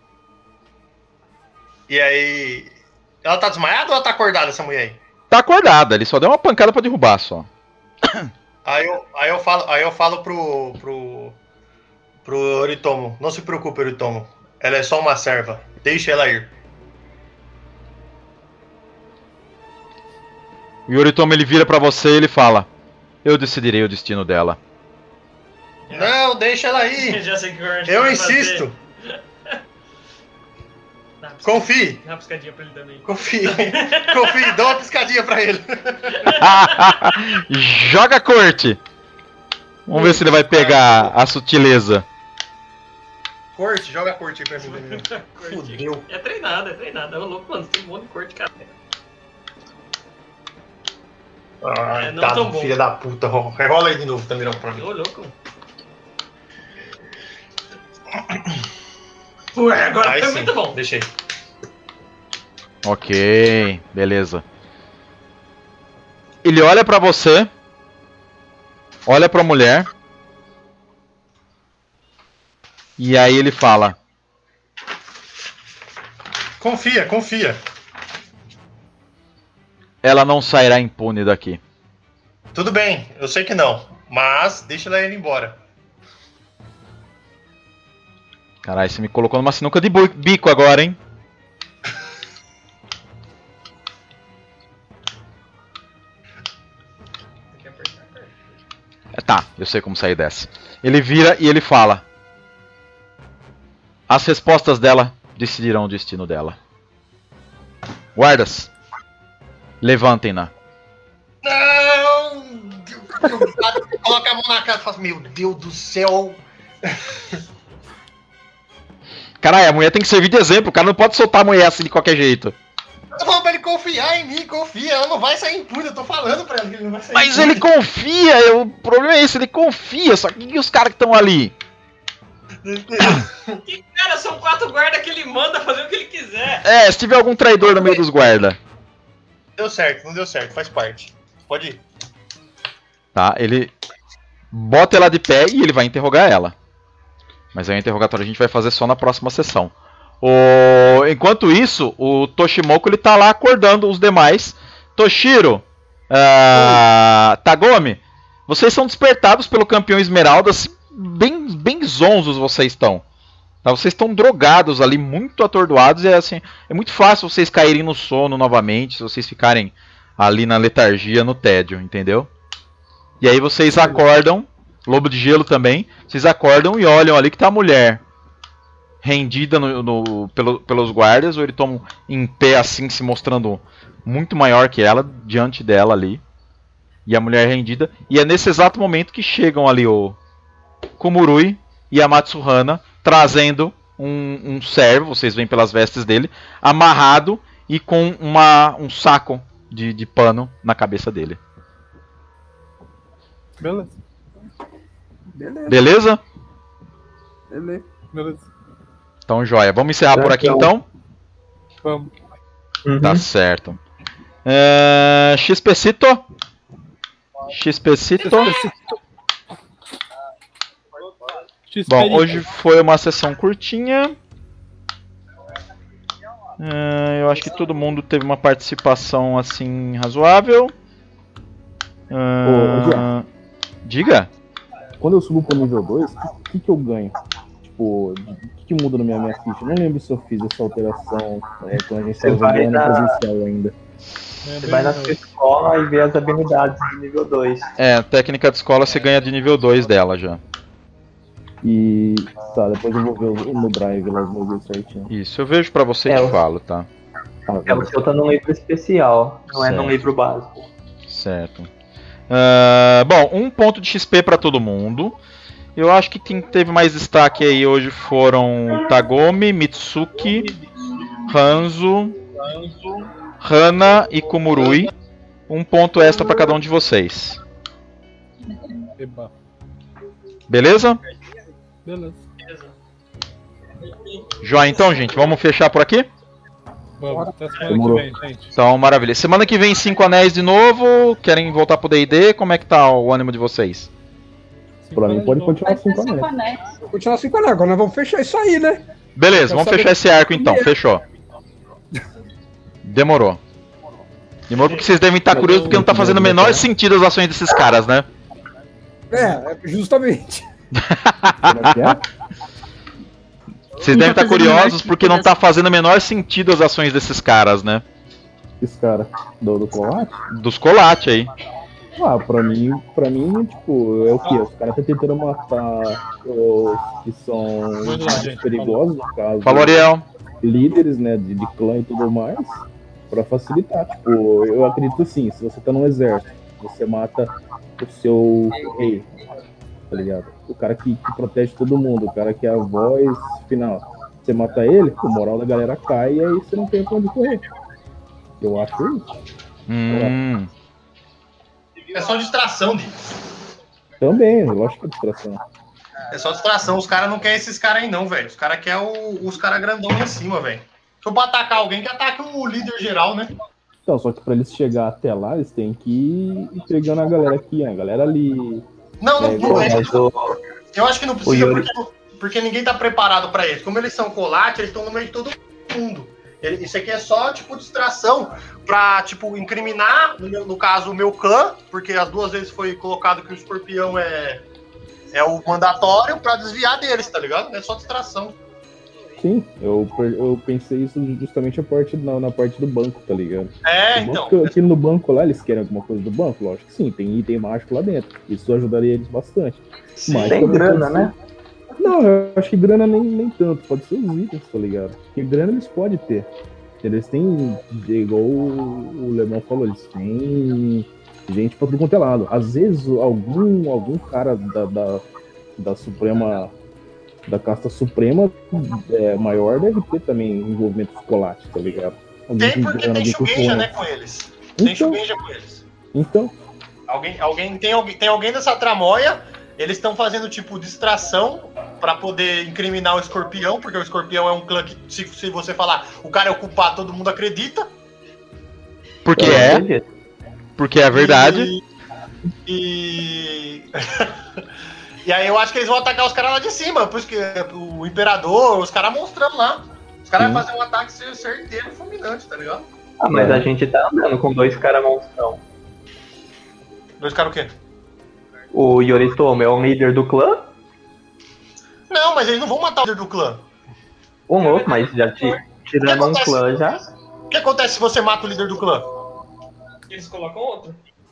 E aí... Ela tá desmaiada ou ela tá acordada, essa mulher aí? Tá acordada, ele só deu uma pancada pra derrubar só. Aí eu falo pro Yoritomo: não se preocupe, Yoritomo. Ela é só uma serva. Deixa ela ir. O Yoritomo ele vira pra você e ele fala: eu decidirei o destino dela. Não, deixa ela ir. Já sei que eu insisto. Confie. Dá uma piscadinha pra ele também. Confie, dá uma piscadinha pra ele. Joga a corte. Vamos ver se ele vai pegar a sutileza. Corte, joga a corte aí pra mim. Fudeu. É treinado. É louco, mano. Tem um monte de corte, cara. Ai, não tá, tão bom. Filha da puta. Rola aí de novo, Tamirão, pra mim. Ô, louco. Ué, agora aí foi sim, muito bom. Deixei. Ok, beleza. Ele olha pra você, olha pra mulher, e aí ele fala: Confia. ela não sairá impune daqui. Tudo bem, eu sei que não, mas deixa ela ir embora. Caralho, você me colocou numa sinuca de bico agora, hein? Tá, eu sei como sair dessa. Ele vira e ele fala: as respostas dela decidirão o destino dela. Guardas, levantem-na. Não! Coloca a mão na cara e fala: meu Deus do céu! Caralho, a mulher tem que servir de exemplo. O cara não pode soltar a mulher assim de qualquer jeito. Eu tô falando pra ele confiar em mim, confia. Ela não vai sair impune, eu tô falando pra ela que ele não vai sair Mas impune. ele confia, o problema é esse, ele confia. Só que os caras que estão ali? E, cara, são 4 guardas que ele manda fazer o que ele quiser. Se tiver algum traidor no meio dos guardas. Deu certo, não deu certo, faz parte. Pode ir. Tá, ele bota ela de pé e ele vai interrogar ela. Mas aí o interrogatório a gente vai fazer só na próxima sessão. Enquanto isso, o Toshimoku ele tá lá acordando os demais. Toshiro, Tagomi, vocês são despertados pelo campeão Esmeralda, assim, bem zonzos vocês estão. Tá? Vocês estão drogados ali, muito atordoados, e assim, é muito fácil vocês caírem no sono novamente, se vocês ficarem ali na letargia, no tédio, entendeu? E aí vocês acordam, Lobo de Gelo também, vocês acordam e olham ali que tá a mulher rendida pelos guardas, ou ele toma em pé assim, se mostrando muito maior que ela, diante dela ali. E a mulher rendida. E é nesse exato momento que chegam ali o Komurui e a Matsuhana, trazendo um servo, vocês veem pelas vestes dele, amarrado e com um saco de pano na cabeça dele. Beleza. Beleza? Beleza. Então, joia. Vamos encerrar por aqui, então? Vamos. Tá certo. XPcito. Bom, hoje foi uma sessão curtinha. Eu acho que todo mundo teve uma participação assim razoável. Diga. quando eu subo pro nível 2, o que eu ganho? Tipo, o que muda na minha ficha? Não lembro se eu fiz essa alteração quando a gente estava jogando presencial ainda. Você vai na sua escola e vê as habilidades do nível 2. Técnica de escola você ganha de nível 2 dela já. E tá, depois eu vou ver no Drive lá os níveis certinho. Isso, eu vejo pra você e te falo, tá? O seu tá num livro especial, não é num livro básico. Certo. Bom, 1 ponto de XP pra todo mundo. Eu acho que quem teve mais destaque aí hoje foram Tagomi, Mitsuki, Hanzo, Hana e Kumurui. 1 ponto extra pra cada um de vocês. Eba. Beleza? Beleza. Joia, então, gente, vamos fechar por aqui? Vamos, até semana que vem, gente. Então, maravilha. Semana que vem 5 anéis de novo. Querem voltar pro D&D? Como é que tá o ânimo de vocês? Pra mim pode continuar 5 anéis. Vou continuar 5 anéis, agora nós vamos fechar isso aí, né? Beleza, vamos fechar esse arco então, fechou. Demorou. Demorou porque vocês devem estar curiosos porque não tá fazendo o menor sentido as ações desses caras, né? Justamente. Vocês devem estar curiosos porque não tá fazendo o menor sentido as ações desses caras, né? Esse cara do Colate? Dos Colate aí. Pra mim, tipo, é o que? Os caras estão tentando matar os que são perigosos, no caso. Falou, Ariel. Líderes, né, de clã e tudo mais, pra facilitar. Tipo, eu acredito assim, se você tá num exército, você mata o seu rei, tá ligado? O cara que protege todo mundo, o cara que é a voz final. Você mata ele, o moral da galera cai e aí você não tem pra onde correr. Eu acho isso. É só distração, Di. Também, lógico que é distração. É só distração. Os caras não querem esses caras aí, não, velho. Os caras querem os caras grandão lá em cima, velho. Se eu for atacar alguém, que ataque o líder geral, né? Então, só que pra eles chegar até lá, eles têm que ir pegando a galera aqui, a galera ali. Não é. Eu acho que não precisa, porque ninguém tá preparado pra eles. Como eles são Colate, eles estão no meio de todo mundo. Isso aqui é só, tipo, distração pra, tipo, incriminar, no caso, o meu clã, porque as 2 vezes foi colocado que o escorpião é o mandatório pra desviar deles, tá ligado? É só distração. Sim, eu pensei isso justamente na parte do banco, tá ligado? Então. Aqui no banco lá, eles querem alguma coisa do banco? Lógico que sim, tem item mágico lá dentro. Isso ajudaria eles bastante. Sim, mas tem grana, né? Não, eu acho que grana nem tanto, pode ser os itens, tá ligado? Porque grana eles podem ter. Eles têm, igual o Lemão falou, eles têm gente pra tudo quanto é lado. Às vezes algum cara da Suprema, da casta Suprema maior deve ter também envolvimento com Colate, tá ligado? Tem porque tem Shugenja, né, com eles. Tem Shugenja com eles. Então. Tem alguém dessa tramóia. Eles estão fazendo, tipo, distração pra poder incriminar o escorpião, porque o escorpião é um clã que, se você falar o cara é o culpado, todo mundo acredita. Porque Porque é verdade. E aí eu acho que eles vão atacar os caras lá de cima, por isso que o imperador, os caras monstrão lá. Os caras vão fazer um ataque certeiro, fulminante, tá ligado? Mas a gente tá andando com 2 caras monstrão. 2 caras o quê? O Yoritomo é o líder do clã? Não, mas eles não vão matar o líder do clã. Ô, louco, mas já tirando um clã já. O que acontece se você mata o líder do clã? Eles colocam outro.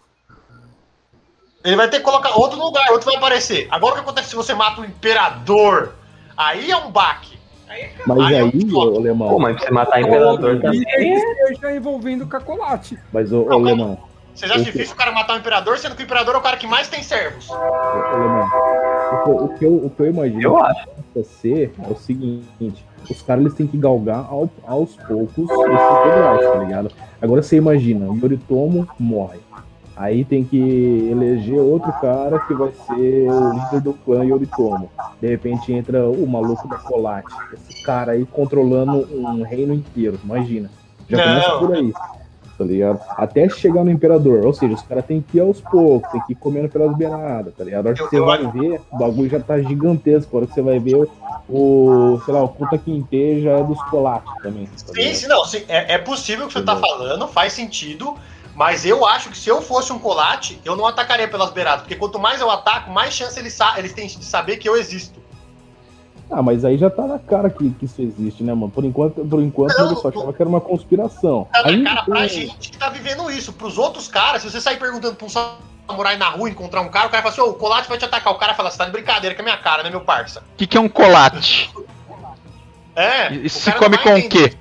Ele vai ter que colocar outro no lugar, outro vai aparecer. Agora o que acontece se você mata o imperador? Aí é um baque. Mas aí, o Alemão. Pô, mas você matar o imperador também. Eu já envolvendo Cacolate. Mas o Alemão. Você já acha difícil o cara matar o imperador, sendo que o imperador é o cara que mais tem servos? Alemão. O que eu imagino que acontecer é o seguinte: os caras eles têm que galgar aos poucos esses federais, tá ligado? Agora você imagina, o Yoritomo morre. Aí tem que eleger outro cara que vai ser o líder do clã Yoritomo. De repente entra o maluco da Colate. Esse cara aí controlando um reino inteiro, imagina. Já começa por aí, tá ligado? Até chegar no imperador. Ou seja, os caras têm que ir aos poucos, tem que ir comendo pelas beiradas, tá ligado? A hora que você vai ver, o bagulho já tá gigantesco. A hora que você vai ver o Kuta Kinte já é dos Colate também. Tá sim, não, sim, é possível o que você tá falando, faz sentido. Mas eu acho que se eu fosse um colate, eu não atacaria pelas beiradas. Porque quanto mais eu ataco, mais chance eles têm de saber que eu existo. Ah, mas aí já tá na cara que isso existe, né, mano? Por enquanto ele só achava que era uma conspiração. Tá na cara pra gente que tá vivendo isso. Pros outros caras, se você sair perguntando pra um samurai na rua, encontrar um cara, o cara fala assim, ô, o colate vai te atacar. O cara fala, você tá de brincadeira com a minha cara, né, meu parça? O que é um colate? Isso se come com o quê?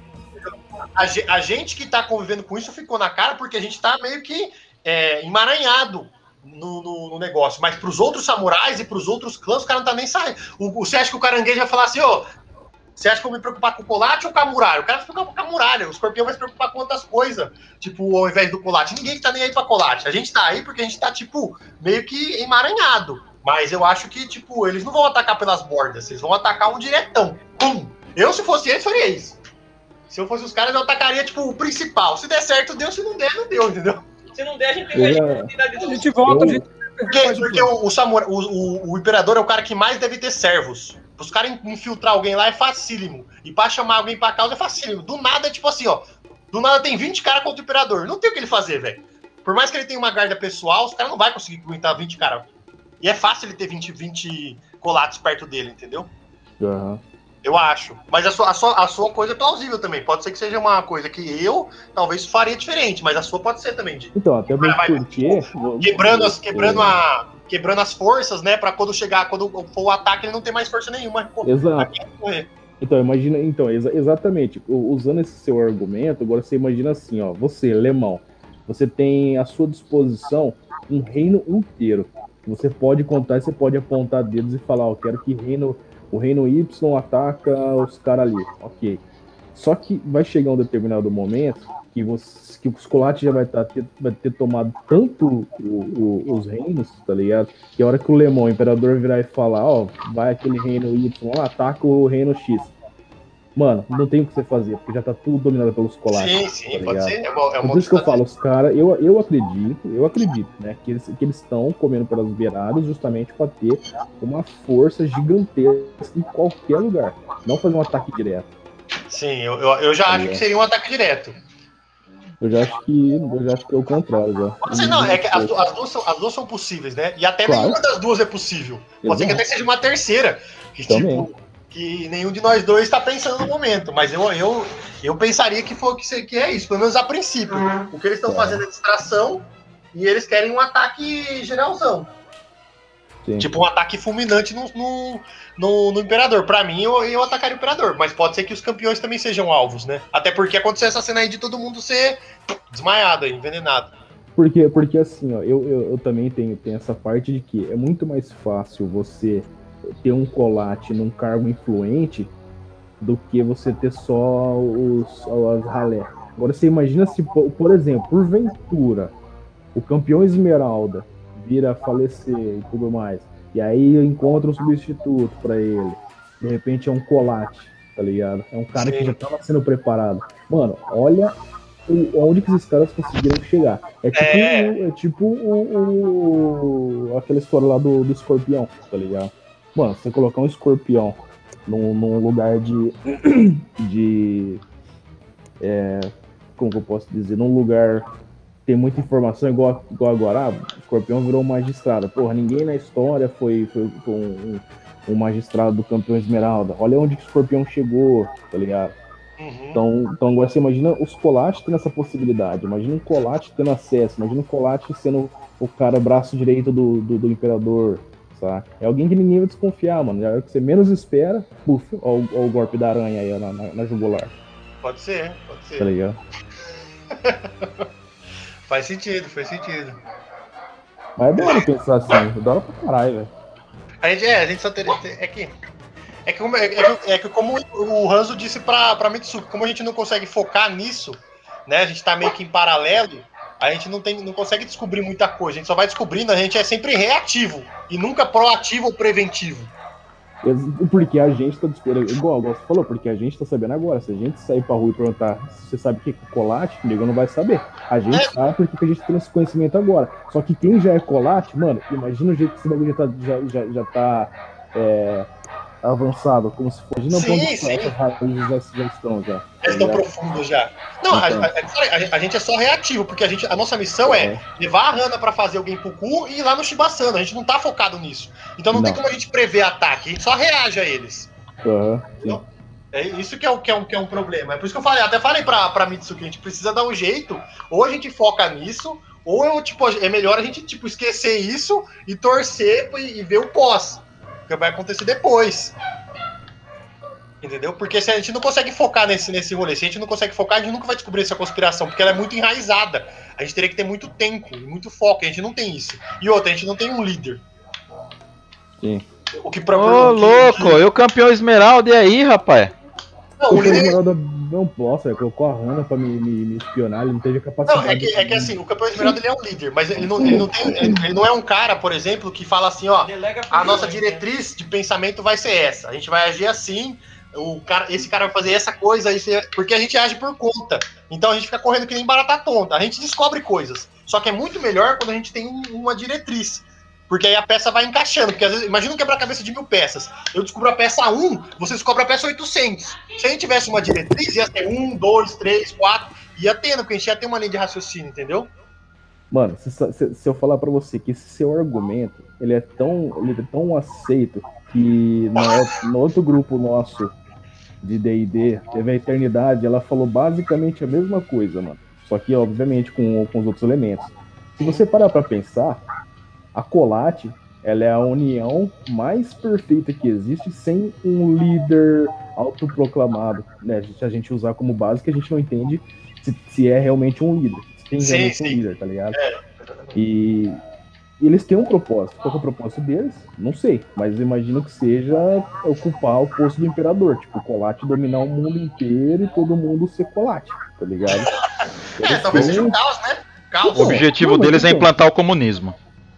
A gente que tá convivendo com isso ficou na cara porque a gente tá meio que emaranhado no negócio. Mas pros outros samurais e pros outros clãs, o cara não tá nem saindo. Você acha que o caranguejo vai falar assim, você acha que eu vou me preocupar com o colate ou com a muralha? O cara vai se preocupar com a muralha, o escorpião vai se preocupar com outras coisas. Tipo, ao invés do colate. Ninguém tá nem aí pra colate. A gente tá aí porque a gente tá, tipo, meio que emaranhado. Mas eu acho que, tipo, eles não vão atacar pelas bordas, eles vão atacar um diretão. Pum! Eu, se fosse eles, faria isso. Se eu fosse os caras, eu atacaria, tipo, o principal. Se der certo, deu. Se não der, não deu, entendeu? Se não der, a gente tem a gente volta, Porque o imperador é o cara que mais deve ter servos. Os caras infiltrar alguém lá é facílimo. E pra chamar alguém pra causa é facílimo. Do nada, tipo assim, do nada tem 20 caras contra o imperador. Não tem o que ele fazer, velho. Por mais que ele tenha uma guarda pessoal, os caras não vão conseguir aguentar 20 caras. E é fácil ele ter 20 colates perto dele, entendeu? Uhum. Eu acho. Mas a sua coisa é plausível também. Pode ser que seja uma coisa que eu talvez faria diferente, mas a sua pode ser também. Então, até porque... Quebrando as forças, né? Pra quando for o ataque, ele não ter mais força nenhuma. Exato. Então, imagina... Exatamente. Usando esse seu argumento, agora você imagina assim, você, Lemão, você tem à sua disposição um reino inteiro. Você pode contar, você pode apontar dedos e falar, quero que o reino Y ataca os caras ali, ok. Só que vai chegar um determinado momento que os colates já vai ter tomado tanto os reinos, tá ligado? Que a hora que o Lemão, o imperador, virar e falar, vai aquele reino Y, ataca o reino X. Mano, não tem o que você fazer, porque já tá tudo dominado pelos colates. Sim, tá pode ser. Por isso que eu falo, os caras, eu acredito, né, que eles estão comendo pelas beiradas justamente pra ter uma força gigantesca em qualquer lugar. Não fazer um ataque direto. Sim, eu já acho que seria um ataque direto. Eu já acho que é o contrário, já. Pode ser, não, é que as duas são possíveis, né? E até nenhuma das duas é possível. Pode ser que até seja uma terceira. Que, também. Que nenhum de nós dois está pensando no momento, mas eu pensaria que é isso, pelo menos a princípio. O que eles estão fazendo é distração e eles querem um ataque geralzão. Sim. Tipo um ataque fulminante no Imperador. Pra mim, eu atacaria o Imperador, mas pode ser que os campeões também sejam alvos, né? Até porque aconteceu essa cena aí de todo mundo ser desmaiado, envenenado. Porque assim, eu também tenho essa parte de que é muito mais fácil você ter um colate num cargo influente do que você ter só as ralé. Agora você imagina se, por exemplo, porventura, o campeão Esmeralda vir a falecer e tudo mais, e aí encontra um substituto pra ele, de repente é um colate, tá ligado? É um cara que já tava sendo preparado. Mano, olha onde que esses caras conseguiram chegar. É tipo aquela história lá do escorpião, tá ligado? Mano, você colocar um escorpião num lugar como que eu posso dizer? Num lugar que tem muita informação, igual agora, o escorpião virou um magistrado. Porra, ninguém na história foi um magistrado do campeão Esmeralda. Olha onde que o escorpião chegou, tá ligado? Uhum. Então agora você imagina os colates tendo essa possibilidade. Imagina um colate tendo acesso. Imagina um colate sendo o cara braço direito do imperador. Saca? É alguém que ninguém vai desconfiar, mano. Na hora que você menos espera, puf, ó o golpe da aranha aí na jugular. Pode ser. Tá ligado? Faz sentido. Mas é da hora pensar assim. É da hora pra caralho, velho. A gente só teria. É que como o Hanzo disse pra Mitsuki, como a gente não consegue focar nisso, né? A gente tá meio que em paralelo, a gente não consegue descobrir muita coisa. A gente só vai descobrindo, a gente é sempre reativo e nunca proativo ou preventivo. Porque a gente tá descobrindo, igual você falou, porque a gente tá sabendo agora. Se a gente sair pra rua e perguntar se você sabe o que é colate, o nego não vai saber. A gente sabe porque a gente tem esse conhecimento agora. Só que quem já é colate, mano, imagina o jeito que esse bagulho já tá avançado, como se fosse. Não, sim. Já estão já. Já estão profundos já. Não, então. a gente é só reativo, porque a nossa missão é levar a Hana pra fazer o Genpuku e ir lá no Shibasano. A gente não tá focado nisso. Então não tem como a gente prever ataque, a gente só reage a eles. É isso que é um problema. É por isso que eu falei, até falei pra Mitsuki, a gente precisa dar um jeito, ou a gente foca nisso, ou é melhor a gente esquecer isso e torcer e ver o pós. Que vai acontecer depois. Entendeu? Porque se a gente não consegue focar nesse rolê, se a gente não consegue focar, a gente nunca vai descobrir essa conspiração, porque ela é muito enraizada. A gente teria que ter muito tempo, muito foco, a gente não tem isso. E outra, a gente não tem um líder. Sim. O que louco! E o campeão Esmeralda, e aí, rapaz? Não, o líder... Esmeralda não posso, ele colocou a Hana pra me espionar, ele não teve a capacidade. Não, é que assim, o campeão Esmeralda ele é um líder, mas ele não é um cara, por exemplo, que fala assim, ó, a nossa diretriz de pensamento vai ser essa, a gente vai agir assim, esse cara vai fazer essa coisa, porque a gente age por conta. Então a gente fica correndo que nem barata tonta, a gente descobre coisas. Só que é muito melhor quando a gente tem uma diretriz. Porque aí a peça vai encaixando. Porque às vezes, imagina um quebra-cabeça de 1000 peças. Eu descubro a peça 1, você descobre a peça 800. Se a gente tivesse uma diretriz, ia ser 1, 2, 3, 4. Ia tendo, porque a gente ia ter uma linha de raciocínio, entendeu? Mano, se eu falar pra você que esse seu argumento, ele é tão aceito que no outro grupo nosso de D&D, teve a Eternidade, ela falou basicamente a mesma coisa, mano. Só que, obviamente, com os outros elementos. Se você parar pra pensar, a Colate, ela é a união mais perfeita que existe sem um líder autoproclamado, né? Se a gente usar como base, que a gente não entende se é realmente um líder. Se tem realmente um líder, tá ligado? E eles têm um propósito. Qual é o propósito deles? Não sei. Mas imagino que seja ocupar o posto do imperador. Tipo, o Colate dominar o mundo inteiro e todo mundo ser Colate, tá ligado? Talvez seja um caos, né? O objetivo deles é implantar o comunismo.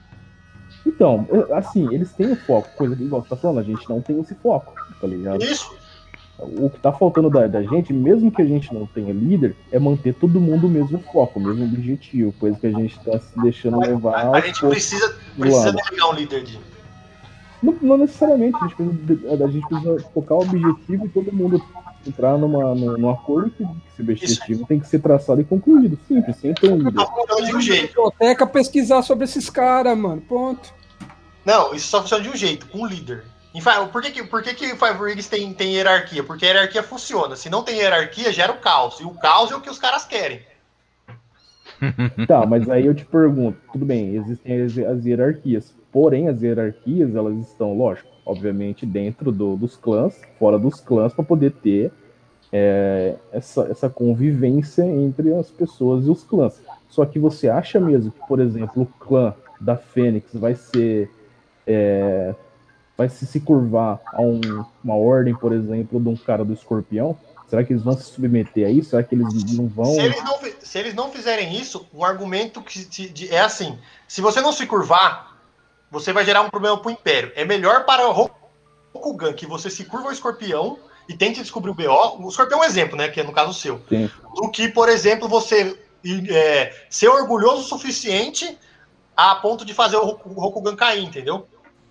Então, assim, eles têm o foco, coisa que, igual você tá falando, a gente não tem esse foco, tá ligado? Isso. O que tá faltando da gente, mesmo que a gente não tenha líder, é manter todo mundo o mesmo foco, o mesmo objetivo, coisa que a gente tá se deixando levar. A gente precisa delegar um líder de. Não necessariamente, a gente precisa focar o objetivo e todo mundo entrar num acordo que esse objetivo tem que ser traçado e concluído. Simples, sem ter um líder. De um jeito. Biblioteca pesquisar sobre esses caras, mano. Ponto. Não, isso só funciona de um jeito, com um líder. Por que o Five Rings tem hierarquia? Porque a hierarquia funciona. Se não tem hierarquia, gera o caos. E o caos é o que os caras querem. Tá, mas aí eu te pergunto, tudo bem, existem as hierarquias. Porém, as hierarquias, elas estão, lógico, obviamente, dentro dos clãs, fora dos clãs, para poder ter essa convivência entre as pessoas e os clãs. Só que você acha mesmo que, por exemplo, o clã da Fênix vai se curvar a uma ordem, por exemplo, de um cara do Escorpião? Será que eles vão se submeter a isso? Será que eles não vão... Se eles não fizerem isso, um argumento é assim, se você não se curvar, você vai gerar um problema pro Império. É melhor para o Rokugan que você se curva ao Escorpião e tente descobrir o BO. O Escorpião é um exemplo, né? Que é no caso seu. Sim. Do que, por exemplo, você ser orgulhoso o suficiente a ponto de fazer o Rokugan cair, entendeu?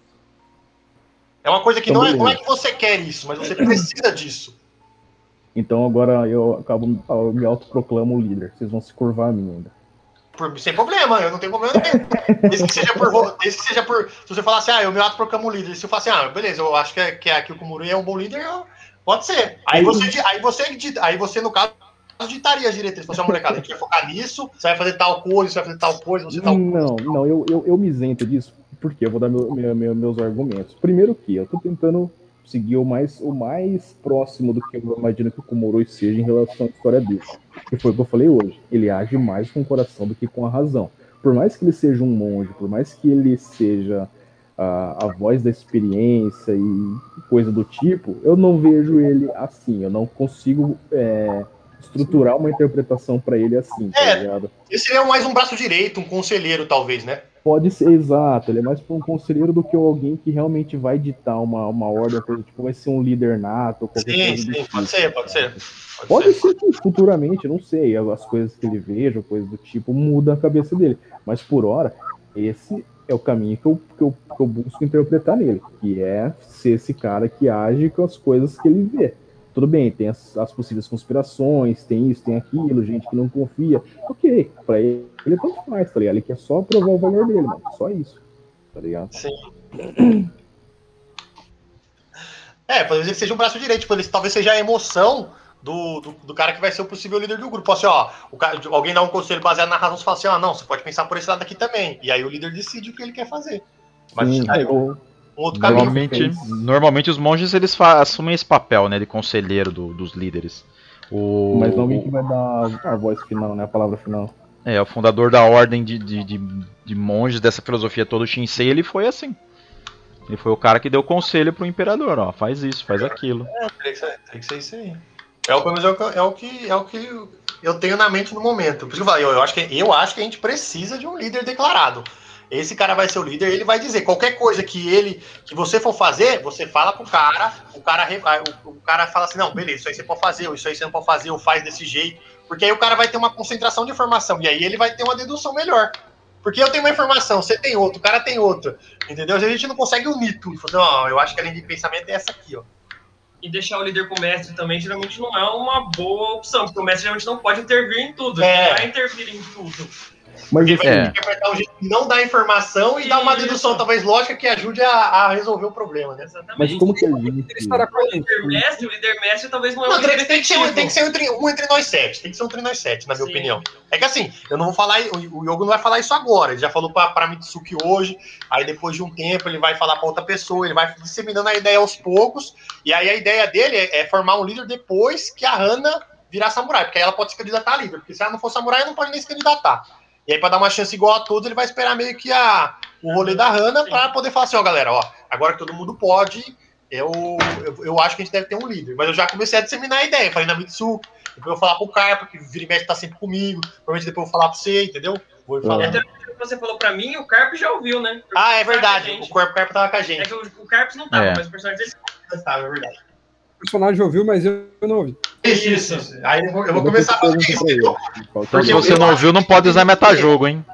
É uma coisa que não é que você quer isso, mas você precisa disso. Então agora eu me autoproclamo o líder. Vocês vão se curvar a mim ainda. Sem problema, eu não tenho problema nenhum. Desde que seja por. Se você falar assim, eu me autoproclamo líder. Se eu falar assim, beleza, eu acho que o Kumurui é um bom líder, pode ser. Aí você, no caso, ditaria as diretrizes. Você, molecada, a gente vai focar nisso, você vai fazer tal coisa, você vai fazer tal coisa, você tal coisa. Não, eu me isento disso, porque eu vou dar meus argumentos. Primeiro que eu tô tentando seguir o mais próximo do que eu imagino que o Komuroi seja em relação à história dele. Que foi o que eu falei hoje. Ele age mais com o coração do que com a razão. Por mais que ele seja um monge, por mais que ele seja a voz da experiência e coisa do tipo, eu não vejo ele assim. Eu não consigo estruturar uma interpretação para ele assim, tá ligado? Esse é mais um braço direito, um conselheiro, talvez, né? Pode ser, exato, ele é mais para um conselheiro do que alguém que realmente vai ditar uma ordem, tipo, vai ser um líder nato, qualquer coisa. Sim, pode ser. Pode ser que futuramente, não sei, as coisas que ele veja, coisas do tipo, muda a cabeça dele. Mas por hora, esse é o caminho que eu busco interpretar nele, que é ser esse cara que age com as coisas que ele vê. Tudo bem, tem as possíveis conspirações, tem isso, tem aquilo, gente que não confia. Ok, pra ele tanto faz, tá ligado? Ele quer só provar o valor dele, mano. Só isso, tá ligado? Sim. Pode ser que seja um braço direito, tipo, talvez seja a emoção do cara que vai ser o possível líder do grupo. Assim, ó, alguém dá um conselho baseado na razão, você fala assim, não, você pode pensar por esse lado aqui também. E aí o líder decide o que ele quer fazer. Mas sim, um outro caminho. Normalmente os monges eles assumem esse papel, né, de conselheiro dos líderes. Mas não alguém que vai dar a voz final, né, a palavra final. O fundador da ordem de monges dessa filosofia toda, o Shinsei, ele foi assim. Ele foi o cara que deu conselho pro imperador, ó, faz isso, faz aquilo. Tem que ser isso aí. É o que eu tenho na mente no momento. Por isso que eu acho que a gente precisa de um líder declarado. Esse cara vai ser o líder, ele vai dizer qualquer coisa que você for fazer, você fala com o cara fala assim, não, beleza, isso aí você pode fazer, ou isso aí você não pode fazer, ou faz desse jeito, porque aí o cara vai ter uma concentração de informação, e aí ele vai ter uma dedução melhor. Porque eu tenho uma informação, você tem outra, o cara tem outra, entendeu? A gente não consegue unir tudo, não, eu acho que a linha de pensamento é essa aqui, ó. E deixar o líder com o mestre também geralmente não é uma boa opção, porque o mestre geralmente não pode intervir em tudo, ele não vai intervir em tudo. Mas ele vai interpretar um jeito de não dar informação e dar uma dedução talvez lógica que ajude a resolver o problema, né? Exatamente. Mas como que a gente... O líder mestre talvez não é um líder tem que ser um entre nós sete. Tem que ser um entre nós sete, na minha opinião. É que assim, eu não vou falar, o Yogo não vai falar isso agora. Ele já falou pra Mitsuki hoje, aí depois de um tempo ele vai falar pra outra pessoa, ele vai disseminando a ideia aos poucos, e aí a ideia dele é formar um líder depois que a Hana virar samurai, porque aí ela pode se candidatar a líder, porque se ela não for samurai, ela não pode nem se candidatar. E aí, pra dar uma chance igual a todos, ele vai esperar meio que o rolê da Hana pra poder falar assim, ó, galera, ó, agora que todo mundo pode, eu acho que a gente deve ter um líder. Mas eu já comecei a disseminar a ideia, falei na Mitsuki, depois eu vou falar pro Carpa, que vira e mexe tá sempre comigo, provavelmente depois eu vou falar pra você, entendeu? Vou falar. Até que você falou pra mim, o Carpa já ouviu, né? É verdade, o Carpa tava com a gente. É que o Carpa não tava, mas o personagem dele estava, é verdade. O personagem ouviu, mas eu não ouvi. Isso. Aí eu vou começar a fazer isso. Porque se você não ouviu, não pode usar metajogo, hein?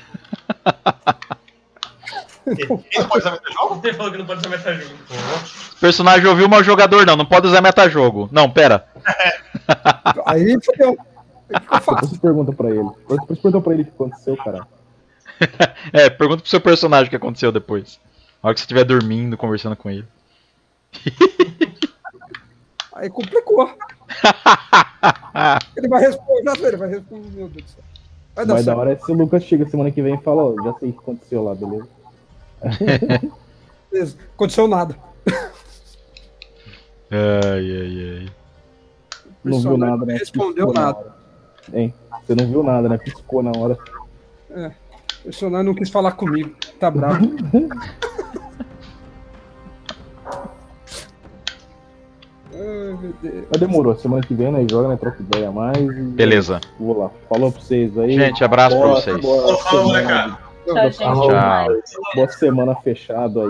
Quem não pode usar metajogo? Ele falou que não pode usar metajogo. O personagem ouviu, mas o jogador não pode usar metajogo. Não, pera. Aí fodeu. O que eu faço? Depois pergunta pra ele. Depois pergunta pra ele o que aconteceu, cara. Pergunta pro seu personagem o que aconteceu depois. Na hora que você estiver dormindo, conversando com ele. Aí complicou. Ele vai responder, meu Deus do céu. Vai da hora é se o Lucas chega semana que vem e fala, ó, já sei o que aconteceu lá, beleza? Beleza, aconteceu nada. Ai. Não viu nada, né? Respondeu nada. Hein? Você não viu nada, né? Piscou na hora. O personagem não quis falar comigo. Tá bravo. Ai, meu Deus. Mas demorou, semana que vem, né? Joga, né? Troca ideia a mais. Beleza. Vou lá. Falou pra vocês aí. Gente, abraço pra vocês. Falou, molecada. Tchau, gente. Tchau. Boa semana fechado aí.